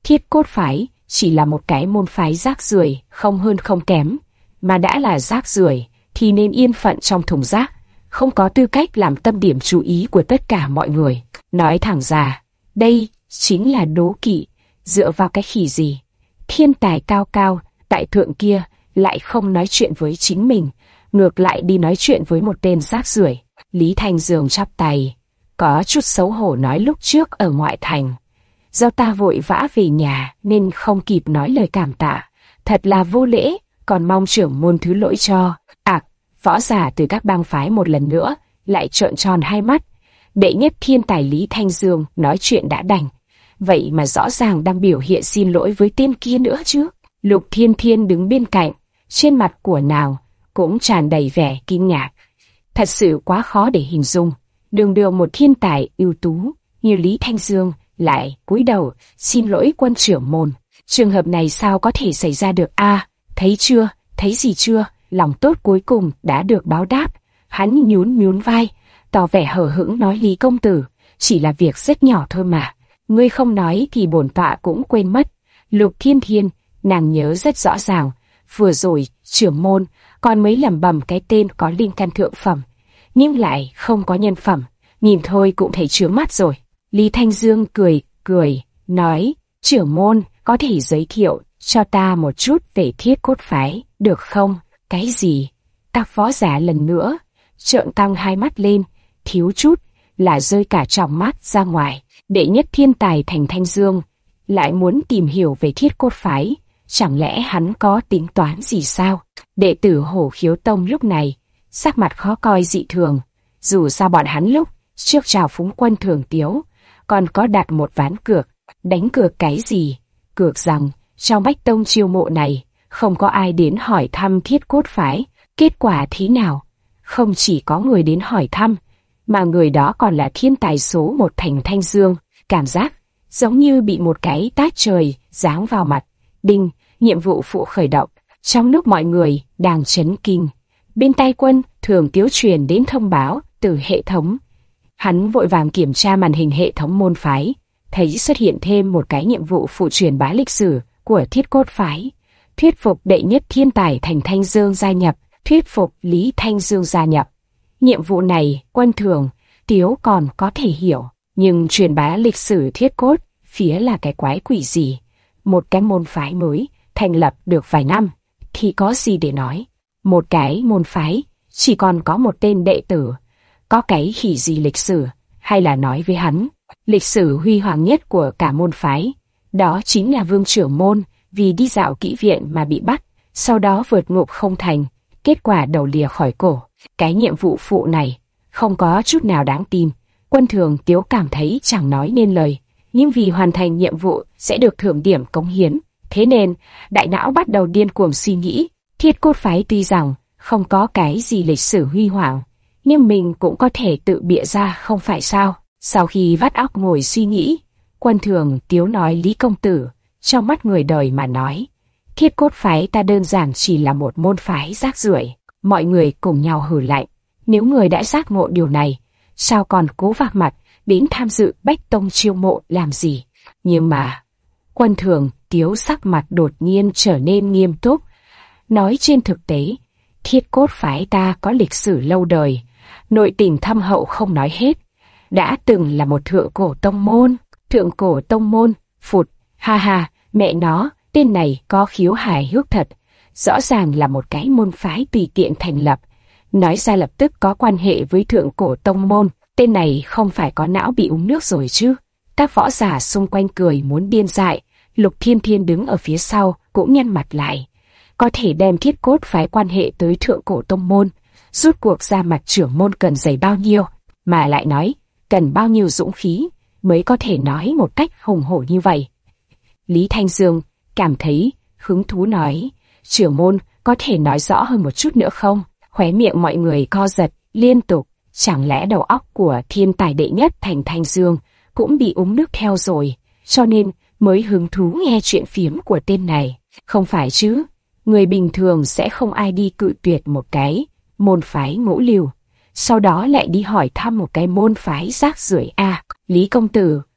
Thiết cốt phái chỉ là một cái môn phái rác rưởi, không hơn không kém, mà đã là rác rưởi thì nên yên phận trong thùng rác, không có tư cách làm tâm điểm chú ý của tất cả mọi người. Nói thẳng ra, đây chính là đố kỵ. Dựa vào cái khỉ gì? Thiên tài cao cao tại thượng kia lại không nói chuyện với chính mình, ngược lại đi nói chuyện với một tên rác rưởi. Lý Thanh Dương chắp tay, có chút xấu hổ nói lúc trước ở ngoại thành, do ta vội vã về nhà nên không kịp nói lời cảm tạ, thật là vô lễ, còn mong trưởng môn thứ lỗi cho. À, võ giả từ các bang phái một lần nữa lại trợn tròn hai mắt. Đệ nhất thiên tài Lý Thanh Dương nói chuyện đã đành, vậy mà rõ ràng đang biểu hiện xin lỗi với tên kia nữa chứ. Lục Thiên Thiên đứng bên cạnh, trên mặt của nàng cũng tràn đầy vẻ kinh ngạc. Thật sự quá khó để hình dung, đường đường một thiên tài ưu tú như Lý Thanh Dương lại cúi đầu xin lỗi quân trưởng môn. Trường hợp này sao có thể xảy ra được a? À, thấy chưa, thấy gì chưa, lòng tốt cuối cùng đã được báo đáp. Hắn nhún nhún vai, tỏ vẻ hờ hững nói, Lý công tử, chỉ là việc rất nhỏ thôi mà, ngươi không nói thì bổn tọa cũng quên mất. Lục Thiên Thiên, nàng nhớ rất rõ ràng, vừa rồi trưởng môn còn mới lẩm bẩm cái tên có linh căn thượng phẩm, nhưng lại không có nhân phẩm, nhìn thôi cũng thấy chướng mắt rồi. Lý Thanh Dương cười cười, nói, trưởng môn có thể giới thiệu cho ta một chút về Thiết Cốt phái, được không? Cái gì? Các võ giả lần nữa trợn tăng hai mắt lên, thiếu chút là rơi cả tròng mắt ra ngoài. Đệ nhất thiên tài thành Thanh Dương lại muốn tìm hiểu về Thiết Cốt phái, chẳng lẽ hắn có tính toán gì sao? Đệ tử Hổ Khiếu Tông lúc này sắc mặt khó coi dị thường, dù sao bọn hắn lúc trước chào phúng quân Thường Tiếu còn có đặt một ván cược. Đánh cược cái gì? Cược rằng trong Bách Tông chiêu mộ này không có ai đến hỏi thăm Thiết Cốt phái. Kết quả thế nào? Không chỉ có người đến hỏi thăm, mà người đó còn là thiên tài số một thành Thanh Dương. Cảm giác giống như bị một cái tát trời giáng vào mặt. Đinh, nhiệm vụ phụ khởi động. Trong lúc mọi người đang chấn kinh, bên tai quân Thường Tiếu truyền đến thông báo từ hệ thống. Hắn vội vàng kiểm tra màn hình hệ thống môn phái, thấy xuất hiện thêm một cái nhiệm vụ phụ truyền bá lịch sử của Thiết Cốt phái. Thuyết phục đệ nhất thiên tài thành Thanh Dương gia nhập, thuyết phục Lý Thanh Dương gia nhập. Nhiệm vụ này quân Thường Tiếu còn có thể hiểu, nhưng truyền bá lịch sử Thiết Cốt phía là cái quái quỷ gì? Một cái môn phái mới thành lập được vài năm thì có gì để nói? Một cái môn phái chỉ còn có một tên đệ tử, có cái khỉ gì lịch sử? Hay là nói với hắn, lịch sử huy hoàng nhất của cả môn phái, đó chính là Vương trưởng môn vì đi dạo kỹ viện mà bị bắt, sau đó vượt ngục không thành, kết quả đầu lìa khỏi cổ. Cái nhiệm vụ phụ này không có chút nào đáng tin. Quân Thường Tiếu cảm thấy chẳng nói nên lời, nhưng vì hoàn thành nhiệm vụ sẽ được thưởng điểm cống hiến, thế nên đại não bắt đầu điên cuồng suy nghĩ. Thiết Cốt phái tuy rằng không có cái gì lịch sử huy hoàng, nhưng mình cũng có thể tự bịa ra không phải sao? Sau khi vắt óc ngồi suy nghĩ, Quân Thường Tiếu nói, Lý công tử, trong mắt người đời mà nói, Thiết Cốt phái ta đơn giản chỉ là một môn phái rác rưởi. Mọi người cùng nhau hừ lạnh, nếu người đã giác ngộ điều này, sao còn cố vạc mặt đến tham dự Bách Tông chiêu mộ làm gì? Nhưng mà Quân Thường Tiếu sắc mặt đột nhiên trở nên nghiêm túc, nói, trên thực tế Thiết Cốt phái ta có lịch sử lâu đời, nội tình thâm hậu không nói hết, đã từng là một thượng cổ tông môn. Thượng cổ tông môn? Phụt, ha ha, mẹ nó, tên này có khiếu hài hước thật, rõ ràng là một cái môn phái tùy tiện thành lập, nói ra lập tức có quan hệ với thượng cổ tông môn. Tên này không phải có não bị uống nước rồi chứ? Các võ giả xung quanh cười muốn điên dại. Lục Thiên Thiên đứng ở phía sau cũng nhăn mặt lại. Có thể đem Thiết Cốt phái quan hệ tới thượng cổ tông môn, rút cuộc ra mặt trưởng môn cần dày bao nhiêu, mà lại nói cần bao nhiêu dũng khí mới có thể nói một cách hùng hổ như vậy. Lý Thanh Dương cảm thấy hứng thú nói, trưởng môn có thể nói rõ hơn một chút nữa không? Khóe miệng mọi người co giật liên tục. Chẳng lẽ đầu óc của thiên tài đệ nhất thành Thanh Dương cũng bị uống nước theo rồi, cho nên mới hứng thú nghe chuyện phiếm của tên này? Không phải chứ, người bình thường sẽ không ai đi cự tuyệt một cái môn phái ngũ lưu, sau đó lại đi hỏi thăm một cái môn phái rác rưởi a. À, Lý công tử,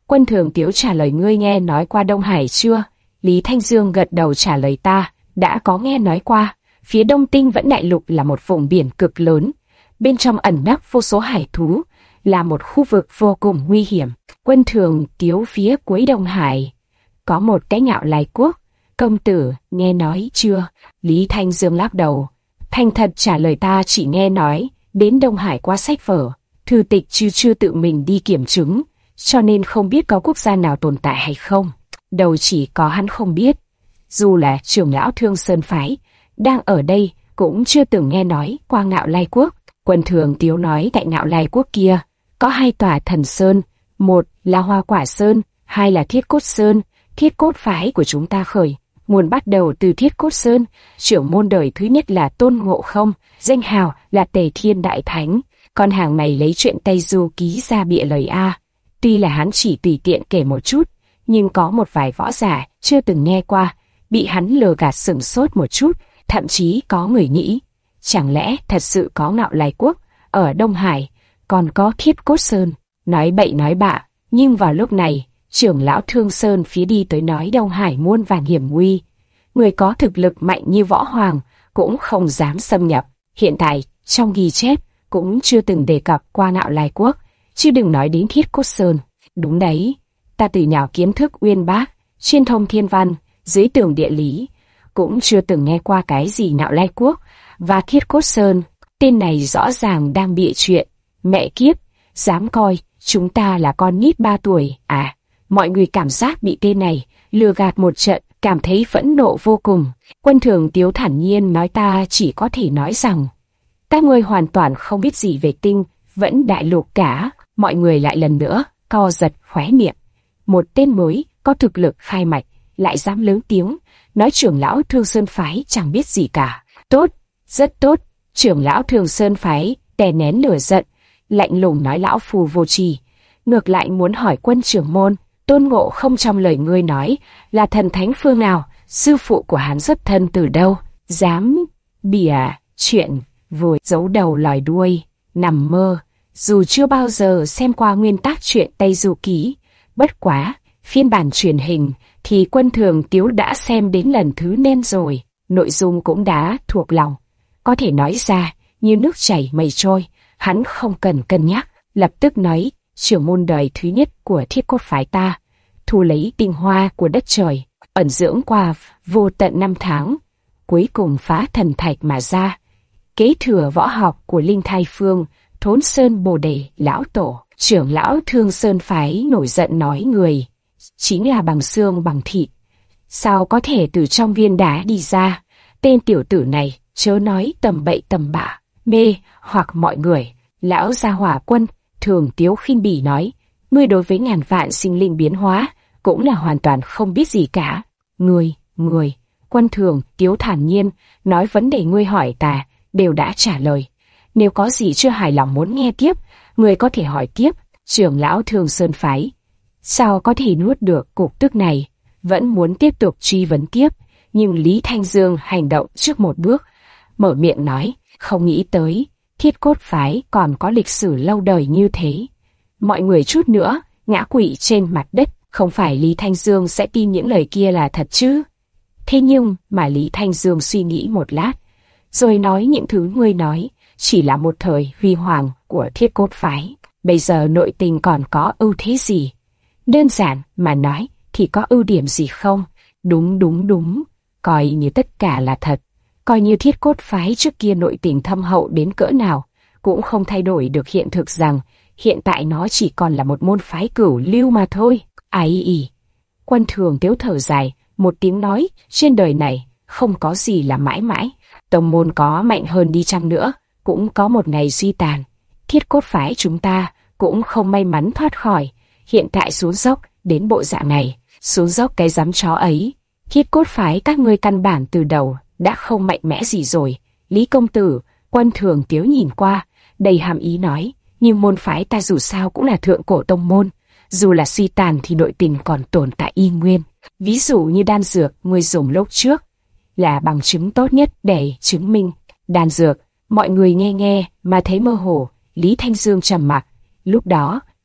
Quân Thường Tiếu trả lời: ngươi nghe nói qua Đông Hải chưa? Lý Thanh Dương gật đầu trả lời: ta đã có nghe nói qua. Phía Đông Tinh Vẫn Đại Lục là một vùng biển cực lớn, bên trong ẩn nấp vô số hải thú, là một khu vực vô cùng nguy hiểm. Quân Thường Tiếu: phía cuối Đông Hải có một cái Ngạo Lai Quốc, công tử nghe nói chưa? Lý Thanh Dương lắc đầu, thành thật trả lời: ta chỉ nghe nói đến Đông Hải qua sách vở, thư tịch chứ chưa tự mình đi kiểm chứng, cho nên không biết có quốc gia nào tồn tại hay không. Đầu chỉ có hắn không biết, dù là trưởng lão Thương Sơn phái đang ở đây cũng chưa từng nghe nói qua Ngạo Lai Quốc. Quân Thường Tiếu nói: tại Ngạo Lai Quốc kia có hai tòa thần sơn, một là Hoa Quả Sơn, hai là Thiết Cốt Sơn. Thiết Cốt phái của chúng ta khởi nguồn bắt đầu từ Thiết Cốt Sơn, trưởng môn đời thứ nhất là Tôn Ngộ Không, danh hào là Tề Thiên Đại Thánh. Con hàng này lấy chuyện Tây Du Ký ra bịa lời a. Tuy là hắn chỉ tùy tiện kể một chút, nhưng có một vài võ giả chưa từng nghe qua, bị hắn lừa gạt sửng sốt một chút, thậm chí có người nghĩ, chẳng lẽ thật sự có Ngạo Lai Quốc ở Đông Hải, còn có Thiết Cốt Sơn. Nói bậy nói bạ, nhưng vào lúc này, trưởng lão Thương Sơn phía đi tới nói: Đông Hải muôn vàn hiểm nguy, người có thực lực mạnh như Võ Hoàng cũng không dám xâm nhập. Hiện tại, trong ghi chép cũng chưa từng đề cập qua Ngạo Lai Quốc, chứ đừng nói đến Thiết Cốt Sơn. Đúng đấy, ta từ nhỏ kiến thức uyên bác, chuyên thông thiên văn, dưới tường địa lý, cũng chưa từng nghe qua cái gì Ngạo Lai Quốc và Thiết Cốt Sơn. Tên này rõ ràng đang bịa chuyện. Mẹ kiếp, dám coi chúng ta là con nít ba tuổi à? Mọi người cảm giác bị tên này lừa gạt một trận, cảm thấy phẫn nộ vô cùng. Quân Thường Tiếu thản nhiên nói: ta chỉ có thể nói rằng các ngươi hoàn toàn không biết gì về Tinh Vẫn Đại Lục cả. Mọi người lại lần nữa co giật khóe miệng. Một tên mới có thực lực khai mạch lại dám lớn tiếng nói trưởng lão Thương Sơn phái chẳng biết gì cả. Tốt, rất tốt. Trưởng lão Thương Sơn phái đè nén lửa giận, lạnh lùng nói: lão phù vô tri, ngược lại muốn hỏi Quân trưởng môn, Tôn Ngộ Không trong lời ngươi nói là thần thánh phương nào? Sư phụ của hắn xuất thân từ đâu? Dám bịa chuyện vùi giấu đầu lòi đuôi, nằm mơ. Dù chưa bao giờ xem qua nguyên tác truyện Tây Du Ký, bất quá phiên bản truyền hình thì Quân Thường Tiếu đã xem đến lần thứ nên rồi, nội dung cũng đã thuộc lòng, có thể nói ra như nước chảy mây trôi. Hắn không cần cân nhắc, lập tức nói: trưởng môn đời thứ nhất của Thiết Cốt phái ta thu lấy tinh hoa của đất trời, ẩn dưỡng qua vô tận năm tháng, cuối cùng phá thần thạch mà ra, kế thừa võ học của Linh Thai Phương, Thốn Sơn Bồ Đề lão tổ. Trưởng lão Thương Sơn phái nổi giận nói: người chính là bằng xương bằng thịt, sao có thể từ trong viên đá đi ra? Tên tiểu tử này chớ nói tầm bậy tầm bạ, mê hoặc mọi người. Lão gia hỏa Quân Thường Tiếu khinh bỉ nói: ngươi đối với ngàn vạn sinh linh biến hóa cũng là hoàn toàn không biết gì cả. Ngươi, ngươi, Quân Thường Tiếu thản nhiên nói: vấn đề ngươi hỏi ta đều đã trả lời, nếu có gì chưa hài lòng muốn nghe tiếp, ngươi có thể hỏi tiếp. Trưởng lão Thương Sơn phái sao có thể nuốt được cục tức này, vẫn muốn tiếp tục truy vấn tiếp, nhưng Lý Thanh Dương hành động trước một bước, mở miệng nói: không nghĩ tới Thiết Cốt phái còn có lịch sử lâu đời như thế. Mọi người chút nữa ngã quỵ trên mặt đất. Không phải Lý Thanh Dương sẽ tin những lời kia là thật chứ? Thế nhưng mà Lý Thanh Dương suy nghĩ một lát, rồi nói: những thứ ngươi nói chỉ là một thời huy hoàng của Thiết Cốt phái. Bây giờ nội tình còn có ưu thế gì? Đơn giản mà nói thì có ưu điểm gì không? Đúng đúng đúng, coi như tất cả là thật. Coi như Thiết Cốt phái trước kia nội tình thâm hậu đến cỡ nào, cũng không thay đổi được hiện thực rằng hiện tại nó chỉ còn là một môn phái cửu lưu mà thôi. Ai ì. Quân Thường Tiếu thở dài một tiếng nói: trên đời này không có gì là mãi mãi, tông môn có mạnh hơn đi chăng nữa cũng có một ngày suy tàn. Thiết Cốt phái chúng ta cũng không may mắn thoát khỏi hiện tại xuống dốc đến bộ dạng này. Xuống dốc cái dám chó ấy, Thiết Cốt phái các ngươi căn bản từ đầu đã không mạnh mẽ gì rồi. Lý công tử. Quân Thường Tiếu nhìn qua, đầy hàm ý nói: nhưng môn phái ta dù sao cũng là thượng cổ tông môn, dù là suy tàn thì nội tình còn tồn tại y nguyên. Ví dụ như đan dược ngươi dùng lúc trước là bằng chứng tốt nhất để chứng minh. Đan dược, mọi người nghe nghe mà thấy mơ hồ. Lý Thanh Dương trầm mặc, lúc đó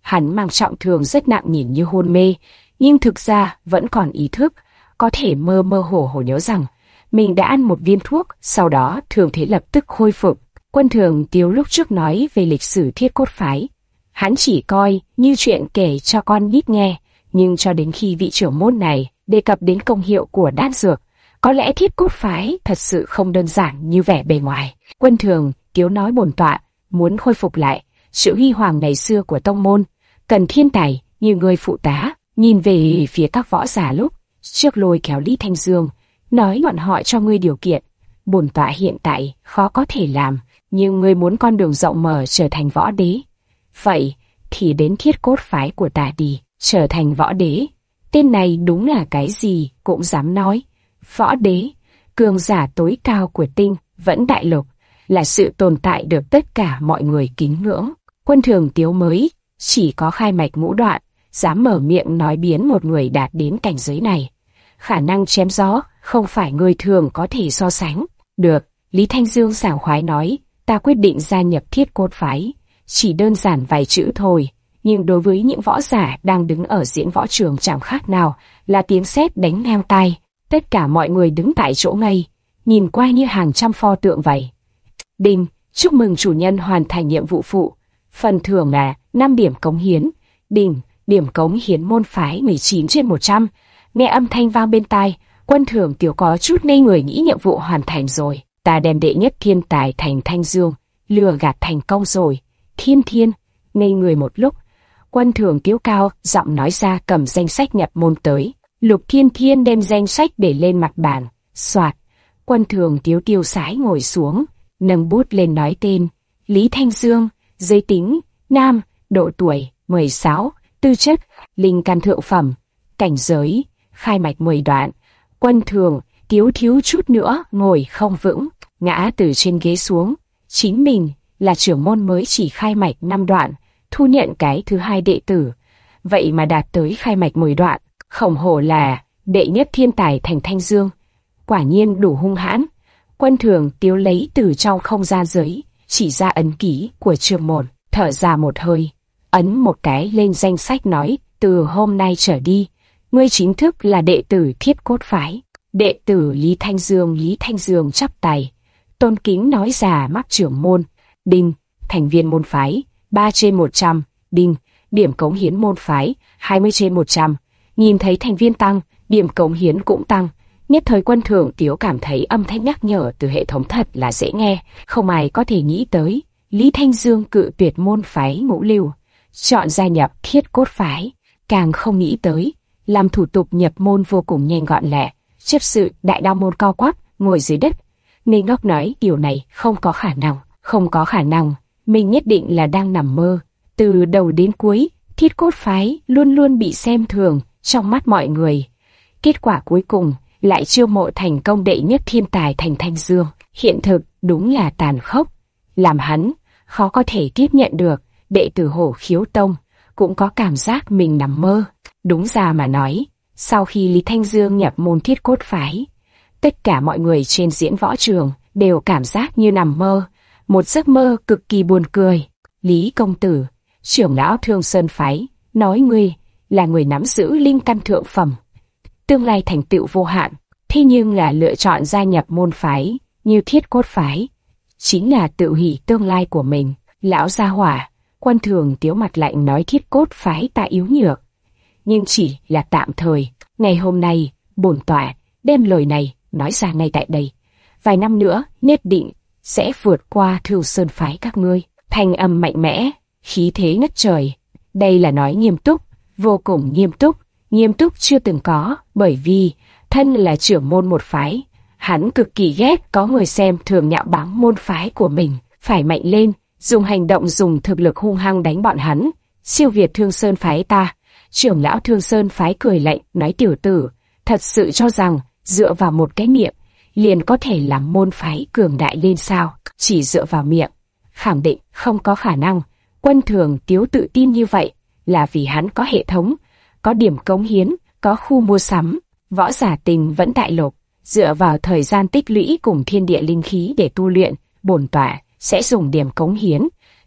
Hắn mang trọng thương rất nặng, nhìn như hôn mê, nhưng thực ra vẫn còn ý thức, có thể mơ mơ hồ hồ nhớ rằng mình đã ăn một viên thuốc, sau đó thương thế lập tức khôi phục. Quân Thường Tiếu lúc trước nói về lịch sử Thiết Cốt phái, hắn chỉ coi như chuyện kể cho con nít nghe, nhưng cho đến khi vị trưởng môn này đề cập đến công hiệu của đan dược, có lẽ Thiết Cốt phái thật sự không đơn giản như vẻ bề ngoài. Quân Thường Tiếu nói bổn tọa muốn khôi phục lại sự huy hoàng ngày xưa của tông môn, cần thiên tài như người phụ tá. Nhìn về phía các võ giả lúc trước lôi kéo Lý Thanh Dương, nói bọn họ cho ngươi điều kiện. Bổn tọa hiện tại khó có thể làm, nhưng ngươi muốn con đường rộng mở trở thành võ đế. Vậy thì đến Thiết Cốt phái của ta đi. Trở thành võ đế, tên này đúng là cái gì cũng dám nói. Võ đế, cường giả tối cao của tinh vẫn đại lục, là sự tồn tại được tất cả mọi người kính ngưỡng. Quân Thường Tiếu mới chỉ có khai mạch ngũ đoạn, dám mở miệng nói biến một người đạt đến cảnh giới này. Khả năng chém gió không phải người thường có thể so sánh. Được, Lý Thanh Dương sảng khoái nói, ta quyết định gia nhập Thiết Cốt phái. Chỉ đơn giản vài chữ thôi, nhưng đối với những võ giả đang đứng ở diễn võ trường chẳng khác nào là tiếng sét đánh ngang tai. Tất cả mọi người đứng tại chỗ ngây, nhìn qua như hàng trăm pho tượng vậy. Đinh, chúc mừng chủ nhân hoàn thành nhiệm vụ phụ. Phần thưởng là năm điểm cống hiến. Đinh, điểm cống hiến môn phái mười chín trên một trăm. Nghe âm thanh vang bên tai, Quân Thường Tiếu có chút ngây người, nghĩ nhiệm vụ hoàn thành rồi. Ta đem đệ nhất thiên tài thành Thanh Dương, lừa gạt thành công rồi. Thiên Thiên, ngây người một lúc, Quân Thường Tiếu cao giọng nói ra, cầm danh sách nhập môn tới. Lục Thiên Thiên đem danh sách để lên mặt bàn. Soạt, Quân Thường Tiếu tiêu sái ngồi xuống, nâng bút lên nói tên. Lý Thanh Dương, giới tính, nam, độ tuổi, mười sáu, tư chất, linh căn thượng phẩm, cảnh giới, khai mạch mười đoạn. Quân Thường Tiếu thiếu chút nữa ngồi không vững, ngã từ trên ghế xuống. Chính mình là trưởng môn mới chỉ khai mạch năm đoạn, thu nhận cái thứ hai đệ tử, vậy mà đạt tới khai mạch mười đoạn, khổng hổ là đệ nhất thiên tài thành Thanh Dương, quả nhiên đủ hung hãn. Quân Thường Tiếu lấy từ trong không gian giấy, chỉ ra ấn ký của trưởng môn, thở ra một hơi, ấn một cái lên danh sách nói, từ hôm nay trở đi, ngươi chính thức là đệ tử Thiết Cốt phái. Đệ tử Lý Thanh Dương. Lý Thanh Dương chắp tay, tôn kính nói già mắc trưởng môn. Đinh, thành viên môn phái, ba trên một trăm. Đinh, điểm cống hiến môn phái, hai mươi trên một trăm. Nhìn thấy thành viên tăng, điểm cống hiến cũng tăng. Nhất thời Quân Thường Tiếu cảm thấy âm thanh nhắc nhở từ hệ thống thật là dễ nghe, không ai có thể nghĩ tới. Lý Thanh Dương cự tuyệt môn phái ngũ lưu, chọn gia nhập Thiết Cốt phái, càng không nghĩ tới, làm thủ tục nhập môn vô cùng nhanh gọn lẹ. Chấp sự đại đao môn cao quắc, ngồi dưới đất, ngây ngốc nói điều này không có khả năng, không có khả năng, mình nhất định là đang nằm mơ. Từ đầu đến cuối, Thiết Cốt phái luôn luôn bị xem thường trong mắt mọi người. Kết quả cuối cùng lại chiêu mộ thành công đệ nhất thiên tài thành Thanh Dương. Hiện thực đúng là tàn khốc, làm hắn khó có thể tiếp nhận được. Đệ tử Hổ Khiếu Tông cũng có cảm giác mình nằm mơ. Đúng ra mà nói, sau khi Lý Thanh Dương nhập môn Thiết Cốt phái, tất cả mọi người trên diễn võ trường đều cảm giác như nằm mơ, một giấc mơ cực kỳ buồn cười. Lý công tử, trưởng lão Thương Sơn phái, nói ngươi là người nắm giữ linh căn thượng phẩm, tương lai thành tựu vô hạn, thế nhưng là lựa chọn gia nhập môn phái như Thiết Cốt phái, chính là tự hủy tương lai của mình. Lão gia hỏa, Quân Thường Tiếu mặt lạnh nói Thiết Cốt phái ta yếu nhược, nhưng chỉ là tạm thời. Ngày hôm nay, bổn tọa đem lời này nói ra ngay tại đây. Vài năm nữa, nhất định sẽ vượt qua Thương Sơn phái các ngươi. Thanh âm mạnh mẽ, khí thế ngất trời. Đây là nói nghiêm túc, vô cùng nghiêm túc, nghiêm túc chưa từng có, bởi vì thân là trưởng môn một phái, hắn cực kỳ ghét có người xem thường nhạo báng môn phái của mình, phải mạnh lên, dùng hành động dùng thực lực hung hăng đánh bọn hắn, siêu việt Thương Sơn phái ta. Trưởng lão Thương Sơn phái cười lạnh, nói tiểu tử, thật sự cho rằng dựa vào một cái miệng liền có thể làm môn phái cường đại lên sao? Chỉ dựa vào miệng, khẳng định không có khả năng. Quân Thường Tiếu tự tin như vậy là vì hắn có hệ thống, có điểm cống hiến, có khu mua sắm. Võ giả tình vẫn đại lục, dựa vào thời gian tích lũy cùng thiên địa linh khí để tu luyện, bổn tọa sẽ dùng điểm cống hiến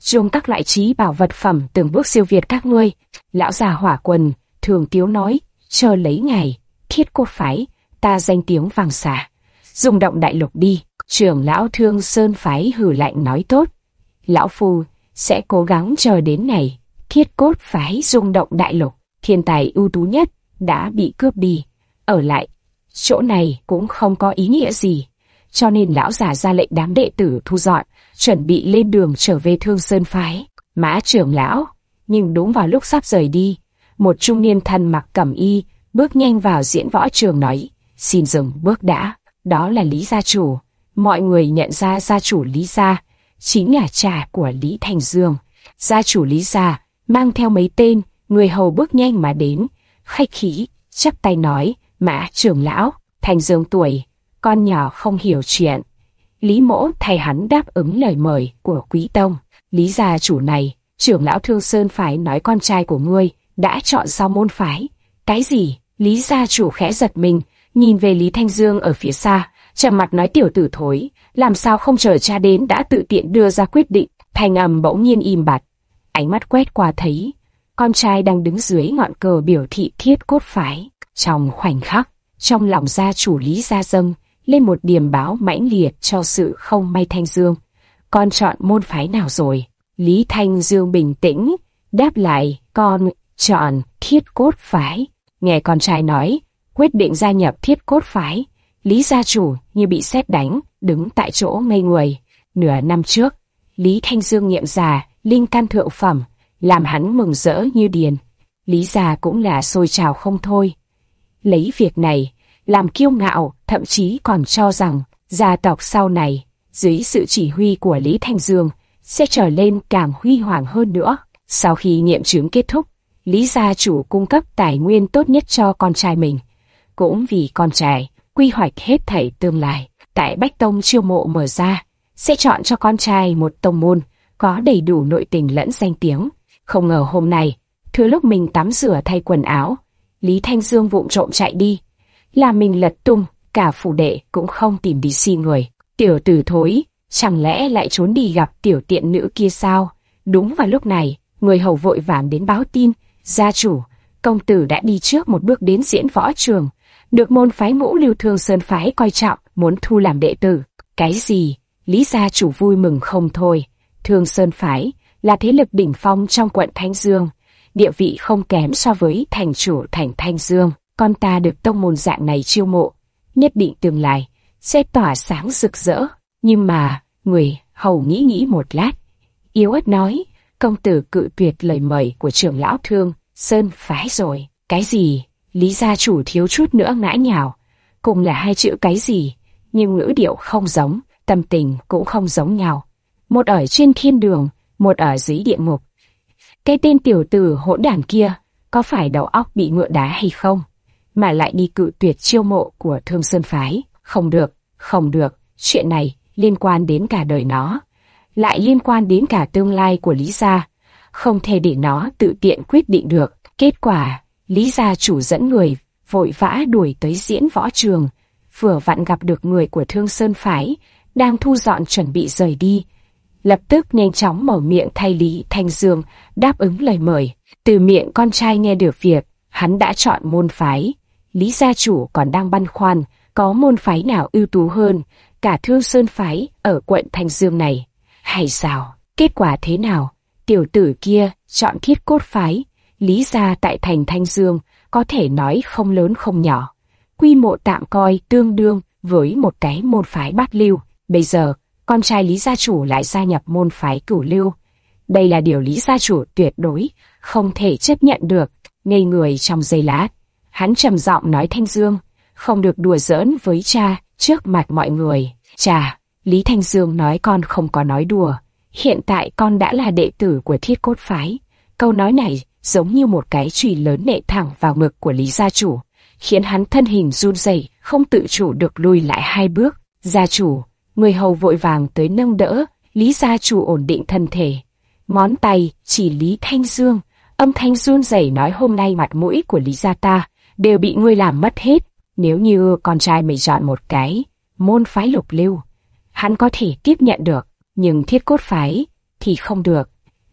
dùng các loại trí bảo vật phẩm từng bước siêu việt các ngươi. Lão già Hỏa Quần thường tiếu nói, chờ lấy ngày, Thiết Cốt phái, ta danh tiếng vang xa, dùng động đại lục đi. Trưởng lão Thương Sơn phái hừ lạnh nói tốt, lão phu sẽ cố gắng chờ đến ngày Thiết Cốt phái rung động đại lục. Thiên tài ưu tú nhất đã bị cướp đi, ở lại chỗ này cũng không có ý nghĩa gì, cho nên lão già ra lệnh đám đệ tử thu dọn, chuẩn bị lên đường trở về Thương Sơn phái. Mã trưởng lão, nhưng đúng vào lúc sắp rời đi, một trung niên thân mặc cẩm y bước nhanh vào diễn võ trường nói, xin dừng bước đã. Đó là Lý gia chủ. Mọi người nhận ra gia chủ Lý gia chính là cha của Lý Thành Dương. Gia chủ Lý gia mang theo mấy tên người hầu bước nhanh mà đến, khách khí chắp tay nói, Mã trưởng lão, Thành Dương tuổi con nhỏ không hiểu chuyện. Lý mỗ thay hắn đáp ứng lời mời của quý tông. Lý gia chủ này, trưởng lão Thương Sơn phái nói con trai của ngươi đã chọn sau môn phái. Cái gì? Lý gia chủ khẽ giật mình, nhìn về Lý Thanh Dương ở phía xa, trầm mặt nói, tiểu tử thối, làm sao không chờ cha đến đã tự tiện đưa ra quyết định. Thanh âm bỗng nhiên im bặt, ánh mắt quét qua thấy con trai đang đứng dưới ngọn cờ biểu thị Thiết Cốt phái. Trong khoảnh khắc, trong lòng gia chủ Lý gia dâng lên một điềm báo mãnh liệt cho sự không may. Thanh Dương, con chọn môn phái nào rồi? Lý Thanh Dương bình tĩnh đáp lại, con chọn Thiết Cốt phái. Nghe con trai nói quyết định gia nhập Thiết Cốt phái, Lý gia chủ như bị sét đánh, đứng tại chỗ ngây người. Nửa năm trước, Lý Thanh Dương nghiệm già linh căn thượng phẩm, làm hắn mừng rỡ như điên. Lý gia cũng là sôi trào không thôi, lấy việc này làm kiêu ngạo, thậm chí còn cho rằng gia tộc sau này dưới sự chỉ huy của Lý Thanh Dương sẽ trở lên càng huy hoàng hơn nữa. Sau khi nghiệm chứng kết thúc, Lý gia chủ cung cấp tài nguyên tốt nhất cho con trai mình, cũng vì con trai quy hoạch hết thảy tương lai. Tại Bách Tông chiêu mộ mở ra, sẽ chọn cho con trai một tông môn có đầy đủ nội tình lẫn danh tiếng. Không ngờ hôm nay, thừa lúc mình tắm rửa thay quần áo, Lý Thanh Dương vụng trộm chạy đi, làm mình lật tung, cả phủ đệ cũng không tìm đi xin người. Tiểu tử thối, chẳng lẽ lại trốn đi gặp tiểu tiện nữ kia sao? Đúng vào lúc này, người hầu vội vàng đến báo tin, gia chủ, công tử đã đi trước một bước đến diễn võ trường, được môn phái Ngũ Lưu Thương Sơn phái coi trọng, muốn thu làm đệ tử. Cái gì? Lý gia chủ vui mừng không thôi. Thương Sơn phái là thế lực đỉnh phong trong quận Thanh Dương, địa vị không kém so với thành chủ thành Thanh Dương. Con ta được tông môn dạng này chiêu mộ, nhất định tương lai sẽ tỏa sáng rực rỡ. Nhưng mà, người hầu nghĩ nghĩ một lát, yếu ớt nói, công tử cự tuyệt lời mời của trưởng lão Thương Sơn phái rồi. Cái gì? Lý gia chủ thiếu chút nữa ngã nhào. Cùng là hai chữ cái gì, nhưng ngữ điệu không giống, tâm tình cũng không giống nhau. Một ở trên thiên đường, một ở dưới địa ngục. Cái tên tiểu tử hỗn đản kia, có phải đầu óc bị ngựa đá hay không? Mà lại đi cự tuyệt chiêu mộ của Thương Sơn phái. Không được, không được, chuyện này liên quan đến cả đời nó, lại liên quan đến cả tương lai của Lý gia. Không thể để nó tự tiện quyết định được. Kết quả, Lý gia chủ dẫn người vội vã đuổi tới diễn võ trường, vừa vặn gặp được người của Thương Sơn phái đang thu dọn chuẩn bị rời đi, lập tức nhanh chóng mở miệng thay Lý Thanh Dương đáp ứng lời mời. Từ miệng con trai nghe được việc hắn đã chọn môn phái, Lý gia chủ còn đang băn khoăn có môn phái nào ưu tú hơn cả Thương Sơn phái ở quận Thanh Dương này hay sao? Kết quả thế nào? Tiểu tử kia chọn Thiết Cốt phái. Lý gia tại thành Thanh Dương có thể nói không lớn không nhỏ, quy mô tạm coi tương đương với một cái môn phái bát lưu. Bây giờ con trai Lý gia chủ lại gia nhập môn phái cửu lưu, đây là điều Lý gia chủ tuyệt đối không thể chấp nhận được. Ngây người trong giây lát, hắn trầm giọng nói, Thanh Dương, không được đùa giỡn với cha trước mặt mọi người. Cha, Lý Thanh Dương nói, con không có nói đùa, hiện tại con đã là đệ tử của Thiết Cốt phái. Câu nói này giống như một cái chùy lớn nện thẳng vào ngực của Lý gia chủ, khiến hắn thân hình run rẩy, không tự chủ được lùi lại hai bước. Gia chủ, người hầu vội vàng tới nâng đỡ Lý gia chủ ổn định thân thể, ngón tay chỉ Lý Thanh Dương, âm thanh run rẩy nói, hôm nay mặt mũi của Lý gia ta đều bị ngươi làm mất hết. Nếu như con trai mày chọn một cái môn phái lục lưu, hắn có thể tiếp nhận được, nhưng Thiết Cốt phái thì không được.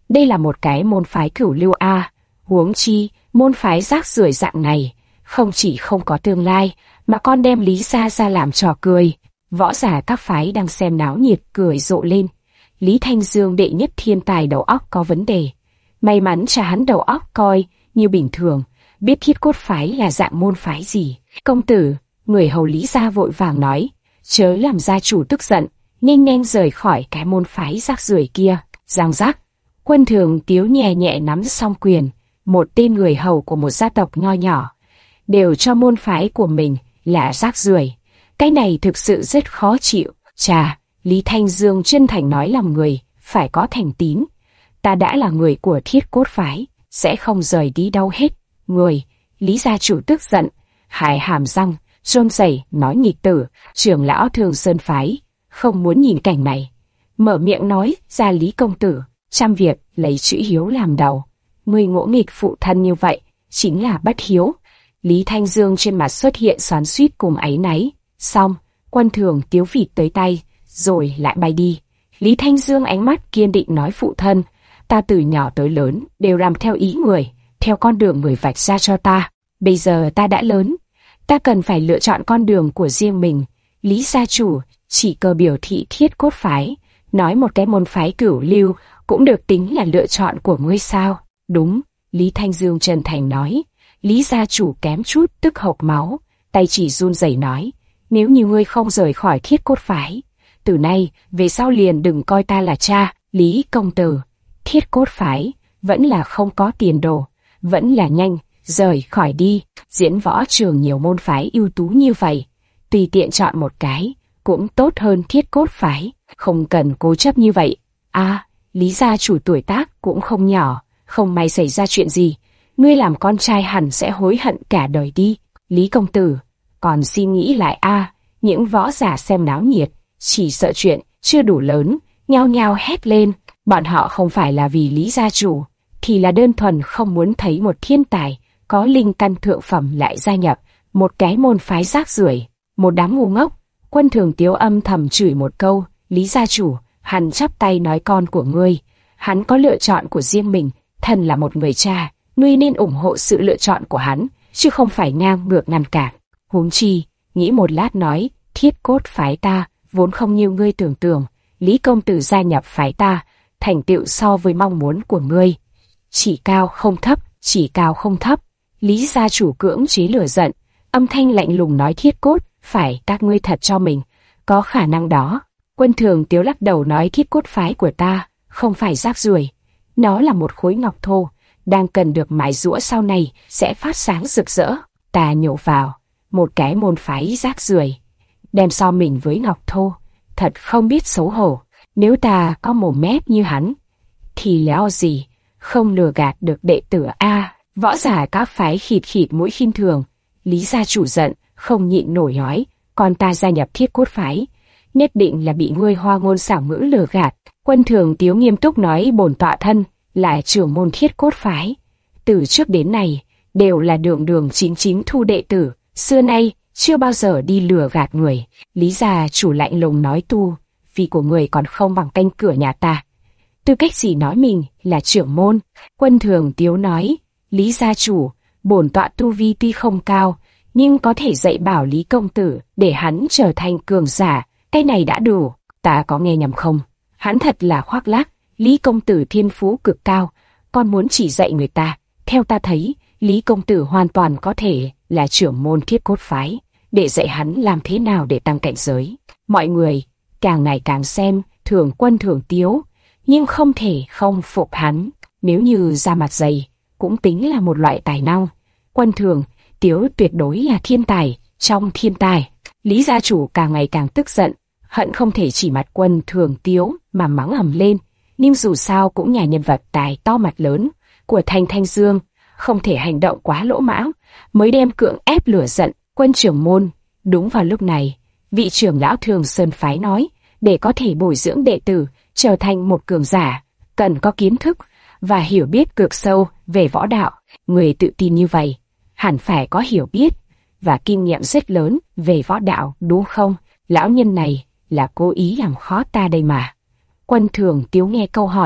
Đây là một cái môn phái cửu lưu a, huống chi, môn phái rác rưởi dạng này, không chỉ không có tương lai, mà còn đem Lý gia ra làm trò cười. Võ giả các phái đang xem náo nhiệt cười rộ lên. Lý Thanh Dương đệ nhất thiên tài đầu óc có vấn đề. May mắn cha hắn đầu óc coi như bình thường, biết Thiết Cốt phái là dạng môn phái gì. Công tử, người hầu Lý gia vội vàng nói, chớ làm gia chủ tức giận, nhanh nhanh rời khỏi cái môn phái rác rưởi kia. Giang giác, Quân Thường Tiếu nhẹ nhẹ nắm song quyền, một tên người hầu của một gia tộc nho nhỏ, đều cho môn phái của mình là rác rưởi. Cái này thực sự rất khó chịu. Chà, Lý Thanh Dương chân thành nói làm người, phải có thành tín. Ta đã là người của Thiết Cốt phái, sẽ không rời đi đâu hết. Người, Lý gia chủ tức giận, hài hàm răng, run rẩy nói nghịch tử, trưởng lão Thường Sơn phái, không muốn nhìn cảnh này. Mở miệng nói ra Lý công tử, trăm việc lấy chữ hiếu làm đầu. Ngươi ngỗ nghịch phụ thân như vậy, chính là bất hiếu. Lý Thanh Dương trên mặt xuất hiện xoắn xuýt cùng áy náy. Xong, Quân Thường Tiếu vịt tới tay, rồi lại bay đi. Lý Thanh Dương ánh mắt kiên định nói phụ thân, ta từ nhỏ tới lớn đều làm theo ý người, theo con đường người vạch ra cho ta. Bây giờ ta đã lớn, ta cần phải lựa chọn con đường của riêng mình. Lý gia chủ chỉ cờ biểu thị Thiết Cốt phái, nói một cái môn phái cửu lưu cũng được tính là lựa chọn của ngươi sao? Đúng, Lý Thanh Dương chân thành nói. Lý gia chủ kém chút tức hộc máu, tay chỉ run rẩy nói, nếu như ngươi không rời khỏi Thiết Cốt phái, từ nay về sau liền đừng coi ta là cha. Lý công tử, Thiết Cốt phái vẫn là không có tiền đồ, vẫn là nhanh rời khỏi đi. Diễn võ trường nhiều môn phái ưu tú như vậy, tùy tiện chọn một cái cũng tốt hơn Thiết Cốt phái, không cần cố chấp như vậy. À, Lý gia chủ tuổi tác cũng không nhỏ, không may xảy ra chuyện gì, ngươi làm con trai hẳn sẽ hối hận cả đời đi. Lý công tử, còn xin nghĩ lại a. Những võ giả xem náo nhiệt, chỉ sợ chuyện chưa đủ lớn, nhao nhao hét lên. Bọn họ không phải là vì Lý gia chủ, thì là đơn thuần không muốn thấy một thiên tài có linh căn thượng phẩm lại gia nhập một cái môn phái rác rưởi. Một đám ngu ngốc. Quân Thường Tiếu âm thầm chửi một câu. Lý gia chủ, hắn chắp tay nói con của ngươi, hắn có lựa chọn của riêng mình, thân là một người cha, ngươi nên ủng hộ sự lựa chọn của hắn, chứ không phải ngang ngược ngăn cản. Huống chi, nghĩ một lát nói, Thiết Cốt phái ta vốn không như ngươi tưởng tượng, Lý công tử gia nhập phái ta, thành tựu so với mong muốn của ngươi, chỉ cao không thấp, chỉ cao không thấp. Lý gia chủ cưỡng chế lửa giận, âm thanh lạnh lùng nói Thiết Cốt phải các ngươi thật cho mình có khả năng đó. Quân Thường Tiếu lắc đầu nói Thiết Cốt phái của ta không phải rác rưởi, nó là một khối ngọc thô, đang cần được mài giũa, sau này sẽ phát sáng rực rỡ. Ta nhổ vào, một cái môn phái rác rưởi, đem so mình với ngọc thô, thật không biết xấu hổ. Nếu ta có mồm mép như hắn, thì léo gì không lừa gạt được đệ tử a. Võ giả các phái khịt khịt mũi khinh thường. Lý gia chủ giận, không nhịn nổi nói, con ta gia nhập Thiết Cốt phái, nhất định là bị ngươi hoa ngôn xảo ngữ lừa gạt. Quân Thường Tiếu nghiêm túc nói, bổn tọa thân là trưởng môn Thiết Cốt phái, từ trước đến nay đều là đường đường chính chính thu đệ tử, xưa nay chưa bao giờ đi lừa gạt người. Lý gia chủ lạnh lùng nói, tu vì của người còn không bằng canh cửa nhà ta, tư cách gì nói mình là trưởng môn? Quân Thường Tiếu nói, Lý gia chủ, bổn tọa tu vi tuy không cao, nhưng có thể dạy bảo Lý công tử để hắn trở thành cường giả, cái này đã đủ. Ta có nghe nhầm không? Hắn thật là khoác lác. Lý công tử thiên phú cực cao, con muốn chỉ dạy người ta. Theo ta thấy, Lý công tử hoàn toàn có thể là trưởng môn Thiết Cốt phái, để dạy hắn làm thế nào để tăng cảnh giới. Mọi người càng ngày càng xem thường Quân Thường Tiếu, nhưng không thể không phục hắn. Nếu như ra mặt dày, cũng tính là một loại tài năng. Quân Thường Tiếu tuyệt đối là thiên tài trong thiên tài. Lý gia chủ càng ngày càng tức giận, hận không thể chỉ mặt Quân Thường Tiếu mà mắng ầm lên. Nhưng dù sao cũng nhà nhân vật tài to mặt lớn của Thanh Thanh Dương, không thể hành động quá lỗ mãng, mới đem cưỡng ép lửa giận Quân trưởng môn. Đúng vào lúc này, vị trưởng lão Thường Sơn phái nói, để có thể bồi dưỡng đệ tử trở thành một cường giả, cần có kiến thức và hiểu biết cực sâu về võ đạo. Người tự tin như vậy hẳn phải có hiểu biết và kinh nghiệm rất lớn về võ đạo, đúng không? Lão nhân này là cố ý làm khó ta đây mà. Quân Thường Tiếu nghe câu hỏi,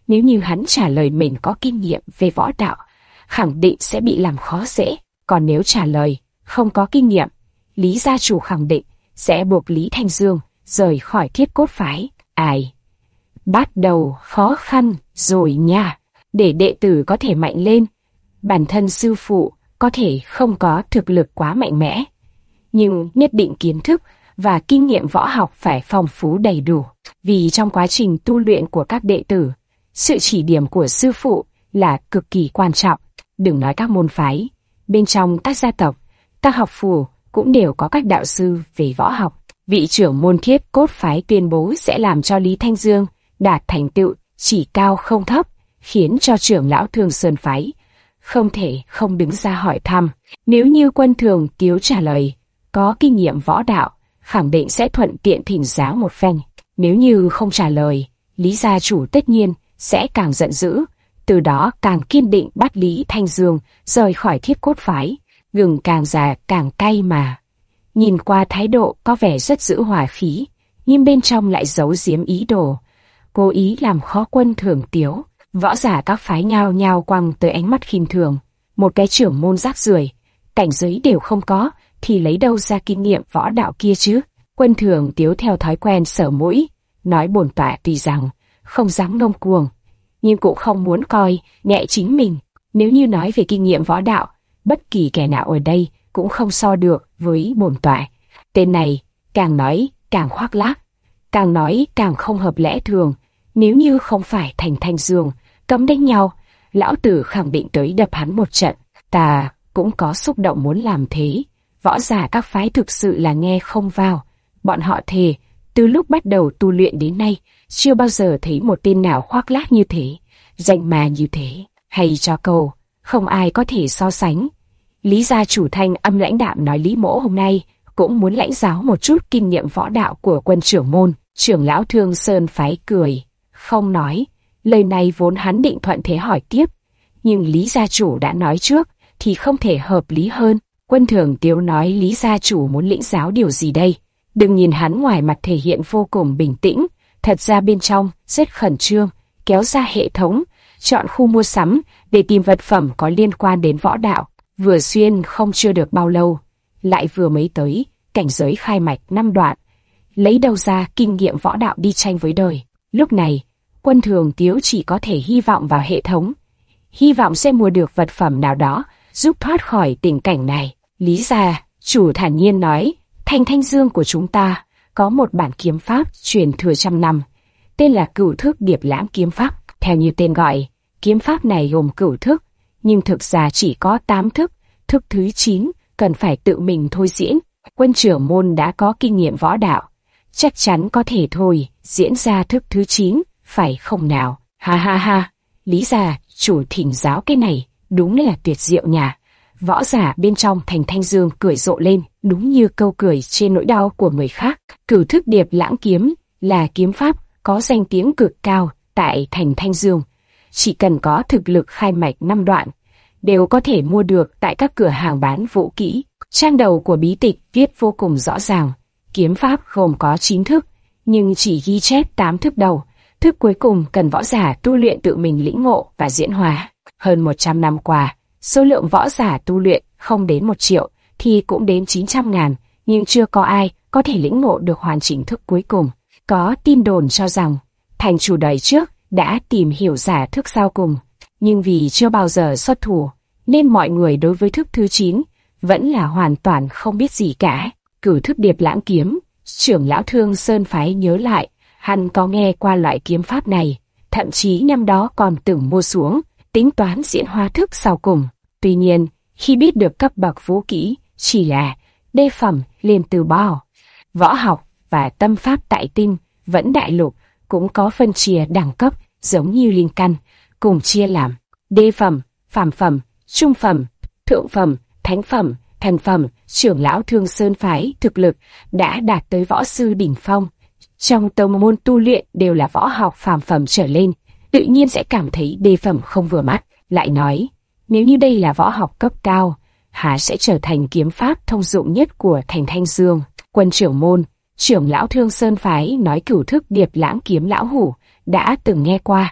Nếu như hắn trả lời mình có kinh nghiệm về võ đạo, khẳng định sẽ bị làm khó dễ. Còn nếu trả lời không có kinh nghiệm, Lý gia chủ khẳng định sẽ buộc Lý Thanh Dương rời khỏi Thiết Cốt phái. Ai? Bắt đầu khó khăn rồi nha. Để đệ tử có thể mạnh lên, bản thân sư phụ có thể không có thực lực quá mạnh mẽ, nhưng nhất định kiến thức và kinh nghiệm võ học phải phong phú đầy đủ. Vì trong quá trình tu luyện của các đệ tử, sự chỉ điểm của sư phụ là cực kỳ quan trọng. Đừng nói các môn phái, bên trong các gia tộc, các học phủ cũng đều có các đạo sư về võ học. Vị trưởng môn Thiết Cốt phái tuyên bố sẽ làm cho Lý Thanh Dương đạt thành tựu chỉ cao không thấp, khiến cho trưởng lão Thường Sơn phái không thể không đứng ra hỏi thăm. Nếu như Quân Thường Tiếu trả lời có kinh nghiệm võ đạo, khẳng định sẽ thuận tiện thỉnh giáo một phen. Nếu như không trả lời, Lý gia chủ tất nhiên sẽ càng giận dữ, từ đó càng kiên định bắt Lý Thanh Dương rời khỏi Thiết Cốt phái. Gừng càng già càng cay mà. Nhìn qua thái độ có vẻ rất giữ hòa khí, nhưng bên trong lại giấu giếm ý đồ, cố ý làm khó Quân Thường Tiếu. Võ giả các phái nhao nhao quăng tới ánh mắt khinh thường. Một cái trưởng môn rác rưởi, cảnh giới đều không có, thì lấy đâu ra kinh nghiệm võ đạo kia chứ? Quân Thường Tiếu theo thói quen sở mũi, nói bổn tọa tuy rằng không dám ngông cuồng, nhưng cũng không muốn coi nhẹ chính mình. Nếu như nói về kinh nghiệm võ đạo, bất kỳ kẻ nào ở đây cũng không so được với bổn tọa. Tên này càng nói càng khoác lác, càng nói càng không hợp lẽ thường. Nếu như không phải Thành Thanh Dương cấm đánh nhau, lão tử khẳng định tới đập hắn một trận. Ta cũng có xúc động muốn làm thế. Võ giả các phái thực sự là nghe không vào. Bọn họ thề, từ lúc bắt đầu tu luyện đến nay, chưa bao giờ thấy một tên nào khoác lác như thế, danh mà như thế. Hay cho câu, không ai có thể so sánh. Lý gia chủ thanh âm lãnh đạm nói Lý Mỗ hôm nay cũng muốn lãnh giáo một chút kinh nghiệm võ đạo của Quân trưởng môn. Trưởng lão Thương Sơn phái cười, không nói. Lời này vốn hắn định thuận thế hỏi tiếp, nhưng Lý gia chủ đã nói trước thì không thể hợp lý hơn. Quân Thường Tiếu nói Lý gia chủ muốn lĩnh giáo điều gì đây? Đừng nhìn hắn ngoài mặt thể hiện vô cùng bình tĩnh, thật ra bên trong rất khẩn trương, kéo ra hệ thống, chọn khu mua sắm để tìm vật phẩm có liên quan đến võ đạo. Vừa xuyên không chưa được bao lâu, lại vừa mới tới cảnh giới khai mạch năm đoạn, lấy đâu ra kinh nghiệm võ đạo đi tranh với đời. Lúc này, Quân Thường Tiếu chỉ có thể hy vọng vào hệ thống, hy vọng sẽ mua được vật phẩm nào đó giúp thoát khỏi tình cảnh này. Lý gia chủ thản nhiên nói, Thành Thanh Dương của chúng ta có một bản kiếm pháp truyền thừa trăm năm, tên là Cửu Thức Điệp Lãng kiếm pháp. Theo như tên gọi, kiếm pháp này gồm cửu thức, nhưng thực ra chỉ có tám thức, thức thứ chín cần phải tự mình thôi diễn. Quân trưởng môn đã có kinh nghiệm võ đạo, chắc chắn có thể thôi diễn ra thức thứ chín, phải không nào? Ha ha ha, Lý gia chủ thỉnh giáo cái này, đúng là tuyệt diệu nhà. Võ giả bên trong Thành Thanh Dương cười rộ lên, đúng như câu cười trên nỗi đau của người khác. Cửu Thức Điệp Lãng kiếm là kiếm pháp có danh tiếng cực cao tại Thành Thanh Dương, chỉ cần có thực lực khai mạch năm đoạn, đều có thể mua được tại các cửa hàng bán vũ kỹ. Trang đầu của bí tịch viết vô cùng rõ ràng, kiếm pháp gồm có chín thức, nhưng chỉ ghi chép tám thức đầu, thức cuối cùng cần võ giả tu luyện tự mình lĩnh ngộ và diễn hóa. Hơn một trăm năm qua, số lượng võ giả tu luyện không đến một triệu thì cũng đến chín trăm ngàn, nhưng chưa có ai có thể lĩnh ngộ được hoàn chỉnh thức cuối cùng. Có tin đồn cho rằng thành chủ đời trước đã tìm hiểu giả thức sau cùng, nhưng vì chưa bao giờ xuất thủ, nên mọi người đối với thức thứ chín vẫn là hoàn toàn không biết gì cả. Cửu Thức Điệp Lãng kiếm, trưởng lão Thương Sơn phái nhớ lại, hắn có nghe qua loại kiếm pháp này, thậm chí năm đó còn từng mua xuống, tính toán diễn hóa thức sau cùng. Tuy nhiên, khi biết được cấp bậc vũ kỹ chỉ là đê phẩm liền từ bỏ. Võ học và tâm pháp tại Tinh Vẫn Đại Lục cũng có phân chia đẳng cấp giống như linh căn, cùng chia làm đê phẩm, phàm phẩm, trung phẩm, thượng phẩm, thánh phẩm, thần phẩm. Trưởng lão Thương Sơn phái thực lực đã đạt tới võ sư đỉnh phong, trong tông môn tu luyện đều là võ học phàm phẩm trở lên, tự nhiên sẽ cảm thấy đê phẩm không vừa mắt. Lại nói, nếu như đây là võ học cấp cao, há sẽ trở thành kiếm pháp thông dụng nhất của Thành Thanh Dương. Quân trưởng môn, trưởng lão Thương Sơn phái nói Cửu Thức Điệp Lãng kiếm lão hủ đã từng nghe qua,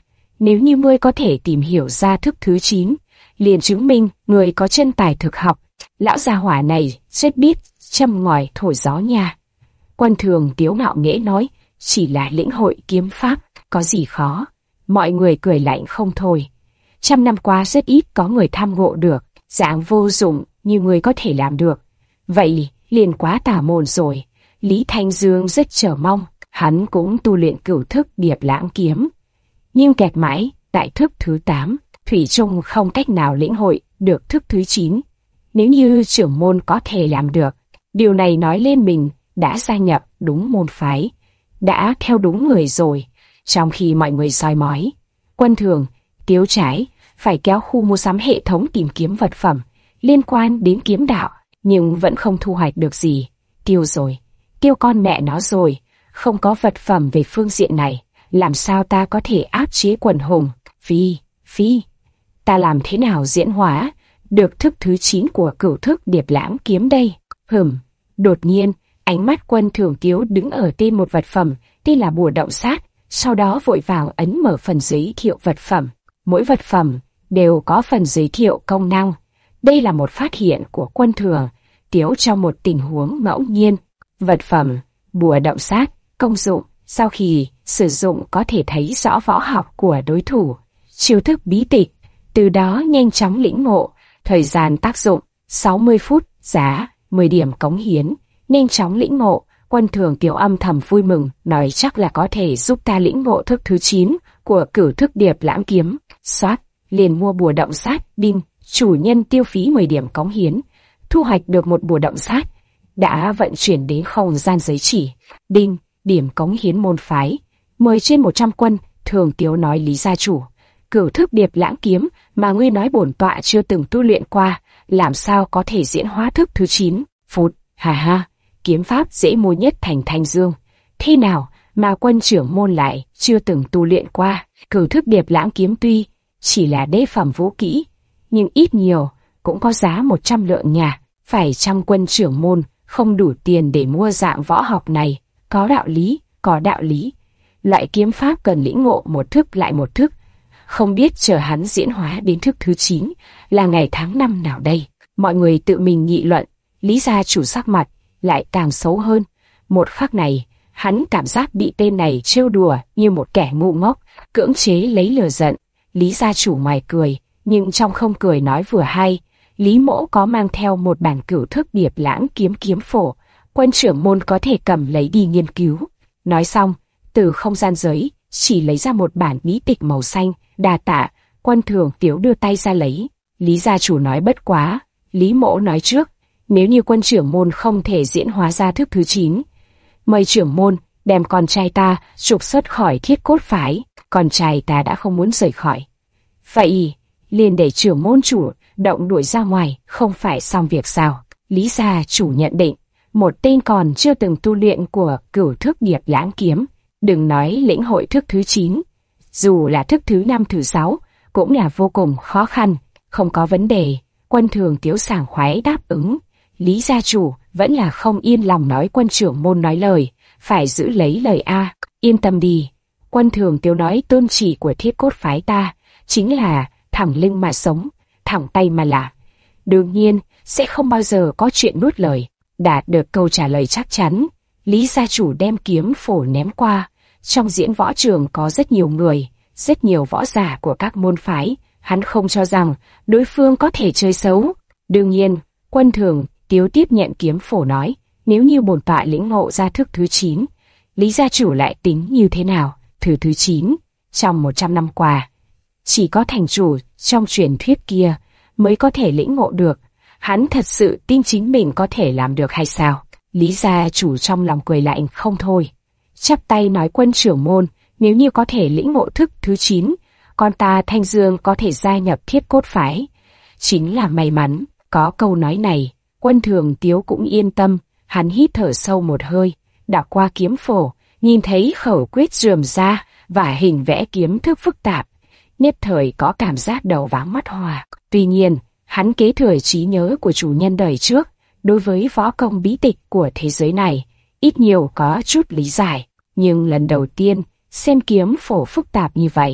Nếu như ngươi có thể tìm hiểu ra thức thứ chín, liền chứng minh người có chân tài thực học. Lão gia hỏa này rất biết châm ngòi thổi gió nha. Quân Thường Tiếu ngạo nghễ nói, chỉ là lĩnh hội kiếm pháp, có gì khó. Mọi người cười lạnh không thôi. Trăm năm qua rất ít có người tham ngộ được, dạng vô dụng như người có thể làm được. Vậy liền quá tà môn rồi. Lý Thanh Dương rất chờ mong, hắn cũng tu luyện cửu thức Điệp Lãng Kiếm. Nhưng kẹt mãi, tại thức thứ tám, thủy chung không cách nào lĩnh hội được thức thứ chín. Nếu như trưởng môn có thể làm được, điều này nói lên mình đã gia nhập đúng môn phái, đã theo đúng người rồi. Trong khi mọi người soi mói, Quân Thường Tiếu trái phải kéo khu mua sắm hệ thống tìm kiếm vật phẩm liên quan đến kiếm đạo, nhưng vẫn không thu hoạch được gì. Tiêu rồi, tiêu con mẹ nó rồi, không có vật phẩm về phương diện này, làm sao ta có thể áp chế quần hùng? Phi, phi, ta làm thế nào diễn hóa được thức thứ chín của cửu thức Điệp Lãng Kiếm đây? Hừm, đột nhiên, ánh mắt Quân Thường Tiếu đứng ở tên một vật phẩm, tên là bùa động sát, sau đó vội vàng ấn mở phần giới thiệu vật phẩm. Mỗi vật phẩm đều có phần giới thiệu công năng. Đây là một phát hiện của Quân Thường Tiếu trong một tình huống ngẫu nhiên. Vật phẩm, bùa động sát, công dụng, sau khi sử dụng có thể thấy rõ võ học của đối thủ, chiêu thức bí tịch, từ đó nhanh chóng lĩnh ngộ. Thời gian tác dụng, sáu mươi phút, giá, mười điểm cống hiến, nhanh chóng lĩnh ngộ. Quân Thường Tiếu âm thầm vui mừng, nói chắc là có thể giúp ta lĩnh ngộ thức thứ chín của cửu thức Điệp Lãng Kiếm. Soát, liền mua bùa động sát, đinh, chủ nhân tiêu phí mười điểm cống hiến, thu hoạch được một bùa động sát, đã vận chuyển đến không gian giới chỉ, đinh, điểm cống hiến môn phái, mười trên một trăm quân. Thường Tiếu nói, Lý gia chủ, cửu thức Điệp Lãng Kiếm mà ngươi nói bổn tọa chưa từng tu luyện qua, làm sao có thể diễn hóa thức thứ chín? Phút, hà ha, kiếm pháp dễ mua nhất thành Thanh Dương, thế nào mà Quân trưởng môn lại chưa từng tu luyện qua? Cửu thức Điệp Lãng Kiếm tuy chỉ là đế phẩm vũ kỹ, nhưng ít nhiều cũng có giá một trăm lượng nhà. Phải chăng Quân trưởng môn không đủ tiền để mua dạng võ học này? Có đạo lý, có đạo lý. Loại kiếm pháp cần lĩnh ngộ một thức lại một thức, không biết chờ hắn diễn hóa đến thức thứ chín là ngày tháng năm nào đây? Mọi người tự mình nghị luận. Lý gia chủ sắc mặt lại càng xấu hơn. Một khắc này, hắn cảm giác bị tên này trêu đùa như một kẻ ngu ngốc, cưỡng chế lấy lửa giận. Lý gia chủ ngoài cười, nhưng trong không cười nói vừa hay. Lý mỗ có mang theo một bản cửu thức Điệp Lãng Kiếm kiếm phổ, Quân trưởng môn có thể cầm lấy đi nghiên cứu. Nói xong, từ không gian giới chỉ lấy ra một bản bí tịch màu xanh. Đa tạ. Quân Thường Tiếu đưa tay ra lấy. Lý gia chủ nói, bất quá, Lý mỗ nói trước, nếu như Quân trưởng môn không thể diễn hóa ra thức thứ chín, mời trưởng môn đem con trai ta trục xuất khỏi Thiết Cốt phái. Con trai ta đã không muốn rời khỏi, vậy liền để trưởng môn chủ động đuổi ra ngoài, không phải xong việc sao? Lý gia chủ nhận định, một tên còn chưa từng tu luyện của cửu thức Điệp Lãng Kiếm, đừng nói lĩnh hội thức thứ chín, dù là thức thứ năm thứ sáu cũng là vô cùng khó khăn. Không có vấn đề. Quân Thường Tiếu sảng khoái đáp ứng. Lý gia chủ vẫn là không yên lòng, nói, Quân trưởng môn nói lời, phải giữ lấy lời a. Yên tâm đi. Quân Thường Tiếu nói, tôn chỉ của Thiết Cốt phái ta chính là thẳng lưng mà sống, thẳng tay mà làm. Đương nhiên sẽ không bao giờ có chuyện nuốt lời. Đạt được câu trả lời chắc chắn, Lý gia chủ đem kiếm phổ ném qua. Trong diễn võ trường có rất nhiều người, rất nhiều võ giả của các môn phái. Hắn không cho rằng đối phương có thể chơi xấu. Đương nhiên, Quân Thường Tiếu tiếp nhận kiếm phổ nói, nếu như bổn tọa lĩnh ngộ ra thức thứ chín, Lý gia chủ lại tính như thế nào? Thứ thứ chín, trong một trăm năm qua, chỉ có thành chủ trong truyền thuyết kia mới có thể lĩnh ngộ được. Hắn thật sự tin chính mình có thể làm được hay sao? Lý gia chủ trong lòng cười lạnh không thôi, chắp tay nói, Quân trưởng môn, nếu như có thể lĩnh ngộ thức thứ chín, con ta Thanh Dương có thể gia nhập Thiết Cốt phái, chính là may mắn. Có câu nói này, Quân Thường Tiếu cũng yên tâm. Hắn hít thở sâu một hơi, đảo qua kiếm phổ, nhìn thấy khẩu quyết rườm ra và hình vẽ kiếm thức phức tạp, nhất thời có cảm giác đầu váng mắt hoa. Tuy nhiên, hắn kế thừa trí nhớ của chủ nhân đời trước, đối với võ công bí tịch của thế giới này, ít nhiều có chút lý giải. Nhưng lần đầu tiên xem kiếm phổ phức tạp như vậy,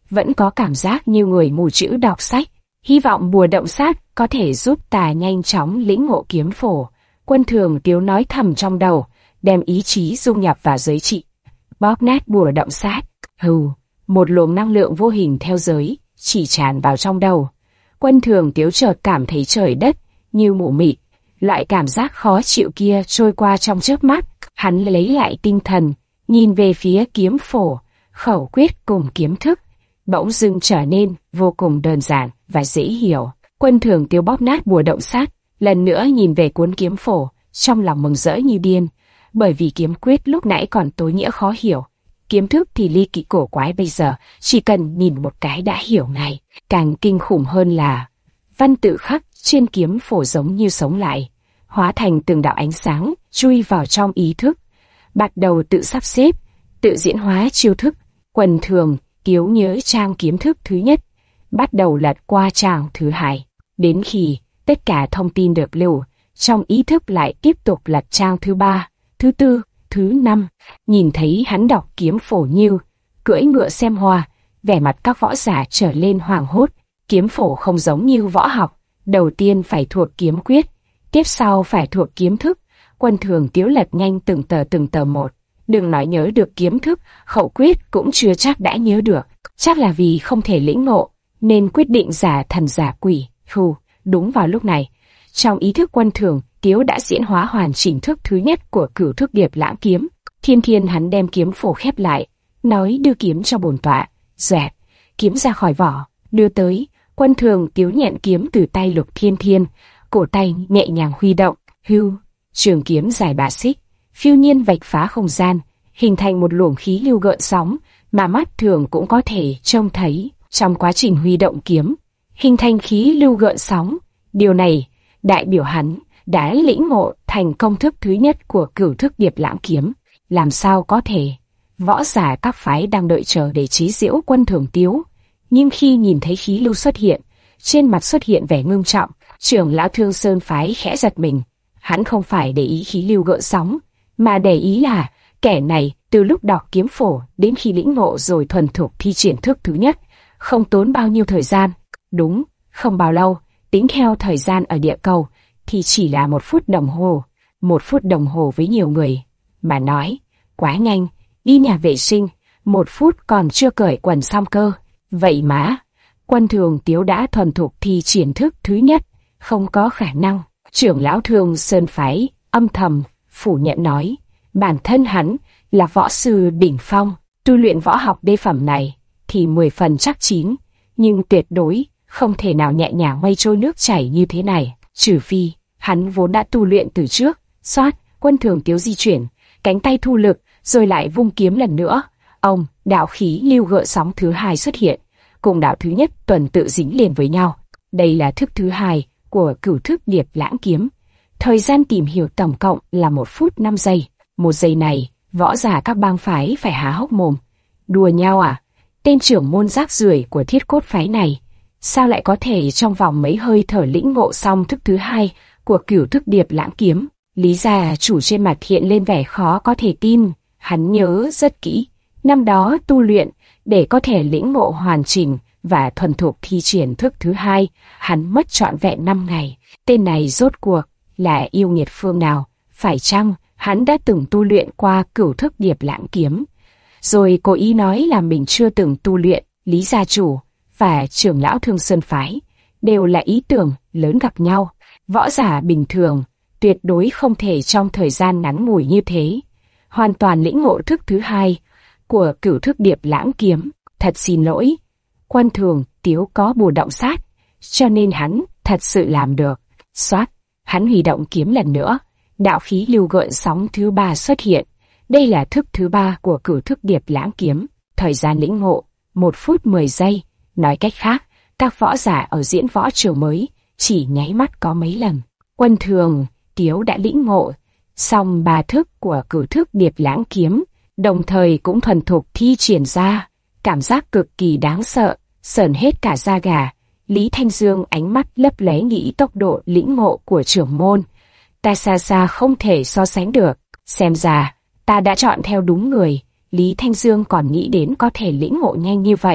vẫn có cảm giác như người mù chữ đọc sách. Hy vọng bùa động sát có thể giúp ta nhanh chóng lĩnh ngộ kiếm phổ. Quân Thường Tiếu nói thầm trong đầu, đem ý chí dung nhập vào giới trị. Bóp nát bùa động sát. Hừ, một luồng năng lượng vô hình theo giới chỉ tràn vào trong đầu. Quân Thường Tiếu chợt cảm thấy trời đất như mù mịt, loại cảm giác khó chịu kia trôi qua trong chớp mắt. Hắn lấy lại tinh thần, nhìn về phía kiếm phổ, khẩu quyết cùng kiếm thức bỗng dưng trở nên vô cùng đơn giản và dễ hiểu. Quân Thường Tiếu bóp nát bùa động sát, lần nữa nhìn về cuốn kiếm phổ, trong lòng mừng rỡ như điên, bởi vì kiếm quyết lúc nãy còn tối nghĩa khó hiểu, kiếm thức thì ly kỳ cổ quái, bây giờ chỉ cần nhìn một cái đã hiểu ngay. Càng kinh khủng hơn là văn tự khắc trên kiếm phổ giống như sống lại, hóa thành từng đạo ánh sáng chui vào trong ý thức, bắt đầu tự sắp xếp, tự diễn hóa chiêu thức. Quân Thường Tiếu nhớ trang kiếm thức thứ nhất, bắt đầu lật qua trang thứ hai, đến khi tất cả thông tin được lưu trong ý thức lại tiếp tục lật trang thứ ba, thứ tư, thứ năm. Nhìn thấy hắn đọc kiếm phổ như cưỡi ngựa xem hoa, vẻ mặt các võ giả trở lên hoảng hốt. Kiếm phổ không giống như võ học, đầu tiên phải thuộc kiếm quyết, tiếp sau phải thuộc kiếm thức. Quân Thường Tiếu lật nhanh từng tờ từng tờ một, đừng nói nhớ được kiếm thức, khẩu quyết cũng chưa chắc đã nhớ được. Chắc là vì không thể lĩnh ngộ nên quyết định giả thần giả quỷ. Hù, đúng vào lúc này, trong ý thức Quân Thường Tiếu đã diễn hóa hoàn chỉnh thức thứ nhất của Cửu Thức Điệp Lãng Kiếm. Thiên Thiên hắn đem kiếm phổ khép lại, nói đưa kiếm cho bổn tọa. Dẹt, kiếm ra khỏi vỏ, đưa tới. Quân Thường Tiếu nhận kiếm từ tay Lục Thiên Thiên, cổ tay nhẹ nhàng huy động, hưu, trường kiếm dài ba xích, phiêu nhiên vạch phá không gian, hình thành một luồng khí lưu gợn sóng mà mắt thường cũng có thể trông thấy. Trong quá trình huy động kiếm, hình thành khí lưu gợn sóng, điều này đại biểu hắn đã lĩnh ngộ thành công thức thứ nhất của Cửu Thức Điệp Lãng Kiếm. Làm sao có thể? Võ giả các phái đang đợi chờ để chế giễu Quân Thường Tiếu, nhưng khi nhìn thấy khí lưu xuất hiện, trên mặt xuất hiện vẻ ngưng trọng. Trưởng lão Thương Sơn phái khẽ giật mình, hắn không phải để ý khí lưu gợn sóng, mà để ý là kẻ này từ lúc đọc kiếm phổ đến khi lĩnh ngộ rồi thuần thục thi triển thức thứ nhất, không tốn bao nhiêu thời gian. Đúng, không bao lâu, tính theo thời gian ở địa cầu thì chỉ là một phút đồng hồ. Một phút đồng hồ với nhiều người mà nói quá nhanh. Đi nhà vệ sinh, một phút còn chưa cởi quần xong cơ. Vậy mà Quân Thường Tiếu đã thuần thục thi triển thức thứ nhất, không có khả năng. Trưởng lão Thương Sơn phái âm thầm phủ nhận nói, bản thân hắn là võ sư đỉnh phong, tu luyện võ học đê phẩm này thì mười phần chắc chín, nhưng tuyệt đối không thể nào nhẹ nhàng mây trôi nước chảy như thế này, trừ phi hắn vốn đã tu luyện từ trước. Xoát, Quân Thường Tiếu di chuyển, cánh tay thu lực, rồi lại vung kiếm lần nữa. Ông, đạo khí lưu gợn sóng thứ hai xuất hiện, cùng đạo thứ nhất tuần tự dính liền với nhau. Đây là thức thứ hai của Cửu Thức Điệp Lãng Kiếm. Thời gian tìm hiểu tổng cộng là một phút năm giây. Một giây này, võ giả các bang phái phải há hốc mồm. Đùa nhau à? Tên trưởng môn rác rưởi của Thiết Cốt phái này, sao lại có thể trong vòng mấy hơi thở lĩnh ngộ xong thức thứ hai của Cửu Thức Điệp Lãng Kiếm? Lý gia chủ trên mặt hiện lên vẻ khó có thể tin. Hắn nhớ rất kỹ, năm đó tu luyện để có thể lĩnh ngộ hoàn chỉnh và thuần thục thi triển thức thứ hai, hắn mất trọn vẹn năm ngày. Tên này rốt cuộc là yêu nghiệt phương nào? Phải chăng hắn đã từng tu luyện qua Cửu Thức Điệp Lãng Kiếm, rồi cố ý nói là mình chưa từng tu luyện? Lý gia chủ và trưởng lão Thương Sơn phái đều là ý tưởng lớn gặp nhau. Võ giả bình thường tuyệt đối không thể trong thời gian ngắn ngủi như thế hoàn toàn lĩnh ngộ thức thứ hai của Cửu Thức Điệp Lãng Kiếm. Thật xin lỗi, Quân Thường Tiếu có bùa động sát, cho nên hắn thật sự làm được. Xoát, hắn huy động kiếm lần nữa, đạo khí lưu gợn sóng thứ ba xuất hiện. Đây là thức thứ ba của Cửu Thức Điệp Lãng Kiếm. Thời gian lĩnh ngộ một phút mười giây. Nói cách khác, các võ giả ở diễn võ trường mới chỉ nháy mắt có mấy lần. Quân Thường Tiếu đã lĩnh ngộ xong ba thức của Cửu Thức Điệp Lãng Kiếm, đồng thời cũng thuần thục thi triển ra. Cảm giác cực kỳ đáng sợ, sởn hết cả da gà. Lý Thanh Dương ánh mắt lấp lóe nghĩ tốc độ lĩnh ngộ của trưởng môn ta xa xa không thể so sánh được. Xem ra ta đã chọn theo đúng người. Lý Thanh Dương còn nghĩ đến có thể lĩnh ngộ nhanh như vậy,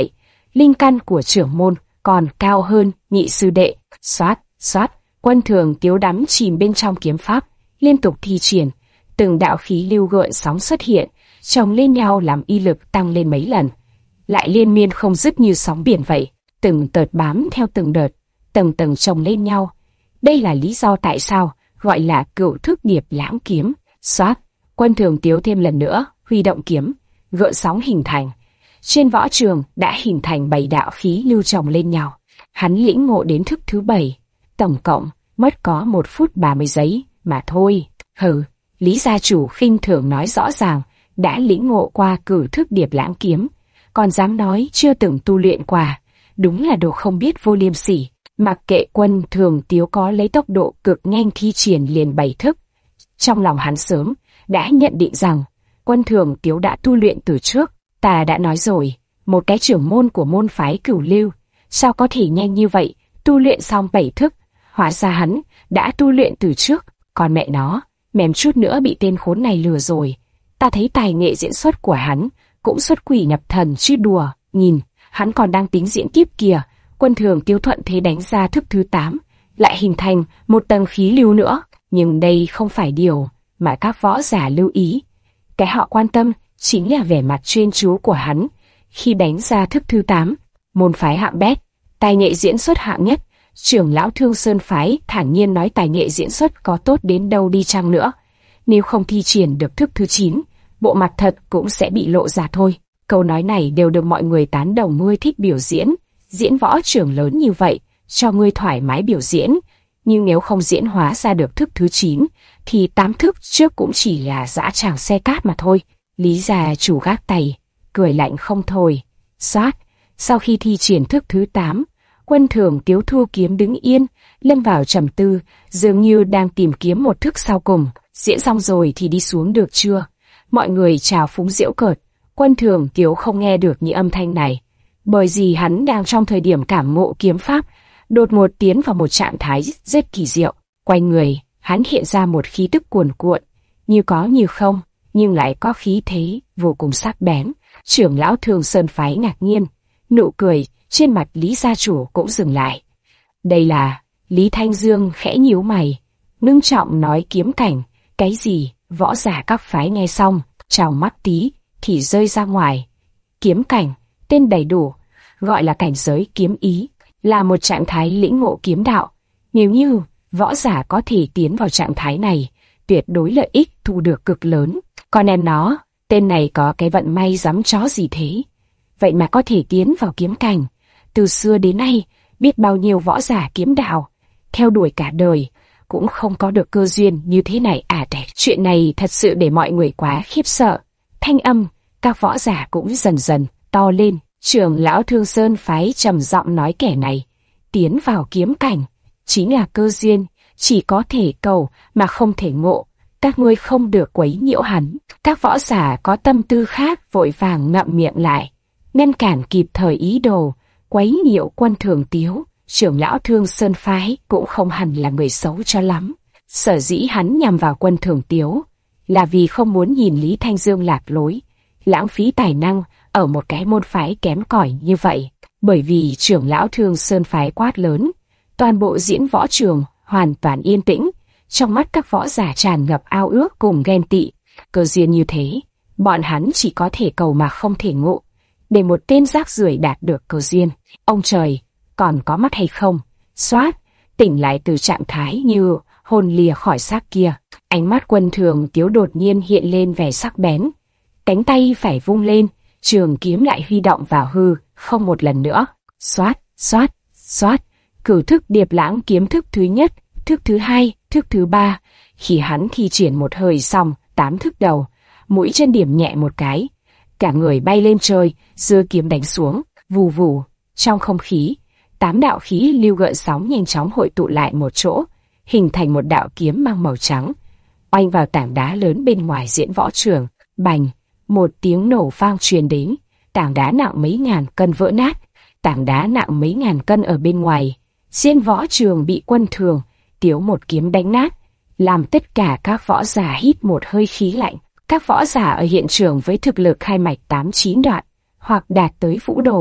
linh căn của trưởng môn còn cao hơn nhị sư đệ. Xoát, xoát, Quân Thường Tiếu đắm chìm bên trong kiếm pháp, liên tục thi triển, từng đạo khí lưu gợn sóng xuất hiện, chồng lên nhau làm y lực tăng lên mấy lần, lại liên miên không dứt như sóng biển vậy, từng đợt bám theo từng đợt, tầng tầng chồng lên nhau. Đây là lý do tại sao gọi là cửu thức điệp lãng kiếm. Xoát, Quân Thường Tiếu thêm lần nữa huy động kiếm, gợn sóng hình thành. Trên võ trường đã hình thành bảy đạo khí lưu chồng lên nhau. Hắn lĩnh ngộ đến thức thứ bảy, tổng cộng mất có một phút ba mươi giây mà thôi. Hừ, Lý gia chủ khinh thường nói rõ ràng đã lĩnh ngộ qua cửu thức điệp lãng kiếm, còn dám nói chưa từng tu luyện qua, đúng là đồ không biết vô liêm sỉ. Mặc kệ Quân Thường Tiếu có lấy tốc độ cực nhanh thi triển liền bảy thức, trong lòng hắn sớm đã nhận định rằng Quân Thường Tiếu đã tu luyện từ trước. Ta đã nói rồi, một cái trưởng môn của môn phái Cửu Lưu, sao có thể nhanh như vậy tu luyện xong bảy thức? Hóa ra hắn đã tu luyện từ trước, còn mẹ nó, mềm chút nữa bị tên khốn này lừa rồi. Ta thấy tài nghệ diễn xuất của hắn cũng xuất quỷ nhập thần chứ đùa. Nhìn, hắn còn đang tính diễn tiếp kìa. Quân Thường Tiếu thuận thế đánh ra thức thứ tám, lại hình thành một tầng khí lưu nữa. Nhưng đây không phải điều mà các võ giả lưu ý. Cái họ quan tâm chính là vẻ mặt chuyên chú của hắn khi đánh ra thức thứ tám. Môn phái hạng bét, tài nghệ diễn xuất hạng nhất. Trưởng lão Thương Sơn phái thản nhiên nói tài nghệ diễn xuất có tốt đến đâu đi chăng nữa, nếu không thi triển được thức thứ chín, bộ mặt thật cũng sẽ bị lộ ra thôi. Câu nói này đều được mọi người tán đồng. Ngươi thích biểu diễn, diễn võ trưởng lớn như vậy, cho ngươi thoải mái biểu diễn, nhưng nếu không diễn hóa ra được thức thứ chín, thì tám thức trước cũng chỉ là dã tràng xe cát mà thôi. Lý gia chủ gác tay, cười lạnh không thôi. Xoát, sau khi thi triển thức thứ tám, Quân Thường Tiếu thu kiếm đứng yên, lâm vào trầm tư, dường như đang tìm kiếm một thức sau cùng. Diễn xong rồi thì đi xuống được chưa? Mọi người chào phúng giễu cợt. Quân Thường Tiếu không nghe được những âm thanh này, bởi vì hắn đang trong thời điểm cảm ngộ kiếm pháp, đột ngột tiến vào một trạng thái rất kỳ diệu. Quanh người, hắn hiện ra một khí tức cuồn cuộn, như có như không, nhưng lại có khí thế vô cùng sắc bén. Trưởng lão Thương Sơn phái ngạc nhiên, nụ cười trên mặt Lý gia chủ cũng dừng lại. Đây là... Lý Thanh Dương khẽ nhíu mày, ngưng trọng nói kiếm cảnh. Cái gì? Võ giả các phái nghe xong, tròng mắt tí thì rơi ra ngoài. Kiếm cảnh, tên đầy đủ, gọi là cảnh giới kiếm ý, là một trạng thái lĩnh ngộ kiếm đạo. Nếu như võ giả có thể tiến vào trạng thái này, tuyệt đối lợi ích thu được cực lớn. Con em nó, tên này có cái vận may dám chó gì thế? Vậy mà có thể tiến vào kiếm cảnh. Từ xưa đến nay, biết bao nhiêu võ giả kiếm đạo, theo đuổi cả đời, cũng không có được cơ duyên như thế này à. Đẹp. Chuyện này thật sự để mọi người quá khiếp sợ. Thanh âm các võ giả cũng dần dần to lên. Trưởng lão Thương Sơn phái trầm giọng nói kẻ này tiến vào kiếm cảnh chính là cơ duyên, chỉ có thể cầu mà không thể ngộ. Các ngươi không được quấy nhiễu hắn. Các võ giả có tâm tư khác vội vàng ngậm miệng lại, ngăn cản kịp thời ý đồ quấy nhiễu Quân Thường Tiếu. Trưởng lão Thương Sơn phái cũng không hẳn là người xấu cho lắm. Sở dĩ hắn nhằm vào Quân Thường Tiếu là vì không muốn nhìn Lý Thanh Dương lạc lối, lãng phí tài năng ở một cái môn phái kém cỏi như vậy. Bởi vì trưởng lão Thương Sơn phái quát lớn, toàn bộ diễn võ trường hoàn toàn yên tĩnh, trong mắt các võ giả tràn ngập ao ước cùng ghen tị. Cơ duyên như thế, bọn hắn chỉ có thể cầu mà không thể ngộ. Để một tên rác rưởi đạt được cơ duyên, ông trời còn có mắt hay không? Xoát, tỉnh lại từ trạng thái như hồn lìa khỏi xác kia, ánh mắt Quân Thường Tiếu đột nhiên hiện lên vẻ sắc bén. Cánh tay phải vung lên, trường kiếm lại huy động vào hư không một lần nữa. Xoát, xoát, xoát, cửu thức điệp lãng kiếm thức thứ nhất, thức thứ hai, thức thứ ba. Khi hắn thi triển một hơi xong tám thức đầu, mũi chân điểm nhẹ một cái, cả người bay lên trời, giơ kiếm đánh xuống. Vù vù, trong không khí, tám đạo khí lưu gợn sóng nhanh chóng hội tụ lại một chỗ, hình thành một đạo kiếm mang màu trắng, oanh vào tảng đá lớn bên ngoài diễn võ trường. Bành, một tiếng nổ vang truyền đến, tảng đá nặng mấy ngàn cân vỡ nát. Tảng đá nặng mấy ngàn cân ở bên ngoài diễn võ trường bị Quân Thường Tiếu một kiếm đánh nát, làm tất cả các võ giả hít một hơi khí lạnh. Các võ giả ở hiện trường với thực lực khai mạch tám chín đoạn hoặc đạt tới vũ đồ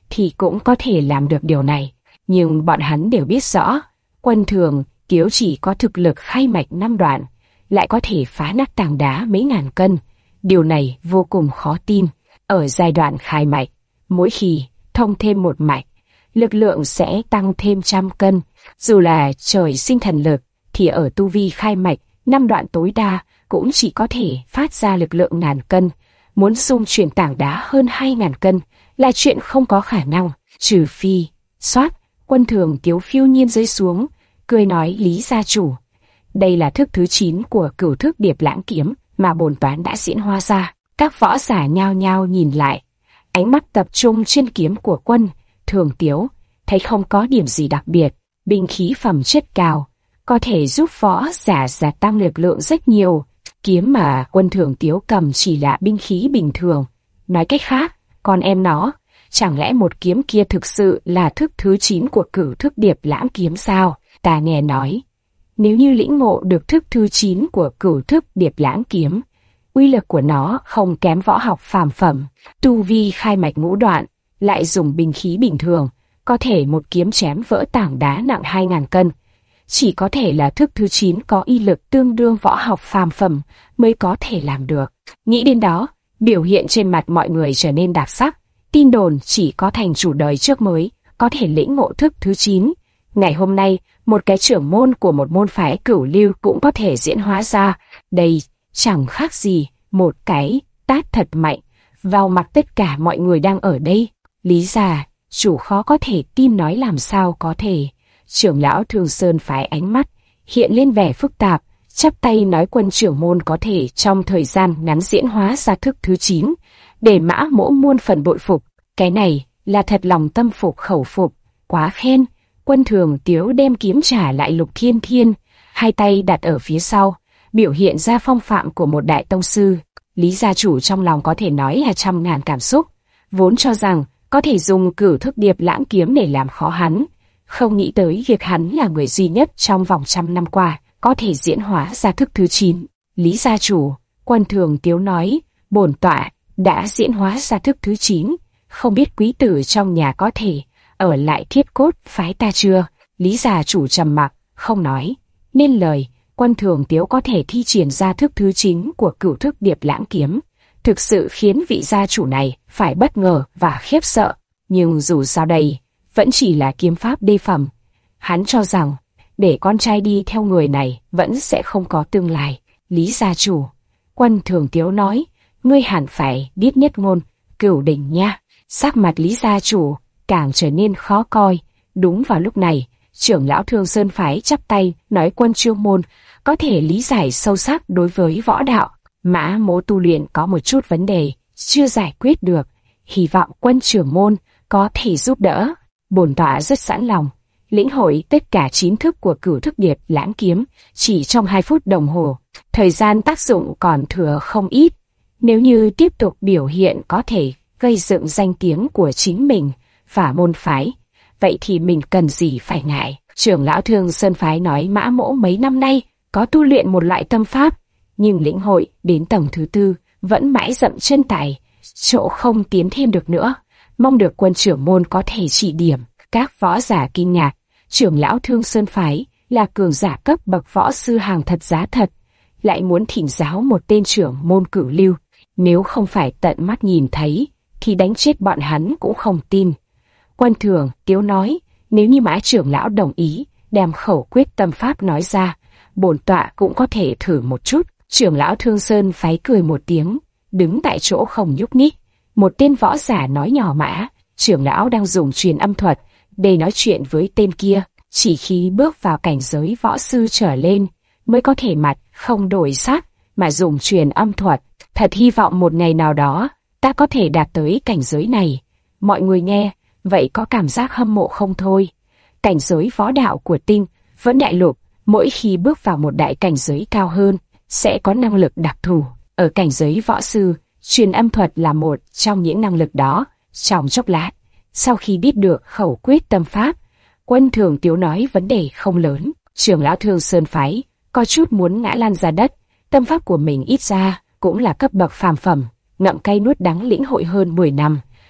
thì cũng có thể làm được điều này. Nhưng bọn hắn đều biết rõ, Quân Thường Tiếu chỉ có thực lực khai mạch năm đoạn, lại có thể phá nát tảng đá mấy ngàn cân. Điều này vô cùng khó tin. Ở giai đoạn khai mạch, mỗi khi thông thêm một mạch, lực lượng sẽ tăng thêm trăm cân. Dù là trời sinh thần lực, thì ở tu vi khai mạch, năm đoạn tối đa cũng chỉ có thể phát ra lực lượng ngàn cân. Muốn xung chuyển tảng đá hơn hai ngàn cân là chuyện không có khả năng, trừ phi. Xoát, Quân Thường Tiếu phiêu nhiên rơi xuống, cười nói: Lý gia chủ, đây là thức thứ chín của Cửu Thức Điệp Lãng Kiếm mà bổn toán đã diễn hóa ra. Các võ giả nhao nhao nhìn lại, ánh mắt tập trung trên kiếm của Quân Thường Tiếu, thấy không có điểm gì đặc biệt, binh khí phẩm chất cao, có thể giúp võ giả gia tăng lực lượng rất nhiều. Kiếm mà Quân Thường Tiếu cầm chỉ là binh khí bình thường. Nói cách khác, con em nó, chẳng lẽ một kiếm kia thực sự là thức thứ chín của Cửu Thức Điệp Lãng Kiếm sao? Ta nghe nói, nếu như lĩnh ngộ được thức thứ chín của Cửu Thức Điệp Lãng Kiếm, uy lực của nó không kém võ học phàm phẩm. Tu vi khai mạch ngũ đoạn, lại dùng binh khí bình thường, có thể một kiếm chém vỡ tảng đá nặng hai ngàn cân. Chỉ có thể là thức thứ chín có y lực tương đương võ học phàm phẩm mới có thể làm được. Nghĩ đến đó, biểu hiện trên mặt mọi người trở nên đặc sắc. Tin đồn chỉ có thành chủ đời trước mới có thể lĩnh ngộ thức thứ chín. Ngày hôm nay, một cái trưởng môn của một môn phái cửu lưu cũng có thể diễn hóa ra. Đây chẳng khác gì một cái tát thật mạnh vào mặt tất cả mọi người đang ở đây. Lý gia chủ khó có thể tin nói làm sao có thể. Trưởng lão Thương Sơn phái ánh mắt hiện lên vẻ phức tạp, chắp tay nói: Quân trưởng môn có thể trong thời gian ngắn diễn hóa ra thức thứ chín, để Mã Mỗ muôn phần bội phục. Cái này là thật lòng tâm phục khẩu phục, quá khen. Quân Thường Tiếu đem kiếm trả lại Lục Thiên Thiên, hai tay đặt ở phía sau, biểu hiện ra phong phạm của một đại tông sư. Lý gia chủ trong lòng có thể nói là trăm ngàn cảm xúc, vốn cho rằng có thể dùng Cửu Thức Điệp Lãng Kiếm để làm khó hắn, không nghĩ tới việc hắn là người duy nhất trong vòng trăm năm qua có thể diễn hóa ra thức thứ chín. Lý gia chủ, Quân Thường Tiếu nói: bổn tọa đã diễn hóa ra thức thứ chín, không biết quý tử trong nhà có thể ở lại Thiết Cốt phái ta chưa? Lý gia chủ trầm mặc, không nói nên lời. Quân Thường Tiếu có thể thi triển ra thức thứ chín của Cửu Thức Điệp Lãng Kiếm, thực sự khiến vị gia chủ này phải bất ngờ và khiếp sợ. Nhưng dù sao đây vẫn chỉ là kiếm pháp đê phẩm. Hắn cho rằng để con trai đi theo người này vẫn sẽ không có tương lai. Lý gia chủ, Quân Thường Tiếu nói: ngươi hẳn phải biết nhất ngôn cửu đỉnh nha. Sắc mặt Lý gia chủ càng trở nên khó coi. Đúng vào lúc này, trưởng lão Thương Sơn phái chắp tay nói: Quân trưởng môn có thể lý giải sâu sắc đối với võ đạo. Mã Mỗ tu luyện có một chút vấn đề chưa giải quyết được, hy vọng Quân trưởng môn có thể giúp đỡ. Bổn tọa rất sẵn lòng lĩnh hội tất cả chín thức của Cửu Thức Điệp Lãng Kiếm chỉ trong hai phút đồng hồ. Thời gian tác dụng còn thừa không ít. Nếu như tiếp tục biểu hiện có thể gây dựng danh tiếng của chính mình và môn phái, vậy thì mình cần gì phải ngại. Trưởng lão Thương Sơn phái nói: Mã Mỗ mấy năm nay có tu luyện một loại tâm pháp, nhưng lĩnh hội đến tầng thứ tư vẫn mãi dậm chân tại chỗ, không tiến thêm được nữa. Mong được Quân trưởng môn có thể chỉ điểm. Các võ giả kinh ngạc, trưởng lão Thương Sơn phái là cường giả cấp bậc võ sư hàng thật giá thật, lại muốn thỉnh giáo một tên trưởng môn cửu lưu. Nếu không phải tận mắt nhìn thấy thì đánh chết bọn hắn cũng không tin. Quân Thường Tiếu nói: nếu như Mã trưởng lão đồng ý đem khẩu quyết tâm pháp nói ra, bổn tọa cũng có thể thử một chút. Trưởng lão Thương Sơn phái cười một tiếng, đứng tại chỗ không nhúc nhích. Một tên võ giả nói nhỏ: Mã trưởng lão đang dùng truyền âm thuật để nói chuyện với tên kia, chỉ khi bước vào cảnh giới võ sư trở lên mới có thể mặt không đổi sắc mà dùng truyền âm thuật. Thật hy vọng một ngày nào đó ta có thể đạt tới cảnh giới này. Mọi người nghe vậy có cảm giác hâm mộ không thôi. Cảnh giới võ đạo của Tinh Vẫn Đại Lục, mỗi khi bước vào một đại cảnh giới cao hơn sẽ có năng lực đặc thù. Ở cảnh giới võ sư, truyền âm thuật là một trong những năng lực đó. Trong chốc lát, sau khi biết được khẩu quyết tâm pháp, Quân Thường Tiếu nói vấn đề không lớn. Trưởng lão Thương Sơn phái có chút muốn ngã lăn ra đất. Tâm pháp của mình ít ra cũng là cấp bậc phàm phẩm, ngậm cay nuốt đắng lĩnh hội hơn mười năm,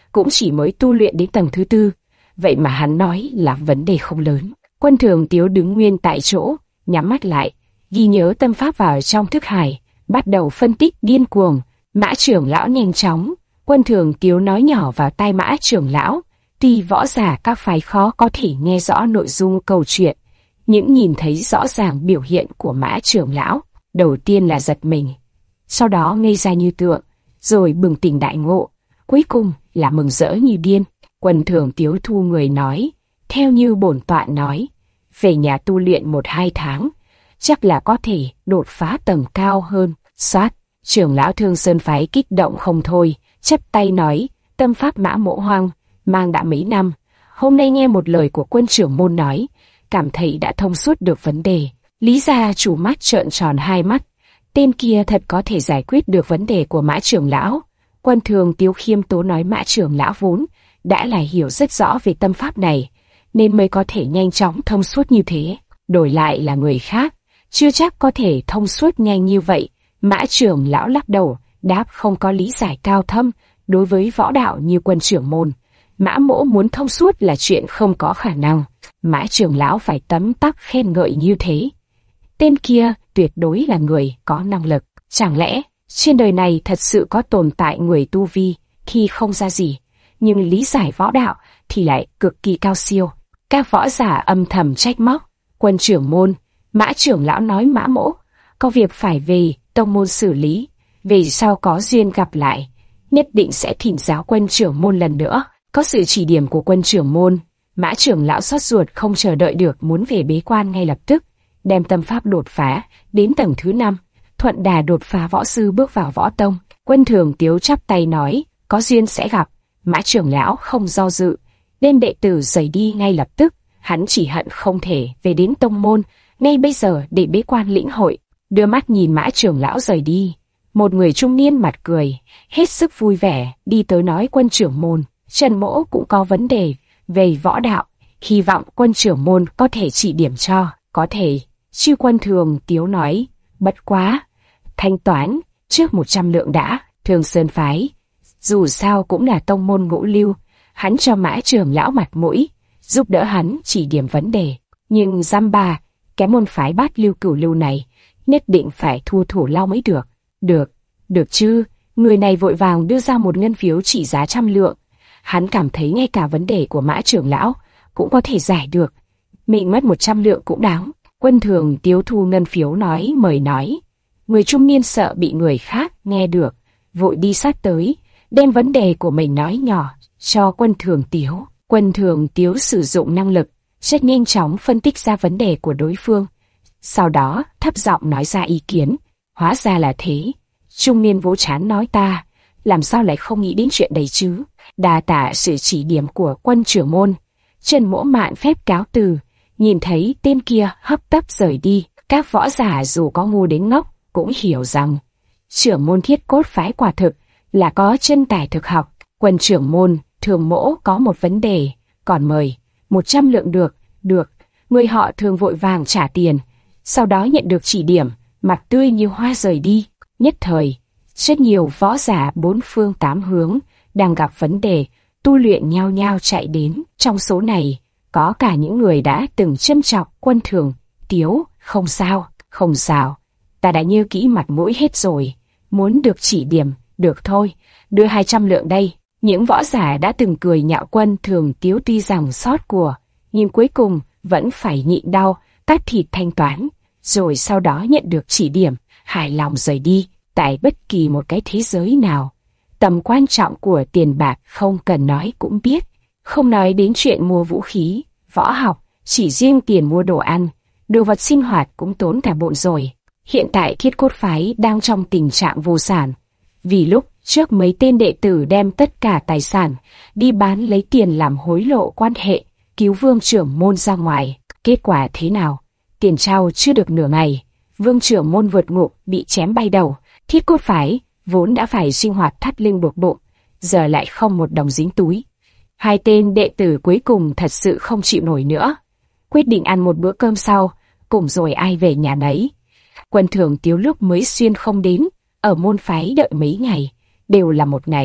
cũng chỉ mới tu luyện đến tầng thứ tư. Vậy mà hắn nói là vấn đề không lớn. Quân Thường Tiếu đứng nguyên tại chỗ, nhắm mắt lại, ghi nhớ tâm pháp vào trong thức hải, bắt đầu phân tích điên cuồng. Mã trưởng lão nhanh chóng. Quân Thường Tiếu nói nhỏ vào tai Mã trưởng lão. Tuy võ giả các phái khó có thể nghe rõ nội dung câu chuyện, những nhìn thấy rõ ràng biểu hiện của Mã trưởng lão, đầu tiên là giật mình, sau đó ngây ra như tượng, rồi bừng tỉnh đại ngộ, cuối cùng là mừng rỡ như điên. Quân Thường Tiếu thu người nói, theo như bổn tọa nói, về nhà tu luyện một hai tháng, chắc là có thể đột phá tầng cao hơn. Soát, trưởng lão Thương Sơn phái kích động không thôi, chắp tay nói, tâm pháp Mã Mỗ Hoang mang đã mấy năm, hôm nay nghe một lời của quân trưởng môn nói, cảm thấy đã thông suốt được vấn đề. Lý gia chủ mắt trợn tròn hai mắt, tên kia thật có thể giải quyết được vấn đề của Mã trưởng lão. Quân Thường Tiếu khiêm tốn nói Mã trưởng lão vốn đã là hiểu rất rõ về tâm pháp này, nên mới có thể nhanh chóng thông suốt như thế. Đổi lại là người khác, chưa chắc có thể thông suốt nhanh như vậy. Mã trưởng lão lắc đầu, đáp không có lý giải cao thâm đối với võ đạo như quân trưởng môn. Mã Mỗ muốn thông suốt là chuyện không có khả năng. Mã trưởng lão phải tấm tắc khen ngợi như thế. Tên kia tuyệt đối là người có năng lực. Chẳng lẽ trên đời này thật sự có tồn tại người tu vi khi không ra gì, nhưng lý giải võ đạo thì lại cực kỳ cao siêu? Các võ giả âm thầm trách móc. Quân trưởng môn, Mã trưởng lão nói Mã Mỗ có việc phải về tông môn xử lý, về sau có duyên gặp lại, nhất định sẽ thỉnh giáo quân trưởng môn lần nữa. Có sự chỉ điểm của quân trưởng môn, Mã trưởng lão xót ruột không chờ đợi được muốn về bế quan ngay lập tức, đem tâm pháp đột phá đến tầng thứ năm, thuận đà đột phá võ sư bước vào võ tông. Quân Thường Tiếu chắp tay nói, có duyên sẽ gặp. Mã trưởng lão không do dự, đem đệ tử rời đi ngay lập tức. Hắn chỉ hận không thể về đến tông môn ngay bây giờ để bế quan lĩnh hội. Đưa mắt nhìn Mã trưởng lão rời đi, một người trung niên mặt cười, hết sức vui vẻ đi tới nói quân trưởng môn, Trần Mỗ cũng có vấn đề về võ đạo, hy vọng quân trưởng môn có thể chỉ điểm cho. Có thể. Chư Quân Thường Tiếu nói, bất quá thanh toán trước một trăm lượng đã. Thương Sơn phái dù sao cũng là tông môn ngũ lưu, hắn cho Mã trưởng lão mặt mũi, giúp đỡ hắn chỉ điểm vấn đề. Nhưng giam bà, cái môn phái bát lưu cửu lưu này, nhất định phải thua thủ lao mới được. Được, được chứ. Người này vội vàng đưa ra một ngân phiếu trị giá trăm lượng. Hắn cảm thấy ngay cả vấn đề của Mã trưởng lão cũng có thể giải được, mình mất một trăm lượng cũng đáng. Quân Thường Tiếu thu ngân phiếu nói mời nói. Người trung niên sợ bị người khác nghe được, vội đi sát tới, đem vấn đề của mình nói nhỏ cho Quân Thường Tiếu. Quân Thường Tiếu sử dụng năng lực rất nhanh chóng phân tích ra vấn đề của đối phương, sau đó thấp giọng nói ra ý kiến. Hóa ra là thế. Trung niên vỗ trán nói, ta làm sao lại không nghĩ đến chuyện đấy chứ. Đa tạ sự chỉ điểm của quân trưởng môn. Trần Mỗ mạn phép cáo từ. Nhìn thấy tên kia hấp tấp rời đi, các võ giả dù có ngu đến ngốc cũng hiểu rằng trưởng môn Thiết Cốt phái quả thực là có chân tài thực học. Quân trưởng môn, Thường Mỗ có một vấn đề, còn mời. Một trăm lượng được. Được. Người họ Thường vội vàng trả tiền, sau đó nhận được chỉ điểm, mặt tươi như hoa rời đi. Nhất thời, rất nhiều võ giả bốn phương tám hướng đang gặp vấn đề, tu luyện nhao nhao chạy đến. Trong số này, có cả những người đã từng châm chọc Quân Thường Tiếu. Không sao, không sao, ta đã nhớ kỹ mặt mũi hết rồi, muốn được chỉ điểm, được thôi, đưa hai trăm lượng đây. Những võ giả đã từng cười nhạo Quân Thường Tiếu tuy rằng sót của, nhưng cuối cùng vẫn phải nhịn đau, cắt thịt thanh toán, rồi sau đó nhận được chỉ điểm, hài lòng rời đi. Tại bất kỳ một cái thế giới nào, tầm quan trọng của tiền bạc không cần nói cũng biết. Không nói đến chuyện mua vũ khí, võ học, chỉ riêng tiền mua đồ ăn, đồ vật sinh hoạt cũng tốn cả bộn rồi. Hiện tại Thiết Cốt phái đang trong tình trạng vô sản, vì lúc trước mấy tên đệ tử đem tất cả tài sản đi bán lấy tiền làm hối lộ quan hệ, cứu Vương trưởng môn ra ngoài. Kết quả thế nào? Tiền trao chưa được nửa ngày, Vương trưởng môn vượt ngục bị chém bay đầu. Thiết Cốt phái vốn đã phải sinh hoạt thắt lưng buộc bụng, giờ lại không một đồng dính túi. Hai tên đệ tử cuối cùng thật sự không chịu nổi nữa, quyết định ăn một bữa cơm sau, cùng rồi ai về nhà nấy. Quân Thường Tiếu lúc mới xuyên không đến, ở môn phái đợi mấy ngày, đều là một ngày,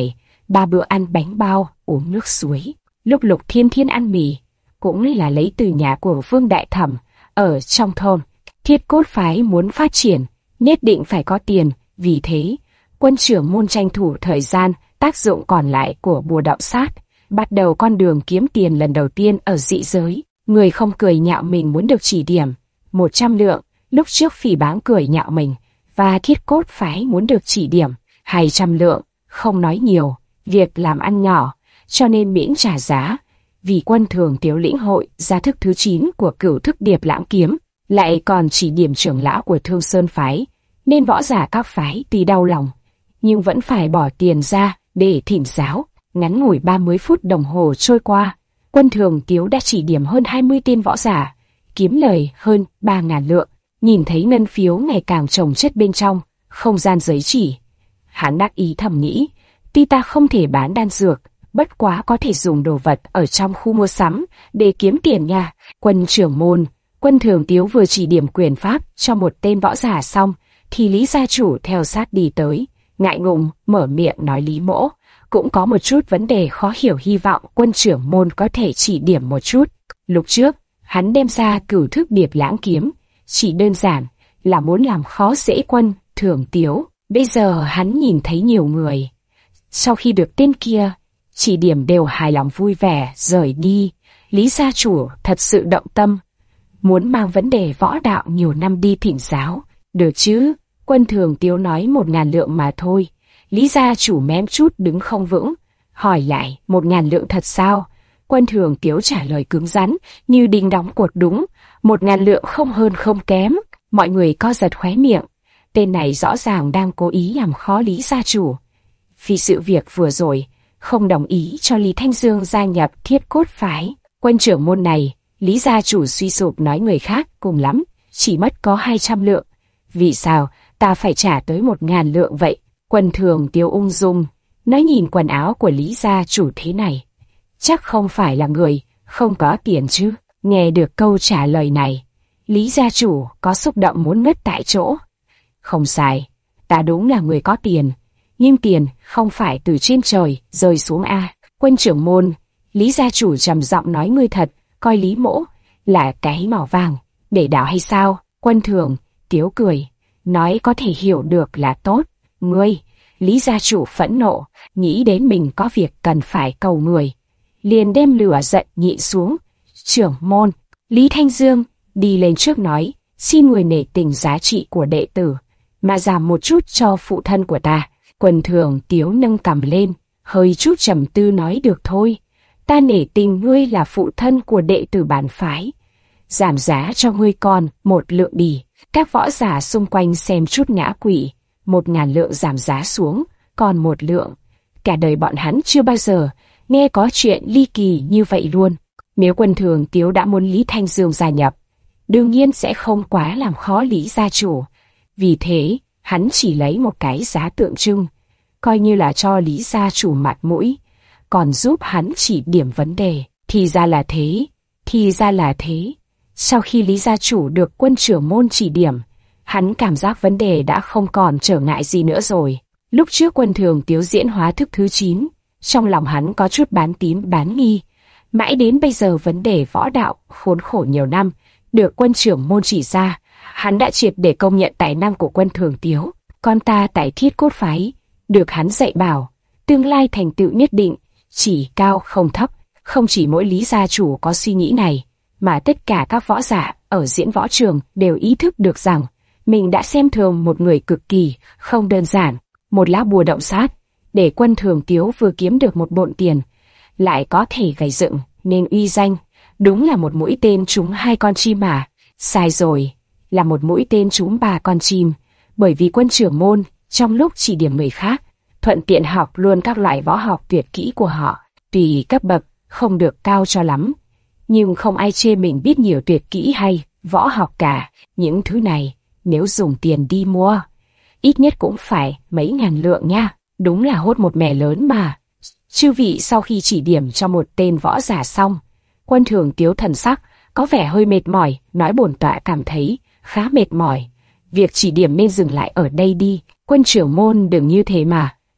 ba bữa ăn bánh bao, uống nước suối. Lúc Lục Thiên Thiên ăn mì, cũng là lấy từ nhà của Vương Đại Thẩm. Ở trong thôn, Thiết Cốt phái muốn phát triển, nhất định phải có tiền, vì thế, quân trưởng môn tranh thủ thời gian, tác dụng còn lại của bùa đạo sát, bắt đầu con đường kiếm tiền lần đầu tiên ở dị giới. Người không cười nhạo mình muốn được chỉ điểm, một trăm lượng, lúc trước Phỉ Báng cười nhạo mình, và Thiết Cốt phái muốn được chỉ điểm, hai trăm lượng, không nói nhiều, việc làm ăn nhỏ, cho nên miễn trả giá. Vì Quân Thường Tiếu lĩnh hội ra thức thứ chín của Cửu Thức Điệp Lãng Kiếm, lại còn chỉ điểm trưởng lão của Thương Sơn phái, nên võ giả các phái tuy đau lòng, nhưng vẫn phải bỏ tiền ra để thỉnh giáo. Ngắn ngủi ba mươi phút đồng hồ trôi qua, Quân Thường Tiếu đã chỉ điểm hơn hai mươi tên võ giả, kiếm lời hơn ba ngàn lượng. Nhìn thấy ngân phiếu ngày càng chồng chất bên trong không gian giấy chỉ, hắn đắc ý thầm nghĩ, tuy ta không thể bán đan dược, bất quá có thể dùng đồ vật ở trong khu mua sắm để kiếm tiền nha. Quân trưởng môn, Quân Thường Tiếu vừa chỉ điểm quyền pháp cho một tên võ giả xong, thì Lý gia chủ theo sát đi tới, ngại ngùng mở miệng nói Lý mỗ cũng có một chút vấn đề khó hiểu, hy vọng Quân trưởng môn có thể chỉ điểm một chút. Lúc trước, hắn đem ra Cửu Thức Điệp Lãng Kiếm, chỉ đơn giản là muốn làm khó dễ Quân Thường Tiếu. Bây giờ hắn nhìn thấy nhiều người, sau khi được tên kia chỉ điểm đều hài lòng vui vẻ rời đi. Lý gia chủ thật sự động tâm, muốn mang vấn đề võ đạo nhiều năm đi thỉnh giáo. Được chứ? Quân Thường Tiếu nói một ngàn lượng mà thôi. Lý gia chủ mém chút đứng không vững, hỏi lại, một ngàn lượng thật sao? Quân Thường Tiếu trả lời cứng rắn, như đinh đóng cột đúng, một ngàn lượng không hơn không kém. Mọi người co giật khóe miệng, tên này rõ ràng đang cố ý làm khó Lý gia chủ. Vì sự việc vừa rồi, không đồng ý cho Lý Thanh Dương gia nhập Thiết Cốt phái. Quân trưởng môn này, Lý gia chủ suy sụp nói người khác cùng lắm, chỉ mất có hai trăm lượng. Vì sao ta phải trả tới một ngàn lượng vậy? Quân Thường Tiếu ung dung, nói nhìn quần áo của Lý gia chủ thế này, chắc không phải là người không có tiền chứ. Nghe được câu trả lời này, Lý gia chủ có xúc động muốn ngất tại chỗ. Không sai, ta đúng là người có tiền, nhưng tiền không phải từ trên trời rơi xuống a. Quân trưởng môn, Lý gia chủ trầm giọng nói, ngươi thật coi Lý mỗ là cái mỏ vàng để đào hay sao? Quân Thường Tiếu cười, nói có thể hiểu được là tốt. Ngươi, Lý gia chủ phẫn nộ, nghĩ đến mình có việc cần phải cầu người, liền đem lửa giận nhịn xuống. Trưởng môn, Lý Thanh Dương đi lên trước nói, xin người nể tình giá trị của đệ tử, mà giảm một chút cho phụ thân của ta. Quân Thường Tiếu nâng cằm lên, hơi chút trầm tư nói, được thôi, ta nể tình ngươi là phụ thân của đệ tử bản phái, giảm giá cho ngươi còn một lượng đi. Các võ giả xung quanh xem chút ngã quỵ, một ngàn lượng giảm giá xuống, còn một lượng. Cả đời bọn hắn chưa bao giờ nghe có chuyện ly kỳ như vậy luôn. Nếu Quân Thường Tiếu đã muốn Lý Thanh Dương gia nhập, đương nhiên sẽ không quá làm khó Lý gia chủ. Vì thế, hắn chỉ lấy một cái giá tượng trưng, coi như là cho Lý gia chủ mặt mũi, còn giúp hắn chỉ điểm vấn đề. Thì ra là thế, thì ra là thế. Sau khi Lý gia chủ được Quân trưởng môn chỉ điểm, hắn cảm giác vấn đề đã không còn trở ngại gì nữa rồi. Lúc trước Quân Thường Tiếu diễn hóa thức thứ chín, trong lòng hắn có chút bán tín bán nghi. Mãi đến bây giờ vấn đề võ đạo khốn khổ nhiều năm, được Quân trưởng môn chỉ ra, hắn đã triệt để công nhận tài năng của Quân Thường Tiếu. Con ta tại Thiết Cốt phái, được hắn dạy bảo, tương lai thành tựu nhất định, chỉ cao không thấp. Không chỉ mỗi Lý gia chủ có suy nghĩ này, mà tất cả các võ giả ở diễn võ trường đều ý thức được rằng mình đã xem thường một người cực kỳ không đơn giản. Một lá bùa động sát, để Quân Thường Tiếu vừa kiếm được một bộn tiền, lại có thể gầy dựng nên uy danh. Đúng là một mũi tên trúng hai con chim mà. Sai rồi, là một mũi tên trúng ba con chim, bởi vì Quân trưởng môn trong lúc chỉ điểm người khác, thuận tiện học luôn các loại võ học tuyệt kỹ của họ. Tùy cấp bậc không được cao cho lắm, nhưng không ai chê mình biết nhiều tuyệt kỹ hay võ học cả. Những thứ này nếu dùng tiền đi mua, ít nhất cũng phải mấy ngàn lượng nha. Đúng là hốt một mẻ lớn mà. Chư vị sau khi chỉ điểm cho một tên võ giả xong, Quân Thường Tiếu thần sắc có vẻ hơi mệt mỏi, nói bổn tọa cảm thấy khá mệt mỏi. Việc chỉ điểm nên dừng lại ở đây đi. Quân trưởng môn đừng như thế mà.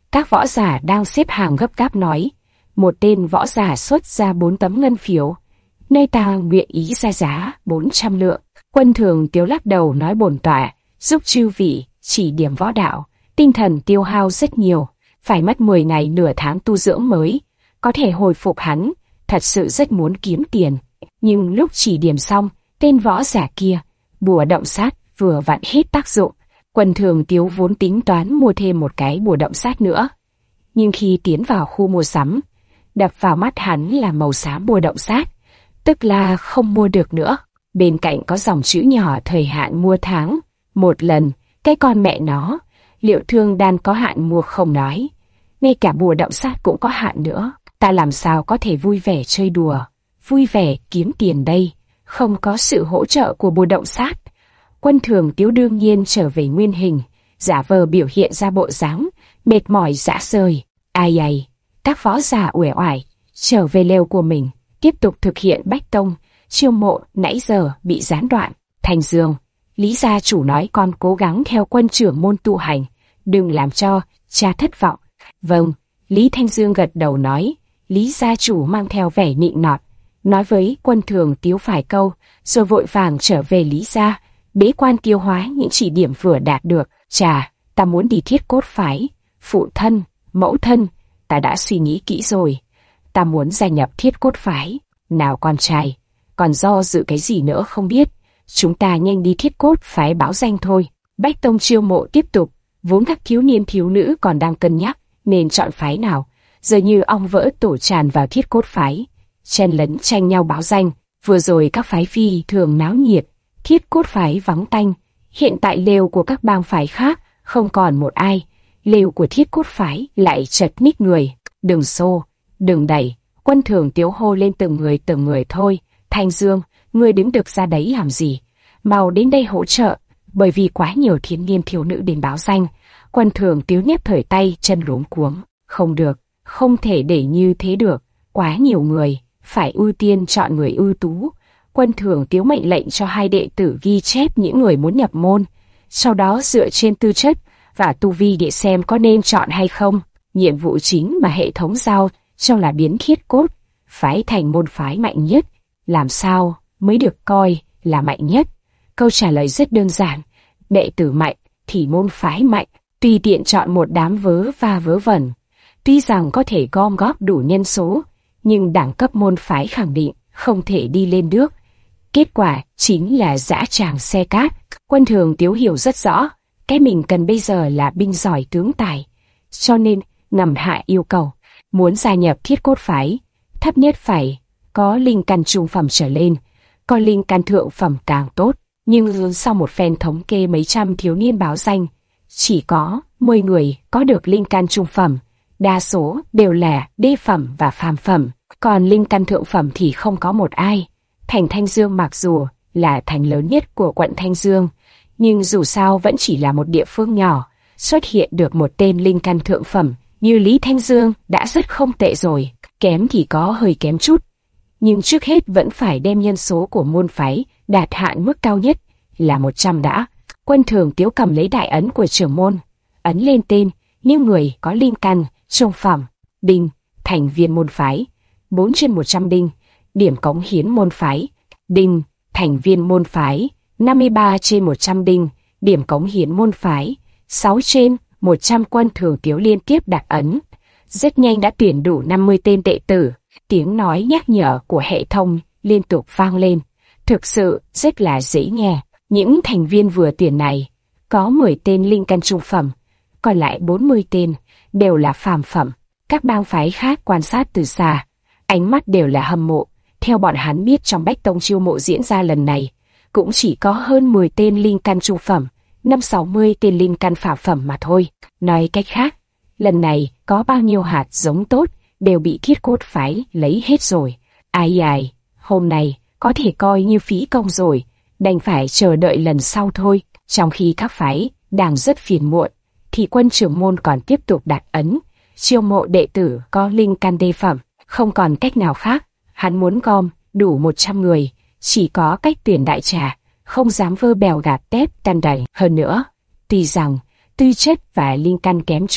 Các võ giả đang xếp hàng gấp gáp nói. Một tên võ giả xuất ra bốn tấm ngân phiếu. Nơi ta nguyện ý ra giá bốn trăm lượng. Quân Thường Tiếu lắc đầu nói bổn tọa, giúp chư vị chỉ điểm võ đạo, tinh thần tiêu hao rất nhiều, phải mất mười ngày nửa tháng tu dưỡng mới có thể hồi phục hắn, thật sự rất muốn kiếm tiền. Nhưng lúc chỉ điểm xong, tên võ giả kia, bùa động sát vừa vặn hết tác dụng. Quân Thường Tiếu vốn tính toán mua thêm một cái bùa động sát nữa. Nhưng khi tiến vào khu mua sắm, đập vào mắt hắn là màu xám bùa động sát, tức là không mua được nữa. Bên cạnh có dòng chữ nhỏ thời hạn mua tháng, một lần, cái con mẹ nó, liệu thương đan có hạn mua không nói. Ngay cả bùa động sát cũng có hạn nữa, ta làm sao có thể vui vẻ chơi đùa, vui vẻ kiếm tiền đây, không có sự hỗ trợ của bùa động sát. Quân Thường Tiếu đương nhiên trở về nguyên hình, giả vờ biểu hiện ra bộ dáng mệt mỏi rã rời. Ai ai, các võ giả uể oải trở về lều của mình, tiếp tục thực hiện bách tông chiêu mộ nãy giờ bị gián đoạn. Thanh Dương, Lý gia chủ nói con cố gắng theo quân trưởng môn tu hành, đừng làm cho cha thất vọng. Vâng, Lý Thanh Dương gật đầu nói. Lý gia chủ mang theo vẻ nịnh nọt, nói với Quân Thường Tiếu vài câu, rồi vội vàng trở về Lý gia, bế quan tiêu hóa những chỉ điểm vừa đạt được. Chà, ta muốn đi Thiết Cốt phái. Phụ thân, mẫu thân, ta đã suy nghĩ kỹ rồi. Ta muốn gia nhập Thiết Cốt phái. Nào con trai, còn do dự cái gì nữa không biết. Chúng ta nhanh đi Thiết Cốt phái báo danh thôi. Bách tông chiêu mộ tiếp tục, vốn các thiếu niên thiếu nữ còn đang cân nhắc nên chọn phái nào, giờ như ong vỡ tổ tràn vào Thiết Cốt phái, chen lấn tranh nhau báo danh. Vừa rồi các phái phi thường náo nhiệt, Thiết Cốt phái vắng tanh. Hiện tại lều của các bang phái khác không còn một ai, lều của Thiết Cốt phái lại chật ních người. Đừng xô, đừng đẩy. Quân Thường Tiếu hô lên từng người từng người thôi. Thanh Dương, ngươi đứng được ra đấy làm gì? Mau đến đây hỗ trợ. Bởi vì quá nhiều thiếu niên thiếu nữ đến báo danh, Quân Thường Tiếu nhếch thời tay chân luống cuống. Không được, không thể để như thế được. Quá nhiều người, phải ưu tiên chọn người ưu tú. Quân Thường Tiếu mệnh lệnh cho hai đệ tử ghi chép những người muốn nhập môn, sau đó dựa trên tư chất và tu vi để xem có nên chọn hay không. Nhiệm vụ chính mà hệ thống giao cho là biến Thiết Cốt phái thành môn phái mạnh nhất. Làm sao mới được coi là mạnh nhất? Câu trả lời rất đơn giản, đệ tử mạnh thì môn phái mạnh. Tùy tiện chọn một đám vớ va vớ vẩn, tuy rằng có thể gom góp đủ nhân số, nhưng đẳng cấp môn phái khẳng định không thể đi lên được. Kết quả chính là dã tràng xe cát. Quân Thường Tiếu hiểu rất rõ, cái mình cần bây giờ là binh giỏi tướng tài, cho nên ngầm hạ yêu cầu, muốn gia nhập Thiết Cốt phái, thấp nhất phải có linh căn trung phẩm trở lên, còn linh căn thượng phẩm càng tốt. Nhưng sau một phen thống kê mấy trăm thiếu niên báo danh, chỉ có mười người có được linh căn trung phẩm, đa số đều là đê phẩm và phàm phẩm, còn linh căn thượng phẩm thì không có một ai. Thành Thanh Dương mặc dù là thành lớn nhất của quận Thanh Dương, nhưng dù sao vẫn chỉ là một địa phương nhỏ, xuất hiện được một tên linh căn thượng phẩm như Lý Thanh Dương đã rất không tệ rồi, kém thì có hơi kém chút. Nhưng trước hết vẫn phải đem nhân số của môn phái đạt hạn mức cao nhất là một trăm đã. Quân Thường Tiếu cầm lấy đại ấn của trưởng môn, ấn lên tên những người có linh căn trung phẩm, đinh, thành viên môn phái, bốn trên một trăm đinh, điểm cống hiến môn phái, đinh, thành viên môn phái, năm mươi ba trên một trăm đinh, điểm cống hiến môn phái, sáu trên một trăm. Quân Thường Tiếu liên tiếp đặt ấn, rất nhanh đã tuyển đủ năm mươi tên đệ tử. Tiếng nói nhắc nhở của hệ thống liên tục vang lên, thực sự rất là dễ nghe. Những thành viên vừa tuyển này có mười tên linh căn trung phẩm, còn lại bốn mươi tên đều là phàm phẩm. Các bang phái khác quan sát từ xa, ánh mắt đều là hâm mộ. Theo bọn hắn biết, trong Bách Tông chiêu mộ diễn ra lần này cũng chỉ có hơn mười tên linh căn trung phẩm, năm sáu mươi tên linh căn phàm phẩm mà thôi. Nói cách khác, lần này có bao nhiêu hạt giống tốt đều bị Thiết Cốt phái lấy hết rồi. Ai ai, hôm nay có thể coi như phí công rồi, đành phải chờ đợi lần sau thôi. Trong khi các phái đang rất phiền muộn, thì quân trưởng môn còn tiếp tục đặt ấn, chiêu mộ đệ tử có linh căn đê phẩm. Không còn cách nào khác, hắn muốn gom đủ một trăm người, chỉ có cách tuyển đại trà, không dám vơ bèo gạt tép tan đầy. Hơn nữa, tuy rằng tư chất và linh căn kém chút,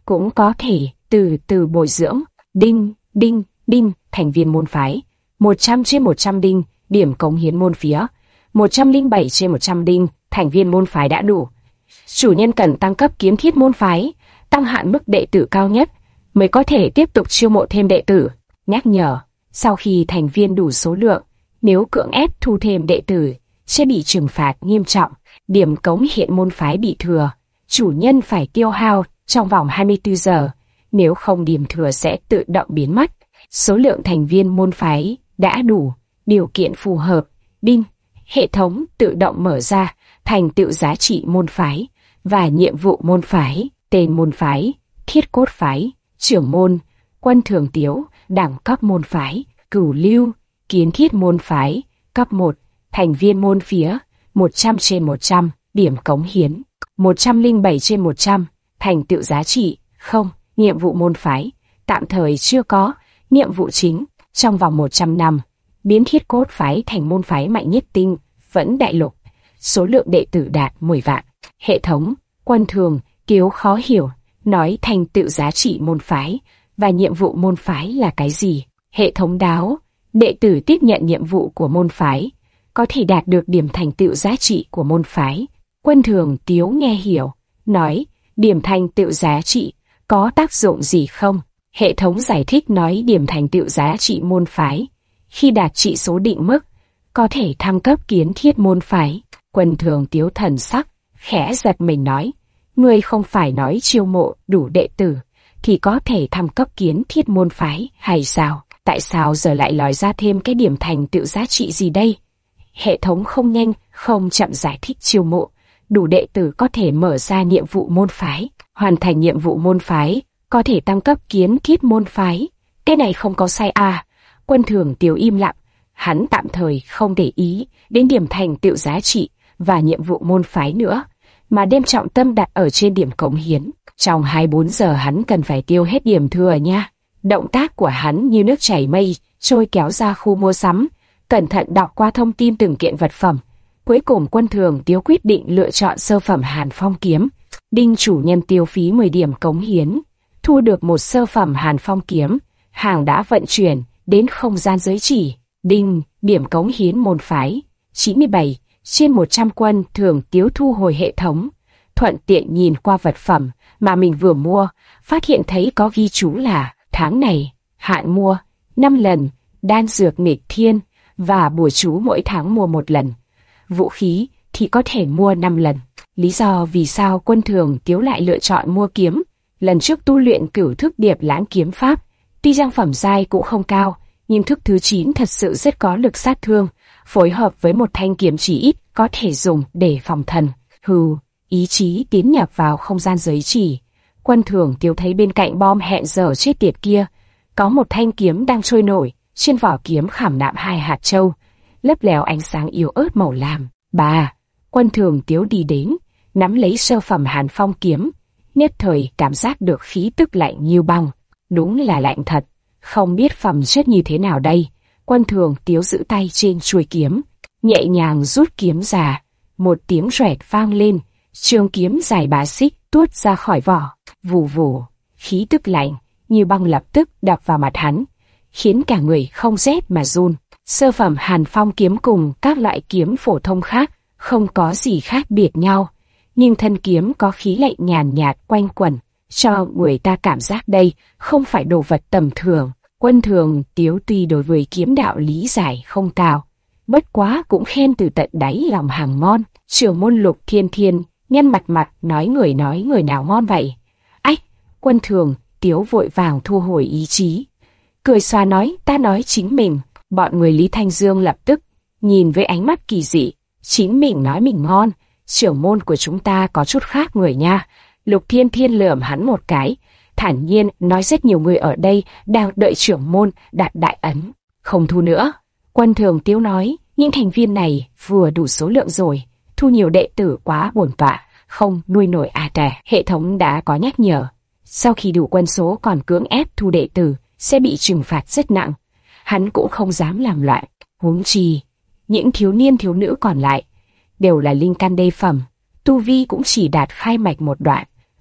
cũng có thể từ từ bồi dưỡng. Đinh, đinh, đinh, thành viên môn phái. một trăm trên một trăm đinh, điểm cống hiến môn phía. một trăm lẻ bảy trên một trăm đinh, thành viên môn phái đã đủ. Chủ nhân cần tăng cấp kiến thiết môn phái, tăng hạn mức đệ tử cao nhất, mới có thể tiếp tục chiêu mộ thêm đệ tử. Nhắc nhở, sau khi thành viên đủ số lượng, nếu cưỡng ép thu thêm đệ tử, sẽ bị trừng phạt nghiêm trọng. Điểm cống hiến môn phái bị thừa, chủ nhân phải tiêu hao trong vòng hai mươi tư giờ, nếu không điểm thừa sẽ tự động biến mất. Số lượng thành viên môn phái đã đủ, điều kiện phù hợp. Đinh, hệ thống tự động mở ra thành tựu giá trị môn phái và nhiệm vụ môn phái, tên môn phái, thiết cốt phái, trưởng môn, quân thường tiếu, đẳng cấp môn phái, cửu lưu, kiến thiết môn phái, cấp một, thành viên môn phía, một trăm trên một trăm, điểm cống hiến, một trăm lẻ bảy trên một trăm, thành tựu giá trị, không, nhiệm vụ môn phái, tạm thời chưa có, nhiệm vụ chính, trong vòng một trăm năm, biến thiết cốt phái thành môn phái mạnh nhất tinh, vẫn đại lục, số lượng đệ tử đạt mười vạn, hệ thống, quân thường, Kiếu khó hiểu, nói thành tựu giá trị môn phái, và nhiệm vụ môn phái là cái gì? Hệ thống đáo, đệ tử tiếp nhận nhiệm vụ của môn phái, có thể đạt được điểm thành tựu giá trị của môn phái. Quân thường Tiếu nghe hiểu, nói, điểm thành tựu giá trị, có tác dụng gì không? Hệ thống giải thích nói điểm thành tựu giá trị môn phái, khi đạt trị số định mức, có thể thăng cấp kiến thiết môn phái. Quân thường Tiếu thần sắc, khẽ giật mình nói, ngươi không phải nói chiêu mộ đủ đệ tử, thì có thể thăng cấp kiến thiết môn phái hay sao? Tại sao giờ lại nói ra thêm cái điểm thành tựu giá trị gì đây? Hệ thống không nhanh, không chậm giải thích chiêu mộ, đủ đệ tử có thể mở ra nhiệm vụ môn phái, hoàn thành nhiệm vụ môn phái, có thể tăng cấp kiến thiết môn phái. Cái này không có sai à? Quân thường Tiếu im lặng, hắn tạm thời không để ý đến điểm thành tựu giá trị và nhiệm vụ môn phái nữa, mà đem trọng tâm đặt ở trên điểm cống hiến. Trong hai mươi bốn giờ hắn cần phải tiêu hết điểm thừa nha. Động tác của hắn như nước chảy mây, trôi kéo ra khu mua sắm, cẩn thận đọc qua thông tin từng kiện vật phẩm. Cuối cùng Quân thường Tiếu quyết định lựa chọn sơ phẩm Hàn Phong kiếm. Đinh, chủ nhân tiêu phí mười điểm cống hiến, thu được một sơ phẩm Hàn Phong kiếm, hàng đã vận chuyển đến không gian giới chỉ. Đinh, điểm cống hiến môn phái, chín mươi bảy trên một trăm. Quân thường Tiếu thu hồi hệ thống, thuận tiện nhìn qua vật phẩm mà mình vừa mua, phát hiện thấy có ghi chú là tháng này hạn mua năm lần, đan dược nghịch thiên và bùa chú mỗi tháng mua một lần, vũ khí thì có thể mua năm lần. Lý do vì sao Quân thường Tiếu lại lựa chọn mua kiếm? Lần trước tu luyện cửu thức điệp lãng kiếm pháp, tuy rằng phẩm giai cũng không cao, nhưng thức thứ chín thật sự rất có lực sát thương, phối hợp với một thanh kiếm chỉ ít có thể dùng để phòng thần. Hừ, ý chí tiến nhập vào không gian giới chỉ. Quân thường Tiếu thấy bên cạnh bom hẹn giờ chết tiệt kia, có một thanh kiếm đang trôi nổi, trên vỏ kiếm khảm nạm hai hạt châu, lấp lèo ánh sáng yếu ớt màu lam. Bà, Quân thường Tiếu đi đến, nắm lấy sơ phẩm Hàn Phong kiếm, nhất thời cảm giác được khí tức lạnh như băng. Đúng là lạnh thật, không biết phẩm chất như thế nào đây. Quân thường Tiếu giữ tay trên chuôi kiếm, nhẹ nhàng rút kiếm ra, một tiếng rẹt vang lên, trường kiếm dài ba xích tuốt ra khỏi vỏ. Vù vù, khí tức lạnh như băng lập tức đập vào mặt hắn, khiến cả người không rét mà run. Sơ phẩm Hàn Phong kiếm cùng các loại kiếm phổ thông khác không có gì khác biệt nhau, nhưng thân kiếm có khí lạnh nhàn nhạt quanh quẩn, cho người ta cảm giác đây không phải đồ vật tầm thường. Quân thường Tiếu tuy đối với kiếm đạo lý giải không cao, bất quá cũng khen từ tận đáy lòng hàng ngon. Trưởng môn Lục Thiên Thiên nhăn mặt mặt nói người nói người nào ngon vậy? Ách, Quân thường Tiếu vội vàng thu hồi ý chí, cười xòa nói, ta nói chính mình. Bọn người Lý Thanh Dương lập tức nhìn với ánh mắt kỳ dị, chính mình nói mình ngon, trưởng môn của chúng ta có chút khác người nha. Lục Thiên Thiên lườm hắn một cái, thản nhiên nói rất nhiều người ở đây đang đợi trưởng môn đạt đại ấn, không thu nữa. Quân thường Tiếu nói, những thành viên này vừa đủ số lượng rồi, thu nhiều đệ tử quá bổn tọa, không nuôi nổi à trẻ. Hệ thống đã có nhắc nhở, sau khi đủ quân số còn cưỡng ép thu đệ tử sẽ bị trừng phạt rất nặng. Hắn cũng không dám làm loạn, huống chi những thiếu niên thiếu nữ còn lại đều là linh căn đê phẩm, tu vi cũng chỉ đạt khai mạch một đoạn,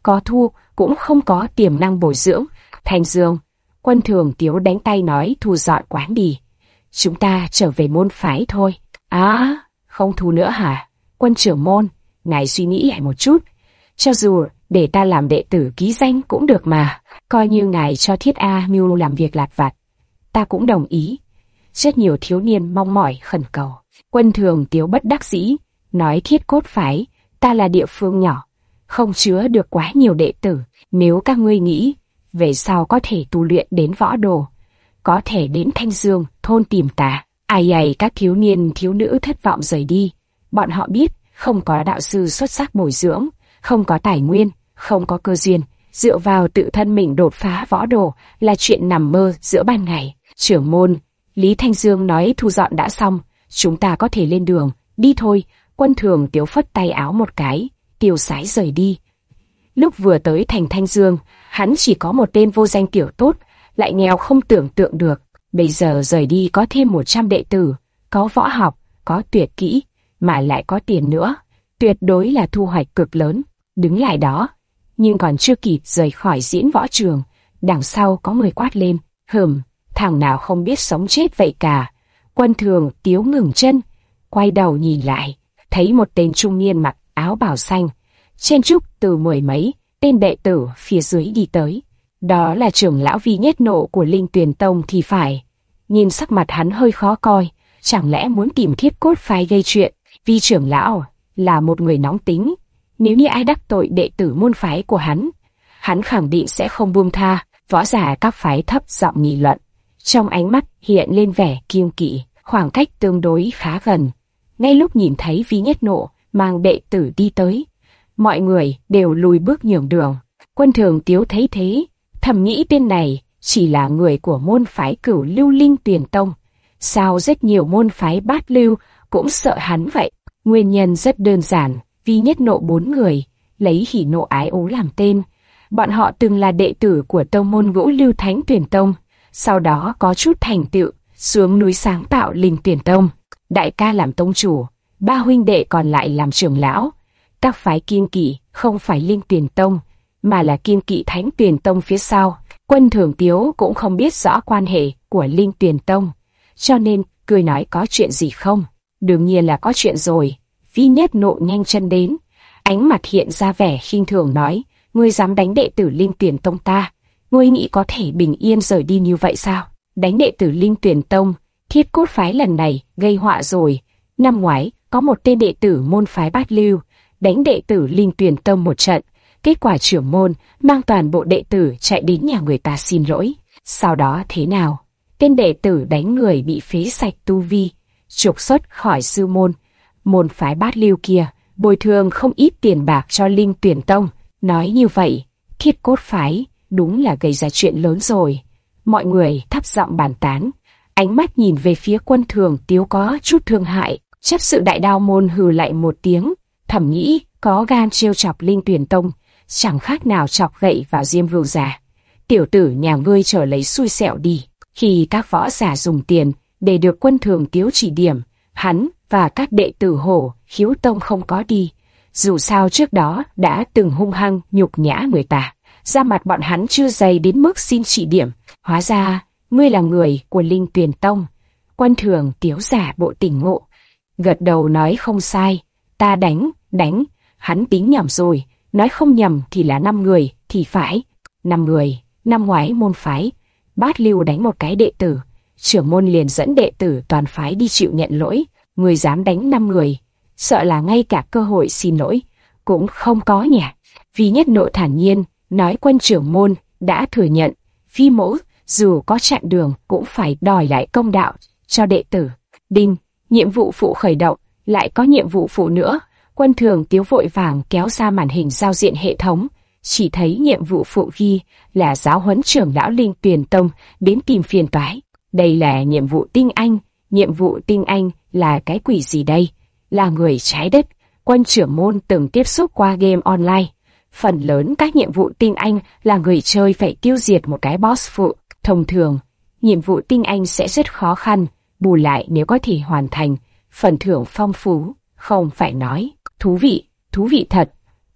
có thu cũng không có tiềm năng bồi dưỡng. Thanh Dương, Quân Thường Tiếu đánh tay nói thu dọn quán đi. Chúng ta trở về môn phái thôi. À, không thu nữa hả? Quân trưởng môn, ngài suy nghĩ lại một chút. Cho dù để ta làm đệ tử ký danh cũng được mà. Coi như ngài cho Thiết A Mưu làm việc lặt vặt, ta cũng đồng ý. Rất nhiều thiếu niên mong mỏi khẩn cầu. Quân Thường Tiếu bất đắc dĩ, nói Thiết Cốt phái, ta là địa phương nhỏ, không chứa được quá nhiều đệ tử. Nếu các ngươi nghĩ, về sau có thể tu luyện đến võ đồ, có thể đến Thanh Dương thôn tìm ta. Ai ai các thiếu niên thiếu nữ thất vọng rời đi. Bọn họ biết, không có đạo sư xuất sắc bồi dưỡng, không có tài nguyên, không có cơ duyên, dựa vào tự thân mình đột phá võ đồ là chuyện nằm mơ giữa ban ngày. Trưởng môn, Lý Thanh Dương nói thu dọn đã xong, chúng ta có thể lên đường, đi thôi. Quân Thường Tiếu phất tay áo một cái, tiêu sái rời đi. Lúc vừa tới thành Thanh Dương, hắn chỉ có một tên vô danh tiểu tốt, lại nghèo không tưởng tượng được. Bây giờ rời đi có thêm một trăm đệ tử, có võ học, có tuyệt kỹ, mà lại có tiền nữa. Tuyệt đối là thu hoạch cực lớn. Đứng lại đó, nhưng còn chưa kịp rời khỏi diễn võ trường, đằng sau có người quát lên, hừm, thằng nào không biết sống chết vậy cả. Quân Thường Tiếu ngừng chân, quay đầu nhìn lại, thấy một tên trung niên mặc áo bào xanh, chen chúc từ mười mấy tên đệ tử phía dưới đi tới. Đó là trưởng lão Vi Nhất Nộ của Linh Tuyền Tông thì phải. Nhìn sắc mặt hắn hơi khó coi, chẳng lẽ muốn tìm Thiết Cốt phái gây chuyện. Vi trưởng lão là một người nóng tính, nếu như ai đắc tội đệ tử môn phái của hắn, hắn khẳng định sẽ không buông tha. Võ giả các phái thấp giọng nghị luận, trong ánh mắt hiện lên vẻ kiêng kỵ. Khoảng cách tương đối khá gần. Ngay lúc nhìn thấy Vi Nhất Nộ mang đệ tử đi tới, mọi người đều lùi bước nhường đường. Quân Thường Tiếu thấy thế, thầm nghĩ tên này chỉ là người của môn phái Cửu Lưu Linh Tuyền Tông. Sao rất nhiều môn phái bát lưu cũng sợ hắn vậy? Nguyên nhân rất đơn giản, Vi Nhất Nộ bốn người, lấy Hỉ Nộ Ái Ố làm tên. Bọn họ từng là đệ tử của tông môn Ngũ Lưu Thánh Tuyền Tông, sau đó có chút thành tựu, xuống núi sáng tạo Linh Tuyền Tông. Đại ca làm tông chủ, ba huynh đệ còn lại làm trưởng lão. Các phái kiêng kỵ không phải Linh Tuyền Tông, mà là kiêng kỵ Thánh Tuyền Tông phía sau. Quân Thường Tiếu cũng không biết rõ quan hệ của Linh Tuyền Tông, cho nên cười nói có chuyện gì không? Đương nhiên là có chuyện rồi. Vi Nhất Nộ nhanh chân đến, ánh mặt hiện ra vẻ khinh thường nói, ngươi dám đánh đệ tử Linh Tuyền Tông ta? Ngươi nghĩ có thể bình yên rời đi như vậy sao? Đánh đệ tử Linh Tuyền Tông, Thiết Cốt phái lần này gây họa rồi. Năm ngoái có một tên đệ tử môn phái bát lưu đánh đệ tử Linh Tuyền Tông một trận, kết quả trưởng môn mang toàn bộ đệ tử chạy đến nhà người ta xin lỗi. Sau đó thế nào? Tên đệ tử đánh người bị phế sạch tu vi, trục xuất khỏi sư môn. Môn phái bát lưu kia bồi thường không ít tiền bạc cho Linh Tuyền Tông. Nói như vậy, Thiết Cốt phái đúng là gây ra chuyện lớn rồi. Mọi người thấp giọng bàn tán, ánh mắt nhìn về phía Quân Thường Tiếu có chút thương hại. Chấp sự Đại Đao môn hừ lại một tiếng, thầm nghĩ có gan trêu chọc Linh Tuyền Tông, chẳng khác nào chọc gậy vào diêm vưu già. Tiểu tử nhà ngươi trở lấy xui xẻo đi. Khi các võ giả dùng tiền để được Quân Thường Tiếu chỉ điểm, hắn và các đệ tử Hổ Khiếu Tông không có đi. Dù sao trước đó đã từng hung hăng nhục nhã người ta, da mặt bọn hắn chưa dày đến mức xin chỉ điểm. Hóa ra ngươi là người của Linh Tuyền Tông. Quân Thường Tiếu giả bộ tỉnh ngộ, gật đầu nói không sai, ta đánh, đánh, hắn tính nhầm rồi, nói không nhầm thì là năm người, thì phải, năm người. Năm ngoái môn phái bát lưu đánh một cái đệ tử, trưởng môn liền dẫn đệ tử toàn phái đi chịu nhận lỗi. Người dám đánh năm người, sợ là ngay cả cơ hội xin lỗi cũng không có nhỉ? Vi Nhất Nộ thản nhiên nói Quân trưởng môn đã thừa nhận, Vi mẫu dù có chặn đường cũng phải đòi lại công đạo cho đệ tử. Đinh, nhiệm vụ phụ khởi động, lại có nhiệm vụ phụ nữa. Quân Thường Tiếu vội vàng kéo ra màn hình giao diện hệ thống, chỉ thấy nhiệm vụ phụ ghi là giáo huấn trưởng lão Linh Tuyền Tông đến tìm phiền toái. Đây là nhiệm vụ tinh anh. Nhiệm vụ tinh anh là cái quỷ gì đây? Là người trái đất. Quân trưởng môn từng tiếp xúc qua game online. Phần lớn các nhiệm vụ tinh anh là người chơi phải tiêu diệt một cái boss phụ. Thông thường, nhiệm vụ tinh anh sẽ rất khó khăn, bù lại nếu có thể hoàn thành, phần thưởng phong phú, không phải nói. Thú vị, thú vị thật.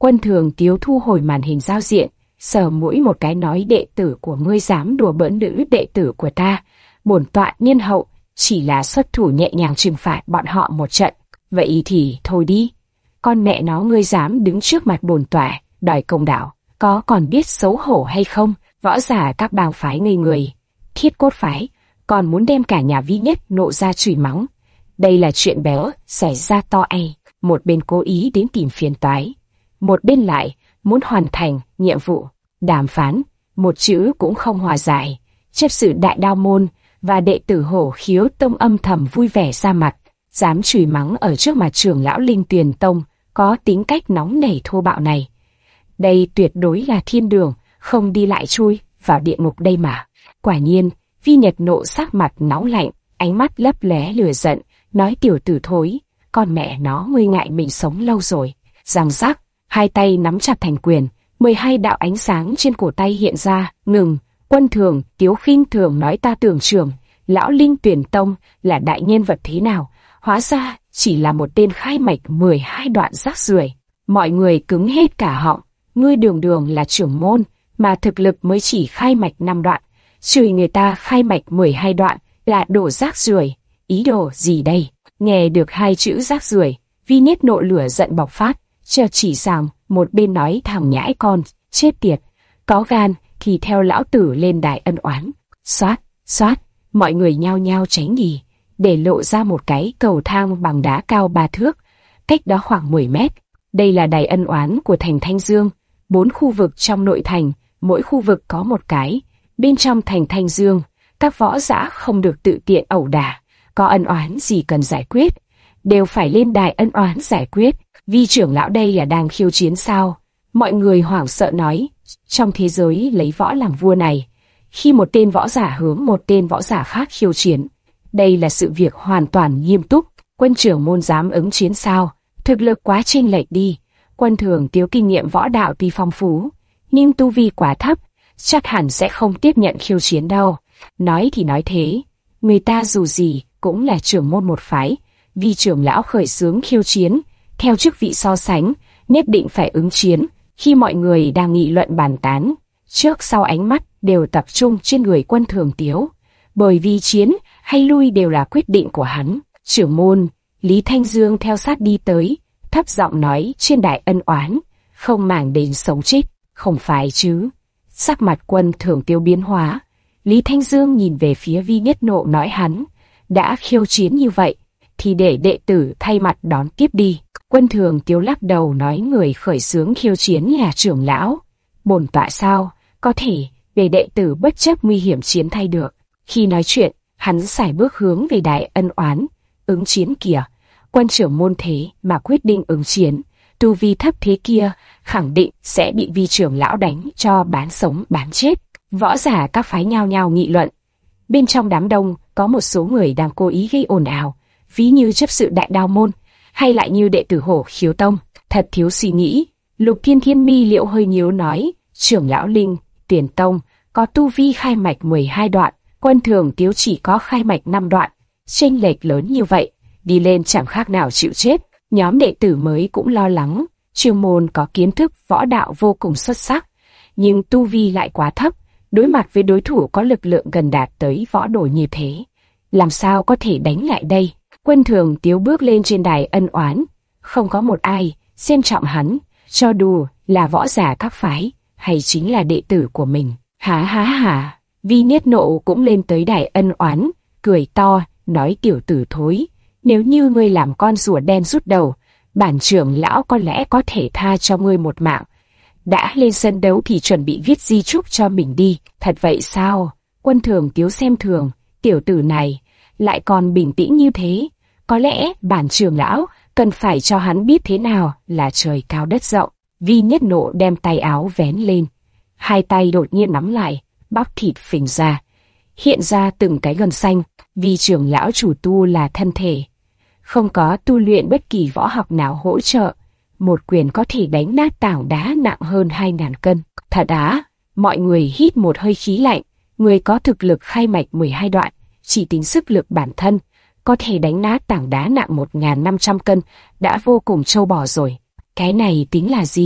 Quân Thường Tiếu thu hồi màn hình giao diện, sờ mũi một cái nói: đệ tử của ngươi dám đùa bỡn nữ đệ tử của ta, bổn tọa nhân hậu chỉ là xuất thủ nhẹ nhàng trừng phạt bọn họ một trận, vậy thì thôi đi. Con mẹ nó, ngươi dám đứng trước mặt bổn tọa đòi công đạo, có còn biết xấu hổ hay không? Võ giả các bang phái ngây người. Thiết Cốt phái còn muốn đem cả nhà Vi Nhất Nộ ra chửi mắng. Đây là chuyện béo xảy ra to e. Một bên cố ý đến tìm phiền toái, một bên lại muốn hoàn thành nhiệm vụ. Đàm phán một chữ cũng không hòa giải. Chấp sự Đại Đao môn và đệ tử Hổ Khiếu tông âm thầm vui vẻ ra mặt, dám chửi mắng ở trước mặt trưởng lão Linh Tuyền tông có tính cách nóng nảy thô bạo này. Đây tuyệt đối là thiên đường, không đi lại chui vào địa ngục đây mà. Quả nhiên, Vi Nhật Nộ sắc mặt nóng lạnh, ánh mắt lấp lóe lửa giận, nói: tiểu tử thối, con mẹ nó ngươi ngại mình sống lâu rồi. Giằng rắc, hai tay nắm chặt thành quyền, mười hai đạo ánh sáng trên cổ tay hiện ra. Ngừng. Quân Thường Tiếu khinh thường nói: ta tưởng trưởng lão Linh Tuyền tông là đại nhân vật thế nào, hóa ra chỉ là một tên khai mạch mười hai đoạn rác rưởi. Mọi người cứng hết cả họng. Ngươi đường đường là trưởng môn mà thực lực mới chỉ khai mạch năm đoạn, chửi người ta khai mạch mười hai đoạn là đồ rác rưởi. Ý đồ gì đây? Nghe được hai chữ rác rưởi, Vi Nhất Nộ lửa giận bộc phát, chợt chỉ sang một bên nói: thằng nhãi con chết tiệt, có gan thì theo lão tử lên đài ân oán. Xoát, xoát, mọi người nhao nhao tránh đi, để lộ ra một cái cầu thang bằng đá cao ba thước, cách đó khoảng mười mét. Đây là đài ân oán của thành Thanh Dương, bốn khu vực trong nội thành, mỗi khu vực có một cái. Bên trong thành Thanh Dương, các võ giả không được tự tiện ẩu đả, có ân oán gì cần giải quyết, đều phải lên đài ân oán giải quyết. Vi trưởng lão đây là đang khiêu chiến sao? Mọi người hoảng sợ nói. Trong thế giới lấy võ làm vua này, khi một tên võ giả hướng một tên võ giả khác khiêu chiến, đây là sự việc hoàn toàn nghiêm túc. Quân trưởng môn dám ứng chiến sao? Thực lực quá chênh lệch đi. Quân Thường Tiếu kinh nghiệm võ đạo tuy phong phú, nhưng tu vi quá thấp, chắc hẳn sẽ không tiếp nhận khiêu chiến đâu. Nói thì nói thế, người ta dù gì cũng là trưởng môn một phái. Vi trưởng lão khởi xướng khiêu chiến, theo chức vị so sánh, nhất định phải ứng chiến. Khi mọi người đang nghị luận bàn tán, trước sau ánh mắt đều tập trung trên người Quân Thường Tiếu, bởi vì chiến hay lui đều là quyết định của hắn. Trưởng môn Lý Thanh Dương theo sát đi tới, thấp giọng nói: trên đài ân oán, không màng đến sống chết, không phải chứ? Sắc mặt Quân Thường Tiếu biến hóa, Lý Thanh Dương nhìn về phía Vi Nhất Nộ nói: hắn đã khiêu chiến như vậy, thì để đệ tử thay mặt đón tiếp đi. Quân Thường Tiếu lắc đầu nói: người khởi xướng khiêu chiến là trưởng lão, bổn tọa sao có thể để đệ tử bất chấp nguy hiểm chiến thay được. Khi nói chuyện, hắn sải bước hướng về đài ân oán. Ứng chiến kìa, Quân trưởng môn thế mà quyết định ứng chiến, tu vi thấp thế kia khẳng định sẽ bị Vi trưởng lão đánh cho bán sống bán chết. Võ giả các phái nhao nhao nghị luận. Bên trong đám đông có một số người đang cố ý gây ồn ào, ví như chấp sự Đại Đao môn, hay lại như đệ tử Hổ Khiếu tông. Thật thiếu suy nghĩ. Lục Thiên Thiên mi liễu hơi nhíu nói: trưởng lão Linh Tuyền tông có tu vi khai mạch mười hai đoạn, Quân Thường Tiếu chỉ có khai mạch năm đoạn, chênh lệch lớn như vậy, đi lên chẳng khác nào chịu chết. Nhóm đệ tử mới cũng lo lắng. Chuyên môn có kiến thức võ đạo vô cùng xuất sắc, nhưng tu vi lại quá thấp, đối mặt với đối thủ có lực lượng gần đạt tới võ đồ như thế, làm sao có thể đánh lại đây? Quân Thường Tiếu bước lên trên đài ân oán, không có một ai xem trọng hắn, cho dù là võ giả các phái hay chính là đệ tử của mình. Há há há, Vi Nhất Nộ cũng lên tới đài ân oán, cười to, nói: tiểu tử thối, nếu như ngươi làm con rùa đen rút đầu, bản trưởng lão có lẽ có thể tha cho ngươi một mạng. Đã lên sân đấu thì chuẩn bị viết di chúc cho mình đi. Thật vậy sao? Quân Thường Tiếu xem thường tiểu tử này, lại còn bình tĩnh như thế. Có lẽ bản trưởng lão cần phải cho hắn biết thế nào là trời cao đất rộng. Vi Nhất Nộ đem tay áo vén lên, hai tay đột nhiên nắm lại, bắp thịt phình ra, hiện ra từng cái gân xanh. Vi trưởng lão chủ tu là thân thể, không có tu luyện bất kỳ võ học nào hỗ trợ, một quyền có thể đánh nát tảng đá nặng hơn hai ngàn cân. Thật á? Mọi người hít một hơi khí lạnh. Người có thực lực khai mạch mười hai đoạn, chỉ tính sức lực bản thân, có thể đánh nát tảng đá nặng một nghìn năm trăm cân đã vô cùng trâu bò rồi. Cái này tính là gì?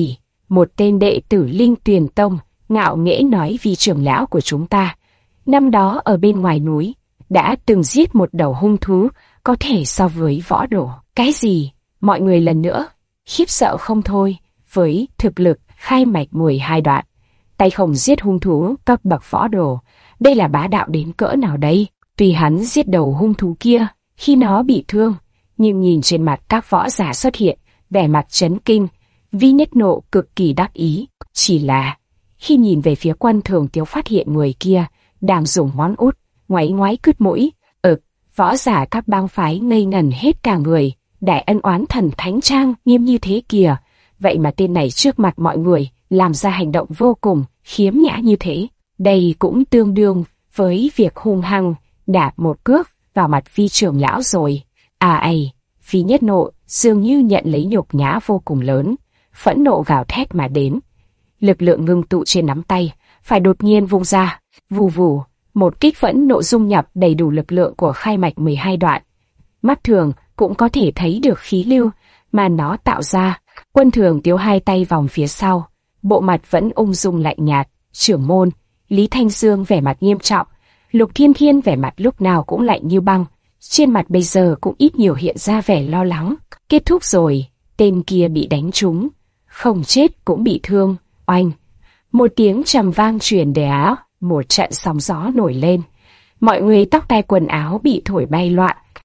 Một tên đệ tử Linh Tuyền Tông ngạo nghễ nói vì trưởng lão của chúng ta, năm đó ở bên ngoài núi, đã từng giết một đầu hung thú, có thể so với võ đồ. Cái gì? Mọi người lần nữa khiếp sợ không thôi, với thực lực khai mạch mười hai đoạn, tay không giết hung thú cấp bậc võ đồ, đây là bá đạo đến cỡ nào đây? Tuy hắn giết đầu hung thú kia khi nó bị thương, nhưng nhìn trên mặt các võ giả xuất hiện vẻ mặt chấn kinh, Vi Nhất Nộ cực kỳ đắc ý. Chỉ là khi nhìn về phía Quân Thường Tiếu phát hiện người kia đang dùng món út ngoáy ngoáy cứt mũi. ực Võ giả các bang phái ngây ngẩn hết cả người. Đại ân oán thần thánh trang nghiêm như thế kìa, vậy mà tên này trước mặt mọi người làm ra hành động vô cùng khiếm nhã như thế. Đây cũng tương đương với việc hung hăng đạp một cước vào mặt Vi trưởng lão rồi. À ây, Vi Nhất Nộ dường như nhận lấy nhục nhã vô cùng lớn, phẫn nộ gào thét mà đến. Lực lượng ngưng tụ trên nắm tay phải đột nhiên vung ra, vù vù, một kích phẫn nộ dung nhập đầy đủ lực lượng của khai mạch mười hai đoạn. Mắt thường cũng có thể thấy được khí lưu mà nó tạo ra. Quân Thường Tiếu hai tay vòng phía sau, bộ mặt vẫn ung dung lạnh nhạt. Trưởng môn Lý Thanh Dương vẻ mặt nghiêm trọng, Lục Thiên Thiên vẻ mặt lúc nào cũng lạnh như băng, trên mặt bây giờ cũng ít nhiều hiện ra vẻ lo lắng. Kết thúc rồi, tên kia bị đánh trúng, không chết cũng bị thương. Oanh, một tiếng trầm vang truyền để áo, một trận sóng gió nổi lên, mọi người tóc tai quần áo bị thổi bay loạn,